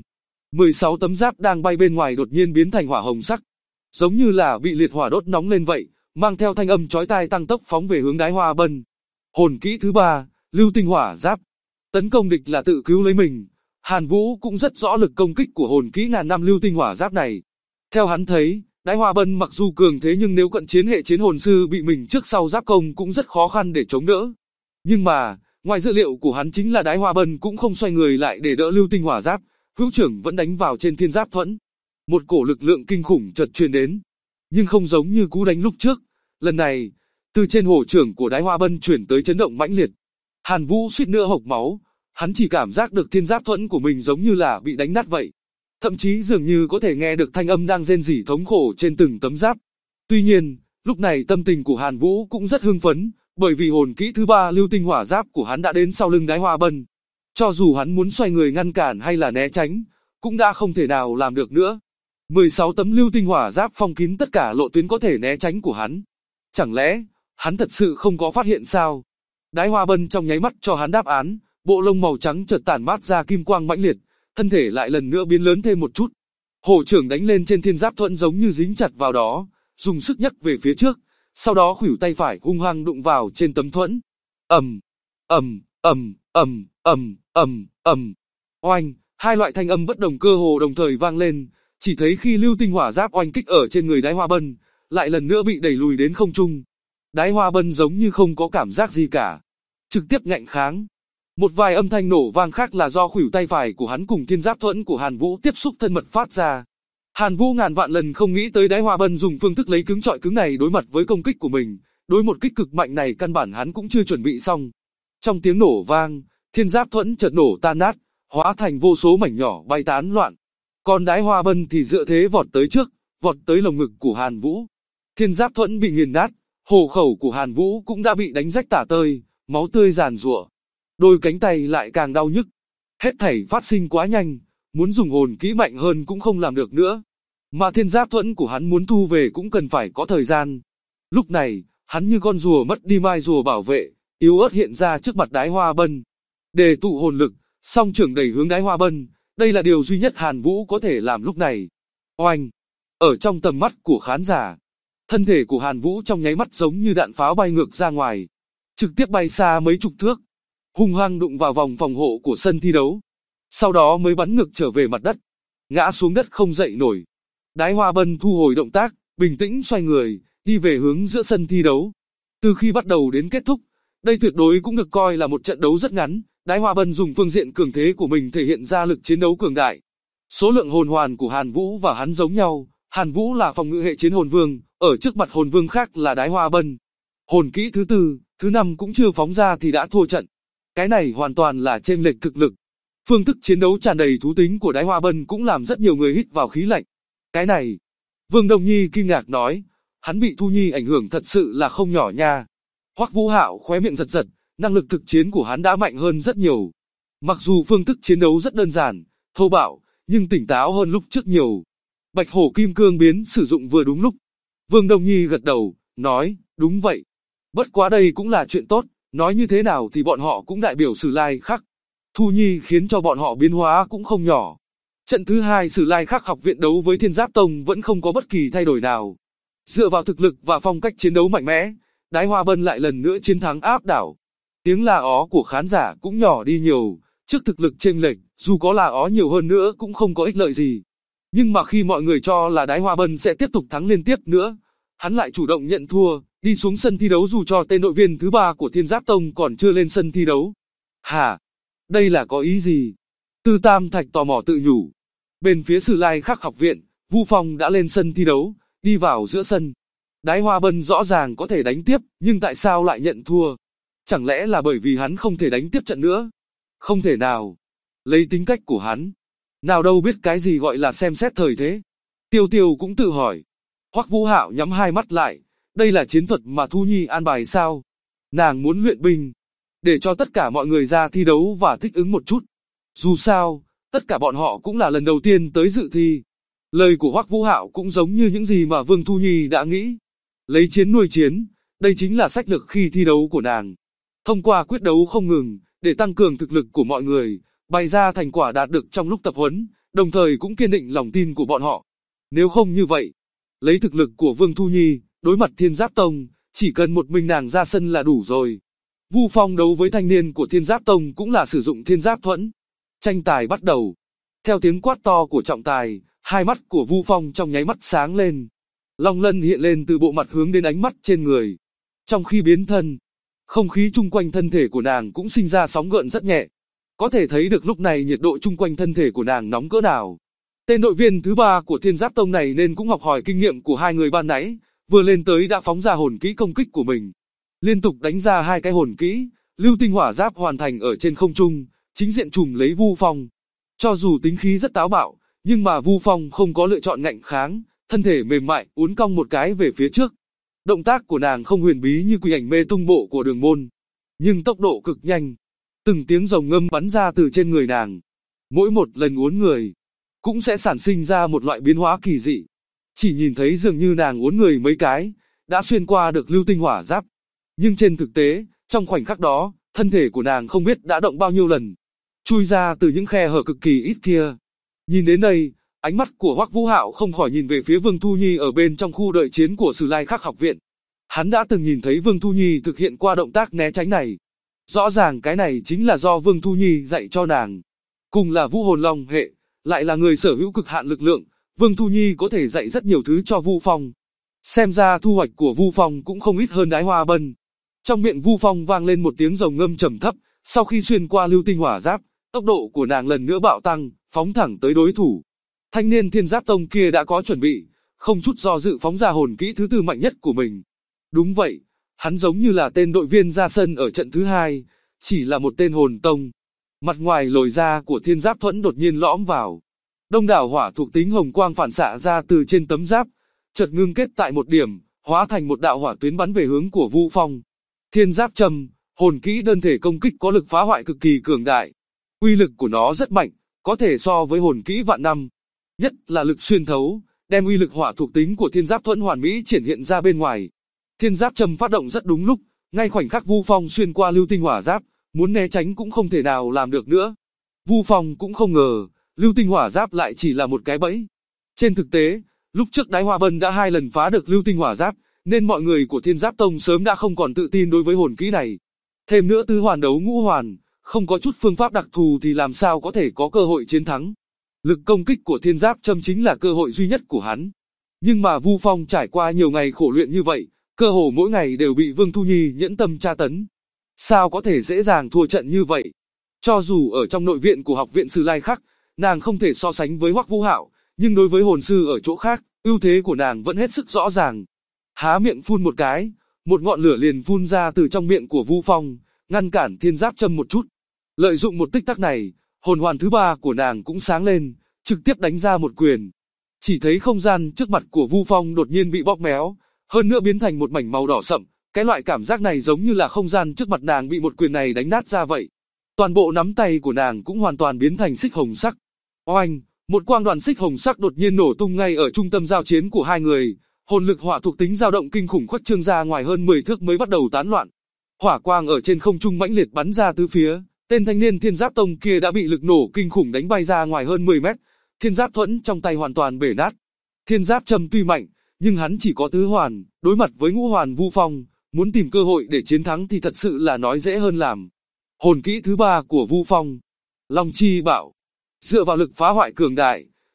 16 tấm giáp đang bay bên ngoài đột nhiên biến thành hỏa hồng sắc, giống như là bị liệt hỏa đốt nóng lên vậy, mang theo thanh âm chói tai tăng tốc phóng về hướng Đái Hoa Bân. Hồn kỹ thứ ba, Lưu Tinh Hỏa Giáp. Tấn công địch là tự cứu lấy mình. Hàn Vũ cũng rất rõ lực công kích của hồn kỹ ngàn năm Lưu Tinh Hỏa Giáp này. Theo hắn thấy, Đái Hoa Bân mặc dù cường thế nhưng nếu cận chiến hệ chiến hồn sư bị mình trước sau giáp công cũng rất khó khăn để chống đỡ. Nhưng mà, ngoài dự liệu của hắn chính là Đái Hoa Bân cũng không xoay người lại để đỡ Lưu Tinh Hỏa Giáp, hữu trưởng vẫn đánh vào trên Thiên Giáp Thuẫn. Một cổ lực lượng kinh khủng chợt truyền đến, nhưng không giống như cú đánh lúc trước, lần này, từ trên hổ trưởng của Đái Hoa Bân chuyển tới chấn động mãnh liệt. Hàn Vũ suýt nữa hộc máu, hắn chỉ cảm giác được Thiên Giáp Thuẫn của mình giống như là bị đánh nát vậy. Thậm chí dường như có thể nghe được thanh âm đang rên rỉ thống khổ trên từng tấm giáp. Tuy nhiên, lúc này tâm tình của Hàn Vũ cũng rất hưng phấn, bởi vì hồn kỹ thứ ba Lưu Tinh Hỏa Giáp của hắn đã đến sau lưng Đái Hoa Bân. Cho dù hắn muốn xoay người ngăn cản hay là né tránh, cũng đã không thể nào làm được nữa. 16 tấm Lưu Tinh Hỏa Giáp phong kín tất cả lộ tuyến có thể né tránh của hắn. Chẳng lẽ, hắn thật sự không có phát hiện sao? Đái Hoa Bân trong nháy mắt cho hắn đáp án, bộ lông màu trắng chợt tản mát ra kim quang mãnh liệt, thân thể lại lần nữa biến lớn thêm một chút. Hổ trưởng đánh lên trên Thiên Giáp Thuẫn giống như dính chặt vào đó, dùng sức nhấc về phía trước, sau đó khuỷu tay phải hung hăng đụng vào trên tấm thuẫn. Ầm, ầm, ầm, ầm, ầm, ầm, ầm. Oanh, hai loại thanh âm bất đồng cơ hồ đồng thời vang lên, chỉ thấy khi Lưu Tinh Hỏa Giáp oanh kích ở trên người Đái Hoa Bân, lại lần nữa bị đẩy lùi đến không trung. Đái Hoa Bân giống như không có cảm giác gì cả, trực tiếp ngạnh kháng. Một vài âm thanh nổ vang khác là do khuỷu tay phải của hắn cùng Thiên Giáp Thuẫn của Hàn Vũ tiếp xúc thân mật phát ra. Hàn Vũ ngàn vạn lần không nghĩ tới Đái Hoa Bân dùng phương thức lấy cứng trọi cứng này đối mặt với công kích của mình, đối một kích cực mạnh này căn bản hắn cũng chưa chuẩn bị xong. Trong tiếng nổ vang, Thiên Giáp Thuẫn chợt nổ tan nát, hóa thành vô số mảnh nhỏ bay tán loạn. Còn Đái Hoa Bân thì dựa thế vọt tới trước, vọt tới lồng ngực của Hàn Vũ. Thiên Giáp Thuẫn bị nghiền nát, hổ khẩu của Hàn Vũ cũng đã bị đánh rách tả tơi, máu tươi giàn giụa. Đôi cánh tay lại càng đau nhức. Hết thảy phát sinh quá nhanh, muốn dùng hồn kỹ mạnh hơn cũng không làm được nữa. Mà Thiên Giáp Thuẫn của hắn muốn thu về cũng cần phải có thời gian. Lúc này, hắn như con rùa mất đi mai rùa bảo vệ, yếu ớt hiện ra trước mặt Đái Hoa Bân. Để tụ hồn lực, song trưởng đẩy hướng Đái Hoa Bân, đây là điều duy nhất Hàn Vũ có thể làm lúc này. Oanh! Ở trong tầm mắt của khán giả, thân thể của Hàn Vũ trong nháy mắt giống như đạn pháo bay ngược ra ngoài, trực tiếp bay xa mấy chục thước, hung hăng đụng vào vòng phòng hộ của sân thi đấu. Sau đó mới bắn ngược trở về mặt đất, ngã xuống đất không dậy nổi. Đái Hoa Bân thu hồi động tác, bình tĩnh xoay người, đi về hướng giữa sân thi đấu. Từ khi bắt đầu đến kết thúc, đây tuyệt đối cũng được coi là một trận đấu rất ngắn. Đái Hoa Bân dùng phương diện cường thế của mình thể hiện ra lực chiến đấu cường đại. Số lượng hồn hoàn của Hàn Vũ và hắn giống nhau, Hàn Vũ là phòng ngự hệ chiến hồn vương, ở trước mặt hồn vương khác là Đái Hoa Bân. Hồn kỹ thứ tư, thứ năm cũng chưa phóng ra thì đã thua trận. Cái này hoàn toàn là chênh lệch thực lực. Phương thức chiến đấu tràn đầy thú tính của Đái Hoa Bân cũng làm rất nhiều người hít vào khí lạnh. Cái này, Vương Đông Nhi kinh ngạc nói, hắn bị Thu Nhi ảnh hưởng thật sự là không nhỏ nha. Hoắc Vũ Hạo khóe miệng giật giật, năng lực thực chiến của hắn đã mạnh hơn rất nhiều. Mặc dù phương thức chiến đấu rất đơn giản, thô bạo, nhưng tỉnh táo hơn lúc trước nhiều. Bạch hổ kim cương biến sử dụng vừa đúng lúc. Vương Đông Nhi gật đầu, nói, đúng vậy. Bất quá đây cũng là chuyện tốt, nói như thế nào thì bọn họ cũng đại biểu Sử Lai Khắc. Thu Nhi khiến cho bọn họ biến hóa cũng không nhỏ. Trận thứ hai Sử Lai Khắc học viện đấu với Thiên Giáp Tông vẫn không có bất kỳ thay đổi nào. Dựa vào thực lực và phong cách chiến đấu mạnh mẽ, Đái Hoa Bân lại lần nữa chiến thắng áp đảo. Tiếng la ó của khán giả cũng nhỏ đi nhiều, trước thực lực chênh lệch, dù có la ó nhiều hơn nữa cũng không có ích lợi gì. Nhưng mà khi mọi người cho là Đái Hoa Bân sẽ tiếp tục thắng liên tiếp nữa, hắn lại chủ động nhận thua, đi xuống sân thi đấu dù cho tên đội viên thứ 3 của Thiên Giáp Tông còn chưa lên sân thi đấu. Hả? Đây là có ý gì? Tư Tam Thạch tò mò tự nhủ. Bên phía Sử Lai Khắc học viện, Vu Phong đã lên sân thi đấu, đi vào giữa sân. Đái Hoa Bân rõ ràng có thể đánh tiếp, nhưng tại sao lại nhận thua? Chẳng lẽ là bởi vì hắn không thể đánh tiếp trận nữa? Không thể nào. Lấy tính cách của hắn, nào đâu biết cái gì gọi là xem xét thời thế. Tiêu Tiêu cũng tự hỏi. Hoắc Vũ Hạo nhắm hai mắt lại, đây là chiến thuật mà Thu Nhi an bài sao? Nàng muốn luyện binh, để cho tất cả mọi người ra thi đấu và thích ứng một chút. Dù sao, tất cả bọn họ cũng là lần đầu tiên tới dự thi. Lời của Hoắc Vũ Hạo cũng giống như những gì mà Vương Thu Nhi đã nghĩ. Lấy chiến nuôi chiến, đây chính là sách lược khi thi đấu của nàng. Thông qua quyết đấu không ngừng, để tăng cường thực lực của mọi người, bày ra thành quả đạt được trong lúc tập huấn, đồng thời cũng kiên định lòng tin của bọn họ. Nếu không như vậy, lấy thực lực của Vương Thu Nhi, đối mặt Thiên Giáp Tông, chỉ cần một mình nàng ra sân là đủ rồi. Vu Phong đấu với thanh niên của Thiên Giáp Tông cũng là sử dụng Thiên Giáp Thuẫn. Tranh tài bắt đầu. Theo tiếng quát to của trọng tài, hai mắt của Vu Phong trong nháy mắt sáng lên. Long lân hiện lên từ bộ mặt hướng đến ánh mắt trên người. Trong khi biến thân, không khí chung quanh thân thể của nàng cũng sinh ra sóng gợn rất nhẹ. Có thể thấy được lúc này nhiệt độ chung quanh thân thể của nàng nóng cỡ nào. Tên đội viên thứ 3 của Thiên Giáp Tông này nên cũng học hỏi kinh nghiệm của hai người ban nãy, vừa lên tới đã phóng ra hồn kỹ công kích của mình. Liên tục đánh ra hai cái hồn kỹ, lưu tinh hỏa giáp hoàn thành ở trên không trung, chính diện trùm lấy Vu Phong. Cho dù tính khí rất táo bạo, nhưng mà Vu Phong không có lựa chọn ngạnh kháng, thân thể mềm mại uốn cong một cái về phía trước. Động tác của nàng không huyền bí như quỷ ảnh mê tung bộ của Đường Môn, nhưng tốc độ cực nhanh. Từng tiếng rồng ngâm bắn ra từ trên người nàng. Mỗi một lần uốn người, cũng sẽ sản sinh ra một loại biến hóa kỳ dị. Chỉ nhìn thấy dường như nàng uốn người mấy cái, đã xuyên qua được lưu tinh hỏa giáp. Nhưng trên thực tế, trong khoảnh khắc đó, thân thể của nàng không biết đã động bao nhiêu lần, chui ra từ những khe hở cực kỳ ít kia. Nhìn đến đây, ánh mắt của Hoắc Vũ Hạo không khỏi nhìn về phía Vương Thu Nhi ở bên trong khu đợi chiến của Sử Lai Khắc học viện. Hắn đã từng nhìn thấy Vương Thu Nhi thực hiện qua động tác né tránh này. Rõ ràng cái này chính là do Vương Thu Nhi dạy cho nàng. Cùng là Vũ Hồn Long hệ, lại là người sở hữu cực hạn lực lượng, Vương Thu Nhi có thể dạy rất nhiều thứ cho Vu Phong. Xem ra thu hoạch của Vu Phong cũng không ít hơn Đái Hoa Bân. Trong miệng Vu Phong vang lên một tiếng rồng ngâm trầm thấp, sau khi xuyên qua lưu tinh hỏa giáp, tốc độ của nàng lần nữa bạo tăng, phóng thẳng tới đối thủ. Thanh niên Thiên Giáp Tông kia đã có chuẩn bị, không chút do dự phóng ra hồn kỹ thứ 4 mạnh nhất của mình. Đúng vậy, hắn giống như là tên đội viên ra sân ở trận thứ 2, chỉ là một tên hồn tông. Mặt ngoài lồi ra của Thiên Giáp Thuẫn đột nhiên lõm vào. Đông đảo hỏa thuộc tính hồng quang phản xạ ra từ trên tấm giáp, chợt ngưng kết tại một điểm, hóa thành một đạo hỏa tuyến bắn về hướng của Vu Phong. Thiên Giáp Châm, hồn kỹ đơn thể công kích có lực phá hoại cực kỳ cường đại. Uy lực của nó rất mạnh, có thể so với hồn kỹ vạn năm. Nhất là lực xuyên thấu, đem uy lực hỏa thuộc tính của Thiên Giáp Thuẫn hoàn mỹ triển hiện ra bên ngoài. Thiên Giáp Châm phát động rất đúng lúc, ngay khoảnh khắc Vu Phong xuyên qua lưu tinh hỏa giáp, muốn né tránh cũng không thể nào làm được nữa. Vu Phong cũng không ngờ, lưu tinh hỏa giáp lại chỉ là một cái bẫy. Trên thực tế, lúc trước Đái Hoa Bân đã 2 lần phá được lưu tinh hỏa giáp, nên mọi người của Thiên Giáp Tông sớm đã không còn tự tin đối với hồn kỹ này. Thêm nữa tứ hoàn đấu ngũ hoàn, không có chút phương pháp đặc thù thì làm sao có thể có cơ hội chiến thắng. Lực công kích của Thiên Giáp Châm chính là cơ hội duy nhất của hắn. Nhưng mà Vu Phong trải qua nhiều ngày khổ luyện như vậy, cơ hồ mỗi ngày đều bị Vương Thu Nhi nhẫn tâm tra tấn. Sao có thể dễ dàng thua trận như vậy? Cho dù ở trong nội viện của học viện Sử Lai Khắc, nàng không thể so sánh với Hoắc Vũ Hạo, nhưng đối với hồn sư ở chỗ khác, ưu thế của nàng vẫn hết sức rõ ràng. Há miệng phun một cái, một ngọn lửa liền phun ra từ trong miệng của Vu Phong, ngăn cản Thiên Giáp Châm một chút. Lợi dụng một tích tắc này, hồn hoàn thứ 3 của nàng cũng sáng lên, trực tiếp đánh ra một quyền. Chỉ thấy không gian trước mặt của Vu Phong đột nhiên bị bóp méo, hơn nữa biến thành một mảnh màu đỏ sậm. Cái loại cảm giác này giống như là không gian trước mặt nàng bị một quyền này đánh nát ra vậy. Toàn bộ nắm tay của nàng cũng hoàn toàn biến thành xích hồng sắc. Oanh, một quang đoàn xích hồng sắc đột nhiên nổ tung ngay ở trung tâm giao chiến của hai người. Hồn lực hỏa thuộc tính dao động kinh khủng khuếch trương ra ngoài hơn 10 thước mới bắt đầu tán loạn. Hỏa quang ở trên không trung mãnh liệt bắn ra tứ phía. Tên thanh niên Thiên Giáp Tông kia đã bị lực nổ kinh khủng đánh bay ra ngoài hơn 10 mét. Thiên Giáp Thuẫn trong tay hoàn toàn bể nát. Thiên Giáp Châm tuy mạnh, nhưng hắn chỉ có tứ hoàn, đối mặt với ngũ hoàn Vu Phong, muốn tìm cơ hội để chiến thắng thì thật sự là nói dễ hơn làm. Hồn kỹ thứ 3 của Vu Phong, Long Chi Bạo, dựa vào lực phá hoại cường đại,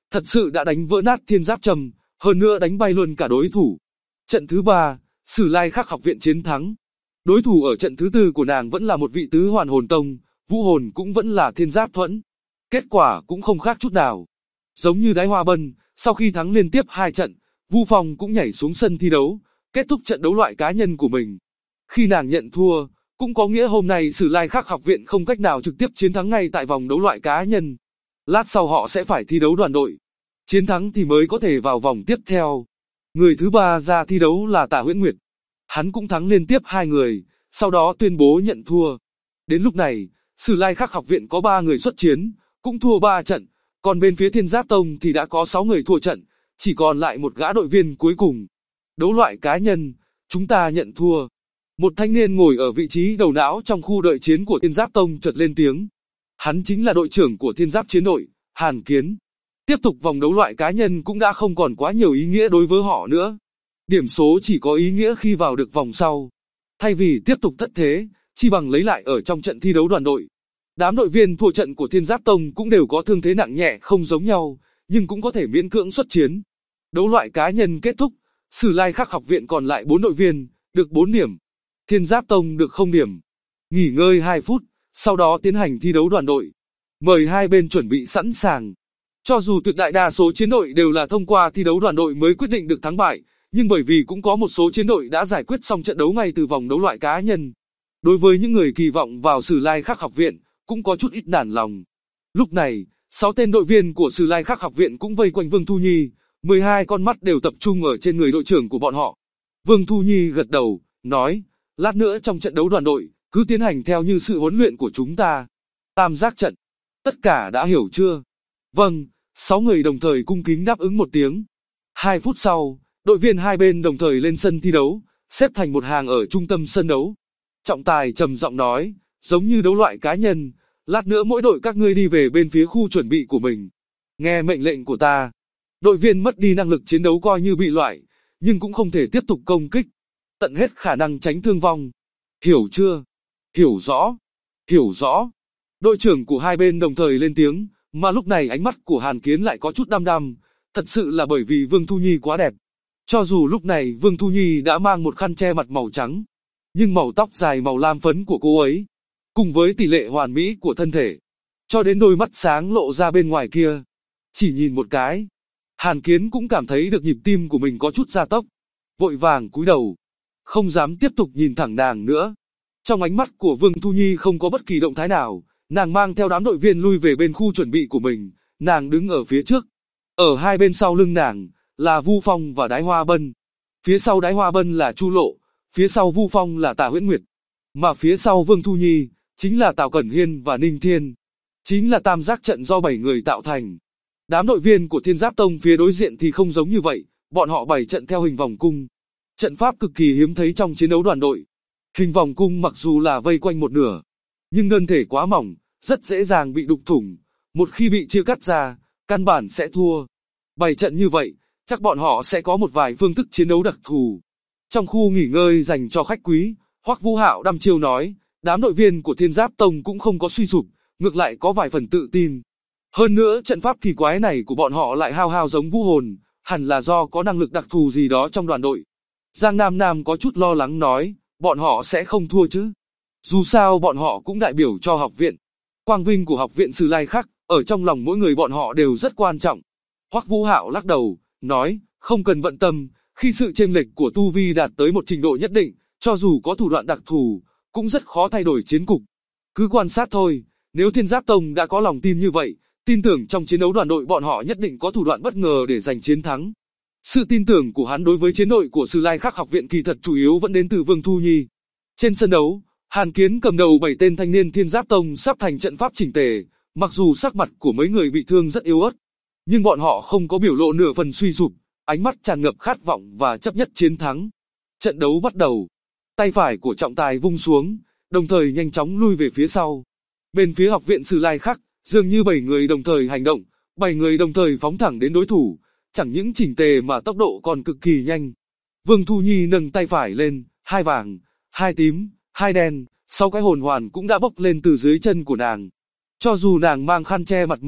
Thật sự đã đánh vỡ nát thiên giáp trầm, hơn nữa đánh bay luôn cả đối thủ. Trận thứ 3, Sử Lai Khắc học viện chiến thắng. Đối thủ ở trận thứ 4 của nàng vẫn là một vị tứ hoàn hồn tông, vũ hồn cũng vẫn là thiên giáp thuẫn. Kết quả cũng không khác chút nào. Giống như Đái Hoa Bân, sau khi thắng liên tiếp 2 trận, Vu Phong cũng nhảy xuống sân thi đấu, kết thúc trận đấu loại cá nhân của mình. Khi nàng nhận thua, cũng có nghĩa hôm nay Sử Lai Khắc học viện không cách nào trực tiếp chiến thắng ngay tại vòng đấu loại cá nhân. Lát sau họ sẽ phải thi đấu đoàn đội. Chiến thắng thì mới có thể vào vòng tiếp theo. Người thứ 3 ra thi đấu là Tả Huyễn Nguyệt. Hắn cũng thắng liên tiếp 2 người, sau đó tuyên bố nhận thua. Đến lúc này, Sử Lai Khắc học viện có 3 người xuất chiến, cũng thua 3 trận, còn bên phía Thiên Giáp Tông thì đã có 6 người thua trận, chỉ còn lại một gã đội viên cuối cùng. Đấu loại cá nhân, chúng ta nhận thua. Một thanh niên ngồi ở vị trí đầu não trong khu đợi chiến của Thiên Giáp Tông chợt lên tiếng. Hắn chính là đội trưởng của Thiên Giáp chiến đội, Hàn Kiến. Tiếp tục vòng đấu loại cá nhân cũng đã không còn quá nhiều ý nghĩa đối với họ nữa. Điểm số chỉ có ý nghĩa khi vào được vòng sau. Thay vì tiếp tục thất thế, chi bằng lấy lại ở trong trận thi đấu đoàn đội. Đám đội viên thua trận của Thiên Giáp Tông cũng đều có thương thế nặng nhẹ không giống nhau, nhưng cũng có thể miễn cưỡng xuất chiến. Đấu loại cá nhân kết thúc, Sử Lai Khắc học viện còn lại 4 đội viên, được 4 điểm. Thiên Giáp Tông được 0 điểm. Nghỉ ngơi 2 phút, sau đó tiến hành thi đấu đoàn đội. Mời hai bên chuẩn bị sẵn sàng. Cho dù tuyệt đại đa số chiến đội đều là thông qua thi đấu đoàn đội mới quyết định được thắng bại, nhưng bởi vì cũng có một số chiến đội đã giải quyết xong trận đấu ngay từ vòng đấu loại cá nhân. Đối với những người kỳ vọng vào Sử Lai Khắc học viện, cũng có chút ít nản lòng. Lúc này, 6 tên đội viên của Sử Lai Khắc học viện cũng vây quanh Vương Thu Nhi, 12 con mắt đều tập trung ở trên người đội trưởng của bọn họ. Vương Thu Nhi gật đầu, nói, lát nữa trong trận đấu đoàn đội, cứ tiến hành theo như sự huấn luyện của chúng ta. Tam giác trận. Tất cả đã hiểu chưa? Vâng, 6 người đồng thời cung kính đáp ứng một tiếng. 2 phút sau, đội viên hai bên đồng thời lên sân thi đấu, xếp thành một hàng ở trung tâm sân đấu. Trọng tài trầm giọng nói, giống như đấu loại cá nhân, lát nữa mỗi đội các ngươi đi về bên phía khu chuẩn bị của mình. Nghe mệnh lệnh của ta. Đội viên mất đi năng lực chiến đấu coi như bị loại, nhưng cũng không thể tiếp tục công kích. Tận hết khả năng tránh thương vong. Hiểu chưa? Hiểu rõ. Hiểu rõ. Đội trưởng của hai bên đồng thời lên tiếng, mà lúc này ánh mắt của Hàn Kiến lại có chút đăm đăm, thật sự là bởi vì Vương Thu Nhi quá đẹp. Cho dù lúc này Vương Thu Nhi đã mang một khăn che mặt màu trắng, nhưng màu tóc dài màu lam phấn của cô ấy, cùng với tỷ lệ hoàn mỹ của thân thể, cho đến đôi mắt sáng lộ ra bên ngoài kia. Chỉ nhìn một cái, Hàn Kiến cũng cảm thấy được nhịp tim của mình có chút gia tốc, vội vàng cúi đầu, không dám tiếp tục nhìn thẳng nàng nữa. Trong ánh mắt của Vương Thu Nhi không có bất kỳ động thái nào, nàng mang theo đám đội viên lui về bên khu chuẩn bị của mình, nàng đứng ở phía trước. Ở hai bên sau lưng nàng, là Vu Phong và Đái Hoa Bân. Phía sau Đái Hoa Bân là Chu Lộ, phía sau Vu Phong là Tả Huyễn Nguyệt. Mà phía sau Vương Thu Nhi, chính là Tào Cẩn Hiên và Ninh Thiên. Chính là tam giác trận do 7 người tạo thành. Đám đội viên của Thiên Giáp Tông phía đối diện thì không giống như vậy, bọn họ bày trận theo hình vòng cung. Trận pháp cực kỳ hiếm thấy trong chiến đấu đoàn đội. Hình vòng cung mặc dù là vây quanh một nửa, nhưng đơn thể quá mỏng, rất dễ dàng bị đục thủng. Một khi bị chia cắt ra, căn bản sẽ thua. Bày trận như vậy, chắc bọn họ sẽ có một vài phương thức chiến đấu đặc thù. Trong khu nghỉ ngơi dành cho khách quý, Hoắc Vũ Hạo đăm chiêu nói, đám đội viên của Thiên Giáp Tông cũng không có suy sụp, ngược lại có vài phần tự tin. Hơn nữa trận pháp kỳ quái này của bọn họ lại hao hao giống vũ hồn, hẳn là do có năng lực đặc thù gì đó trong đoàn đội. Giang Nam Nam có chút lo lắng nói, bọn họ sẽ không thua chứ. Dù sao bọn họ cũng đại biểu cho học viện. Quang vinh của học viện Sử Lai Khắc, ở trong lòng mỗi người bọn họ đều rất quan trọng. Hoắc Vũ Hạo lắc đầu, nói, không cần bận tâm, khi sự chênh lệch của tu vi đạt tới một trình độ nhất định, cho dù có thủ đoạn đặc thù, cũng rất khó thay đổi chiến cục. Cứ quan sát thôi, nếu Thiên Giáp Tông đã có lòng tin như vậy, tin tưởng trong chiến đấu đoàn đội bọn họ nhất định có thủ đoạn bất ngờ để giành chiến thắng. Sự tin tưởng của hắn đối với chiến đội của Sử Lai Khắc học viện kỳ thật chủ yếu vẫn đến từ Vương Thu Nhi. Trên sân đấu, Hàn Kiến cầm đầu 7 tên thanh niên Thiên Giáp Tông sắp thành trận pháp chỉnh tề, mặc dù sắc mặt của mấy người bị thương rất yếu ớt, nhưng bọn họ không có biểu lộ nửa phần suy sụp, ánh mắt tràn ngập khát vọng và chấp nhất chiến thắng. Trận đấu bắt đầu. Tay phải của trọng tài vung xuống, đồng thời nhanh chóng lui về phía sau. Bên phía học viện Sử Lai Khắc, dường như 7 người đồng thời hành động, 7 người đồng thời phóng thẳng đến đối thủ, chẳng những chỉnh tề mà tốc độ còn cực kỳ nhanh. Vương Thu Nhi nâng tay phải lên, 2 vàng, 2 tím, 2 đen, 6 cái hồn hoàn cũng đã bốc lên từ dưới chân của nàng. Cho dù nàng mang khăn che mặt mỏng,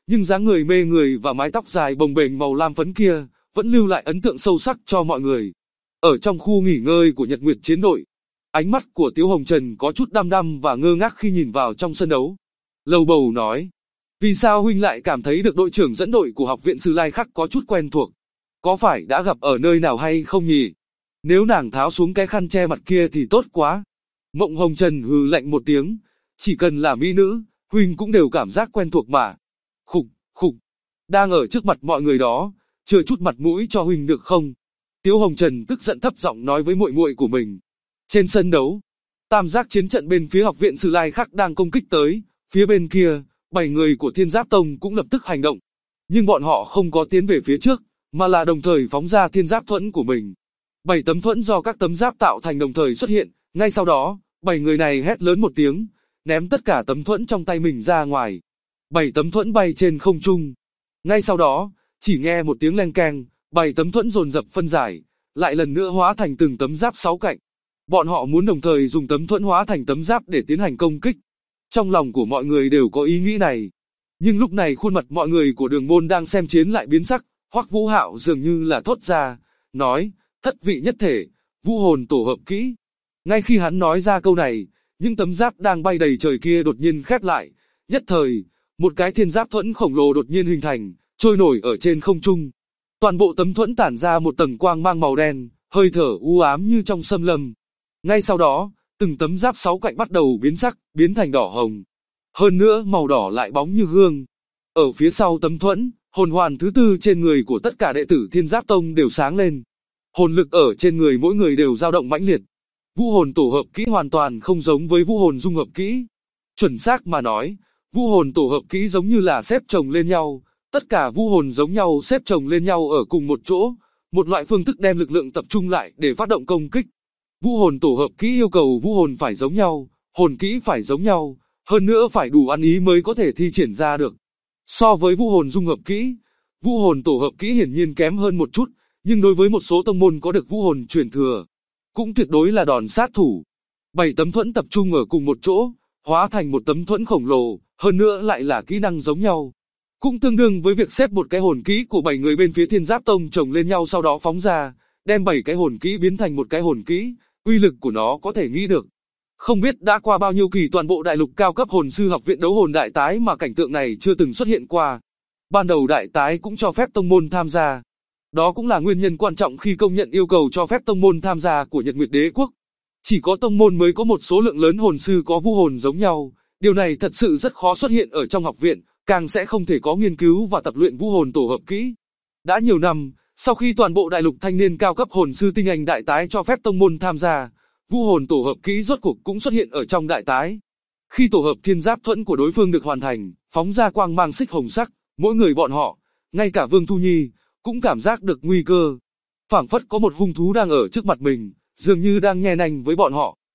nhưng dáng người mê người và mái tóc dài bồng bềnh màu lam phấn kia vẫn lưu lại ấn tượng sâu sắc cho mọi người. Ở trong khu nghỉ ngơi của Nhật Nguyệt chiến đội, ánh mắt của Tiếu Hồng Trần có chút đăm đăm và ngơ ngác khi nhìn vào trong sân đấu. Lầu bầu nói, vì sao huynh lại cảm thấy được đội trưởng dẫn đội của học viện Sử Lai Khắc có chút quen thuộc? Có phải đã gặp ở nơi nào hay không nhỉ? Nếu nàng tháo xuống cái khăn che mặt kia thì tốt quá. Mộng Hồng Trần hừ lạnh một tiếng, chỉ cần là mỹ nữ, huynh cũng đều cảm giác quen thuộc mà. Khục, khục, đang ở trước mặt mọi người đó, chưa chút mặt mũi cho huynh được không? Tiếu Hồng Trần tức giận thấp giọng nói với muội muội của mình. Trên sân đấu, tam giác chiến trận bên phía học viện Sử Lai Khắc đang công kích tới, phía bên kia, 7 người của Thiên Giáp Tông cũng lập tức hành động. Nhưng bọn họ không có tiến về phía trước, mà là đồng thời phóng ra thiên giáp thuẫn của mình. 7 tấm thuẫn do các tấm giáp tạo thành đồng thời xuất hiện, ngay sau đó, 7 người này hét lớn một tiếng, ném tất cả tấm thuẫn trong tay mình ra ngoài. 7 tấm thuẫn bay trên không trung. Ngay sau đó, chỉ nghe một tiếng leng keng, 7 tấm thuẫn dồn dập phân giải, lại lần nữa hóa thành từng tấm giáp 6 cạnh. Bọn họ muốn đồng thời dùng tấm thuẫn hóa thành tấm giáp để tiến hành công kích. Trong lòng của mọi người đều có ý nghĩ này. Nhưng lúc này khuôn mặt mọi người của Đường Môn đang xem chiến lại biến sắc, Hoắc Vũ Hạo dường như là thốt ra, nói, thất vị nhất thể, vũ hồn tổ hợp kỹ. Ngay khi hắn nói ra câu này, những tấm giáp đang bay đầy trời kia đột nhiên khép lại, nhất thời, một cái thiên giáp thuẫn khổng lồ đột nhiên hình thành, trôi nổi ở trên không trung. Toàn bộ tấm thuẫn tản ra một tầng quang mang màu đen, hơi thở u ám như trong xâm lâm. Ngay sau đó, từng tấm giáp 6 cạnh bắt đầu biến sắc, biến thành đỏ hồng. Hơn nữa màu đỏ lại bóng như gương. Ở phía sau tấm thuẫn, hồn hoàn thứ tư trên người của tất cả đệ tử Thiên Giáp Tông đều sáng lên. Hồn lực ở trên người mỗi người đều dao động mãnh liệt. Vũ hồn tổ hợp kỹ hoàn toàn không giống với vũ hồn dung hợp kỹ. Chuẩn xác mà nói, vũ hồn tổ hợp kỹ giống như là xếp chồng lên nhau, tất cả vũ hồn giống nhau xếp chồng lên nhau ở cùng một chỗ, một loại phương thức đem lực lượng tập trung lại để phát động công kích. Vũ hồn tổ hợp kỹ yêu cầu vũ hồn phải giống nhau, hồn kỹ phải giống nhau, hơn nữa phải đủ ăn ý mới có thể thi triển ra được. So với vũ hồn dung hợp kỹ, vũ hồn tổ hợp kỹ hiển nhiên kém hơn một chút, nhưng đối với một số tông môn có được vũ hồn truyền thừa, cũng tuyệt đối là đòn sát thủ. 7 tấm thuẫn tập trung ở cùng một chỗ, hóa thành một tấm thuẫn khổng lồ, hơn nữa lại là kỹ năng giống nhau. Cũng tương đương với việc xếp một cái hồn kỹ của 7 người bên phía Thiên Giáp Tông chồng lên nhau sau đó phóng ra, đem 7 cái hồn kỹ biến thành một cái hồn kỹ, uy lực của nó có thể nghĩ được. Không biết đã qua bao nhiêu kỳ toàn bộ đại lục cao cấp hồn sư học viện đấu hồn đại tái mà cảnh tượng này chưa từng xuất hiện qua. Ban đầu đại tái cũng cho phép tông môn tham gia. Đó cũng là nguyên nhân quan trọng khi công nhận yêu cầu cho phép tông môn tham gia của Nhật Nguyệt Đế Quốc. Chỉ có tông môn mới có một số lượng lớn hồn sư có vũ hồn giống nhau, điều này thật sự rất khó xuất hiện ở trong học viện, càng sẽ không thể có nghiên cứu và tập luyện vũ hồn tổ hợp kỹ. Đã nhiều năm, sau khi toàn bộ đại lục thanh niên cao cấp hồn sư tinh anh đại tái cho phép tông môn tham gia, vũ hồn tổ hợp kỹ rốt cuộc cũng xuất hiện ở trong đại tái. Khi tổ hợp thiên giáp thuẫn của đối phương được hoàn thành, phóng ra quang mang xích hồng sắc, mỗi người bọn họ, ngay cả Vương Thu Nhi, cũng cảm giác được nguy cơ. Phảng phất có một hung thú đang ở trước mặt mình, dường như đang nhe nanh với bọn họ.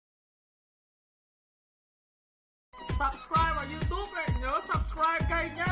Subscribe vào YouTube này, nhớ subscribe kênh nhé.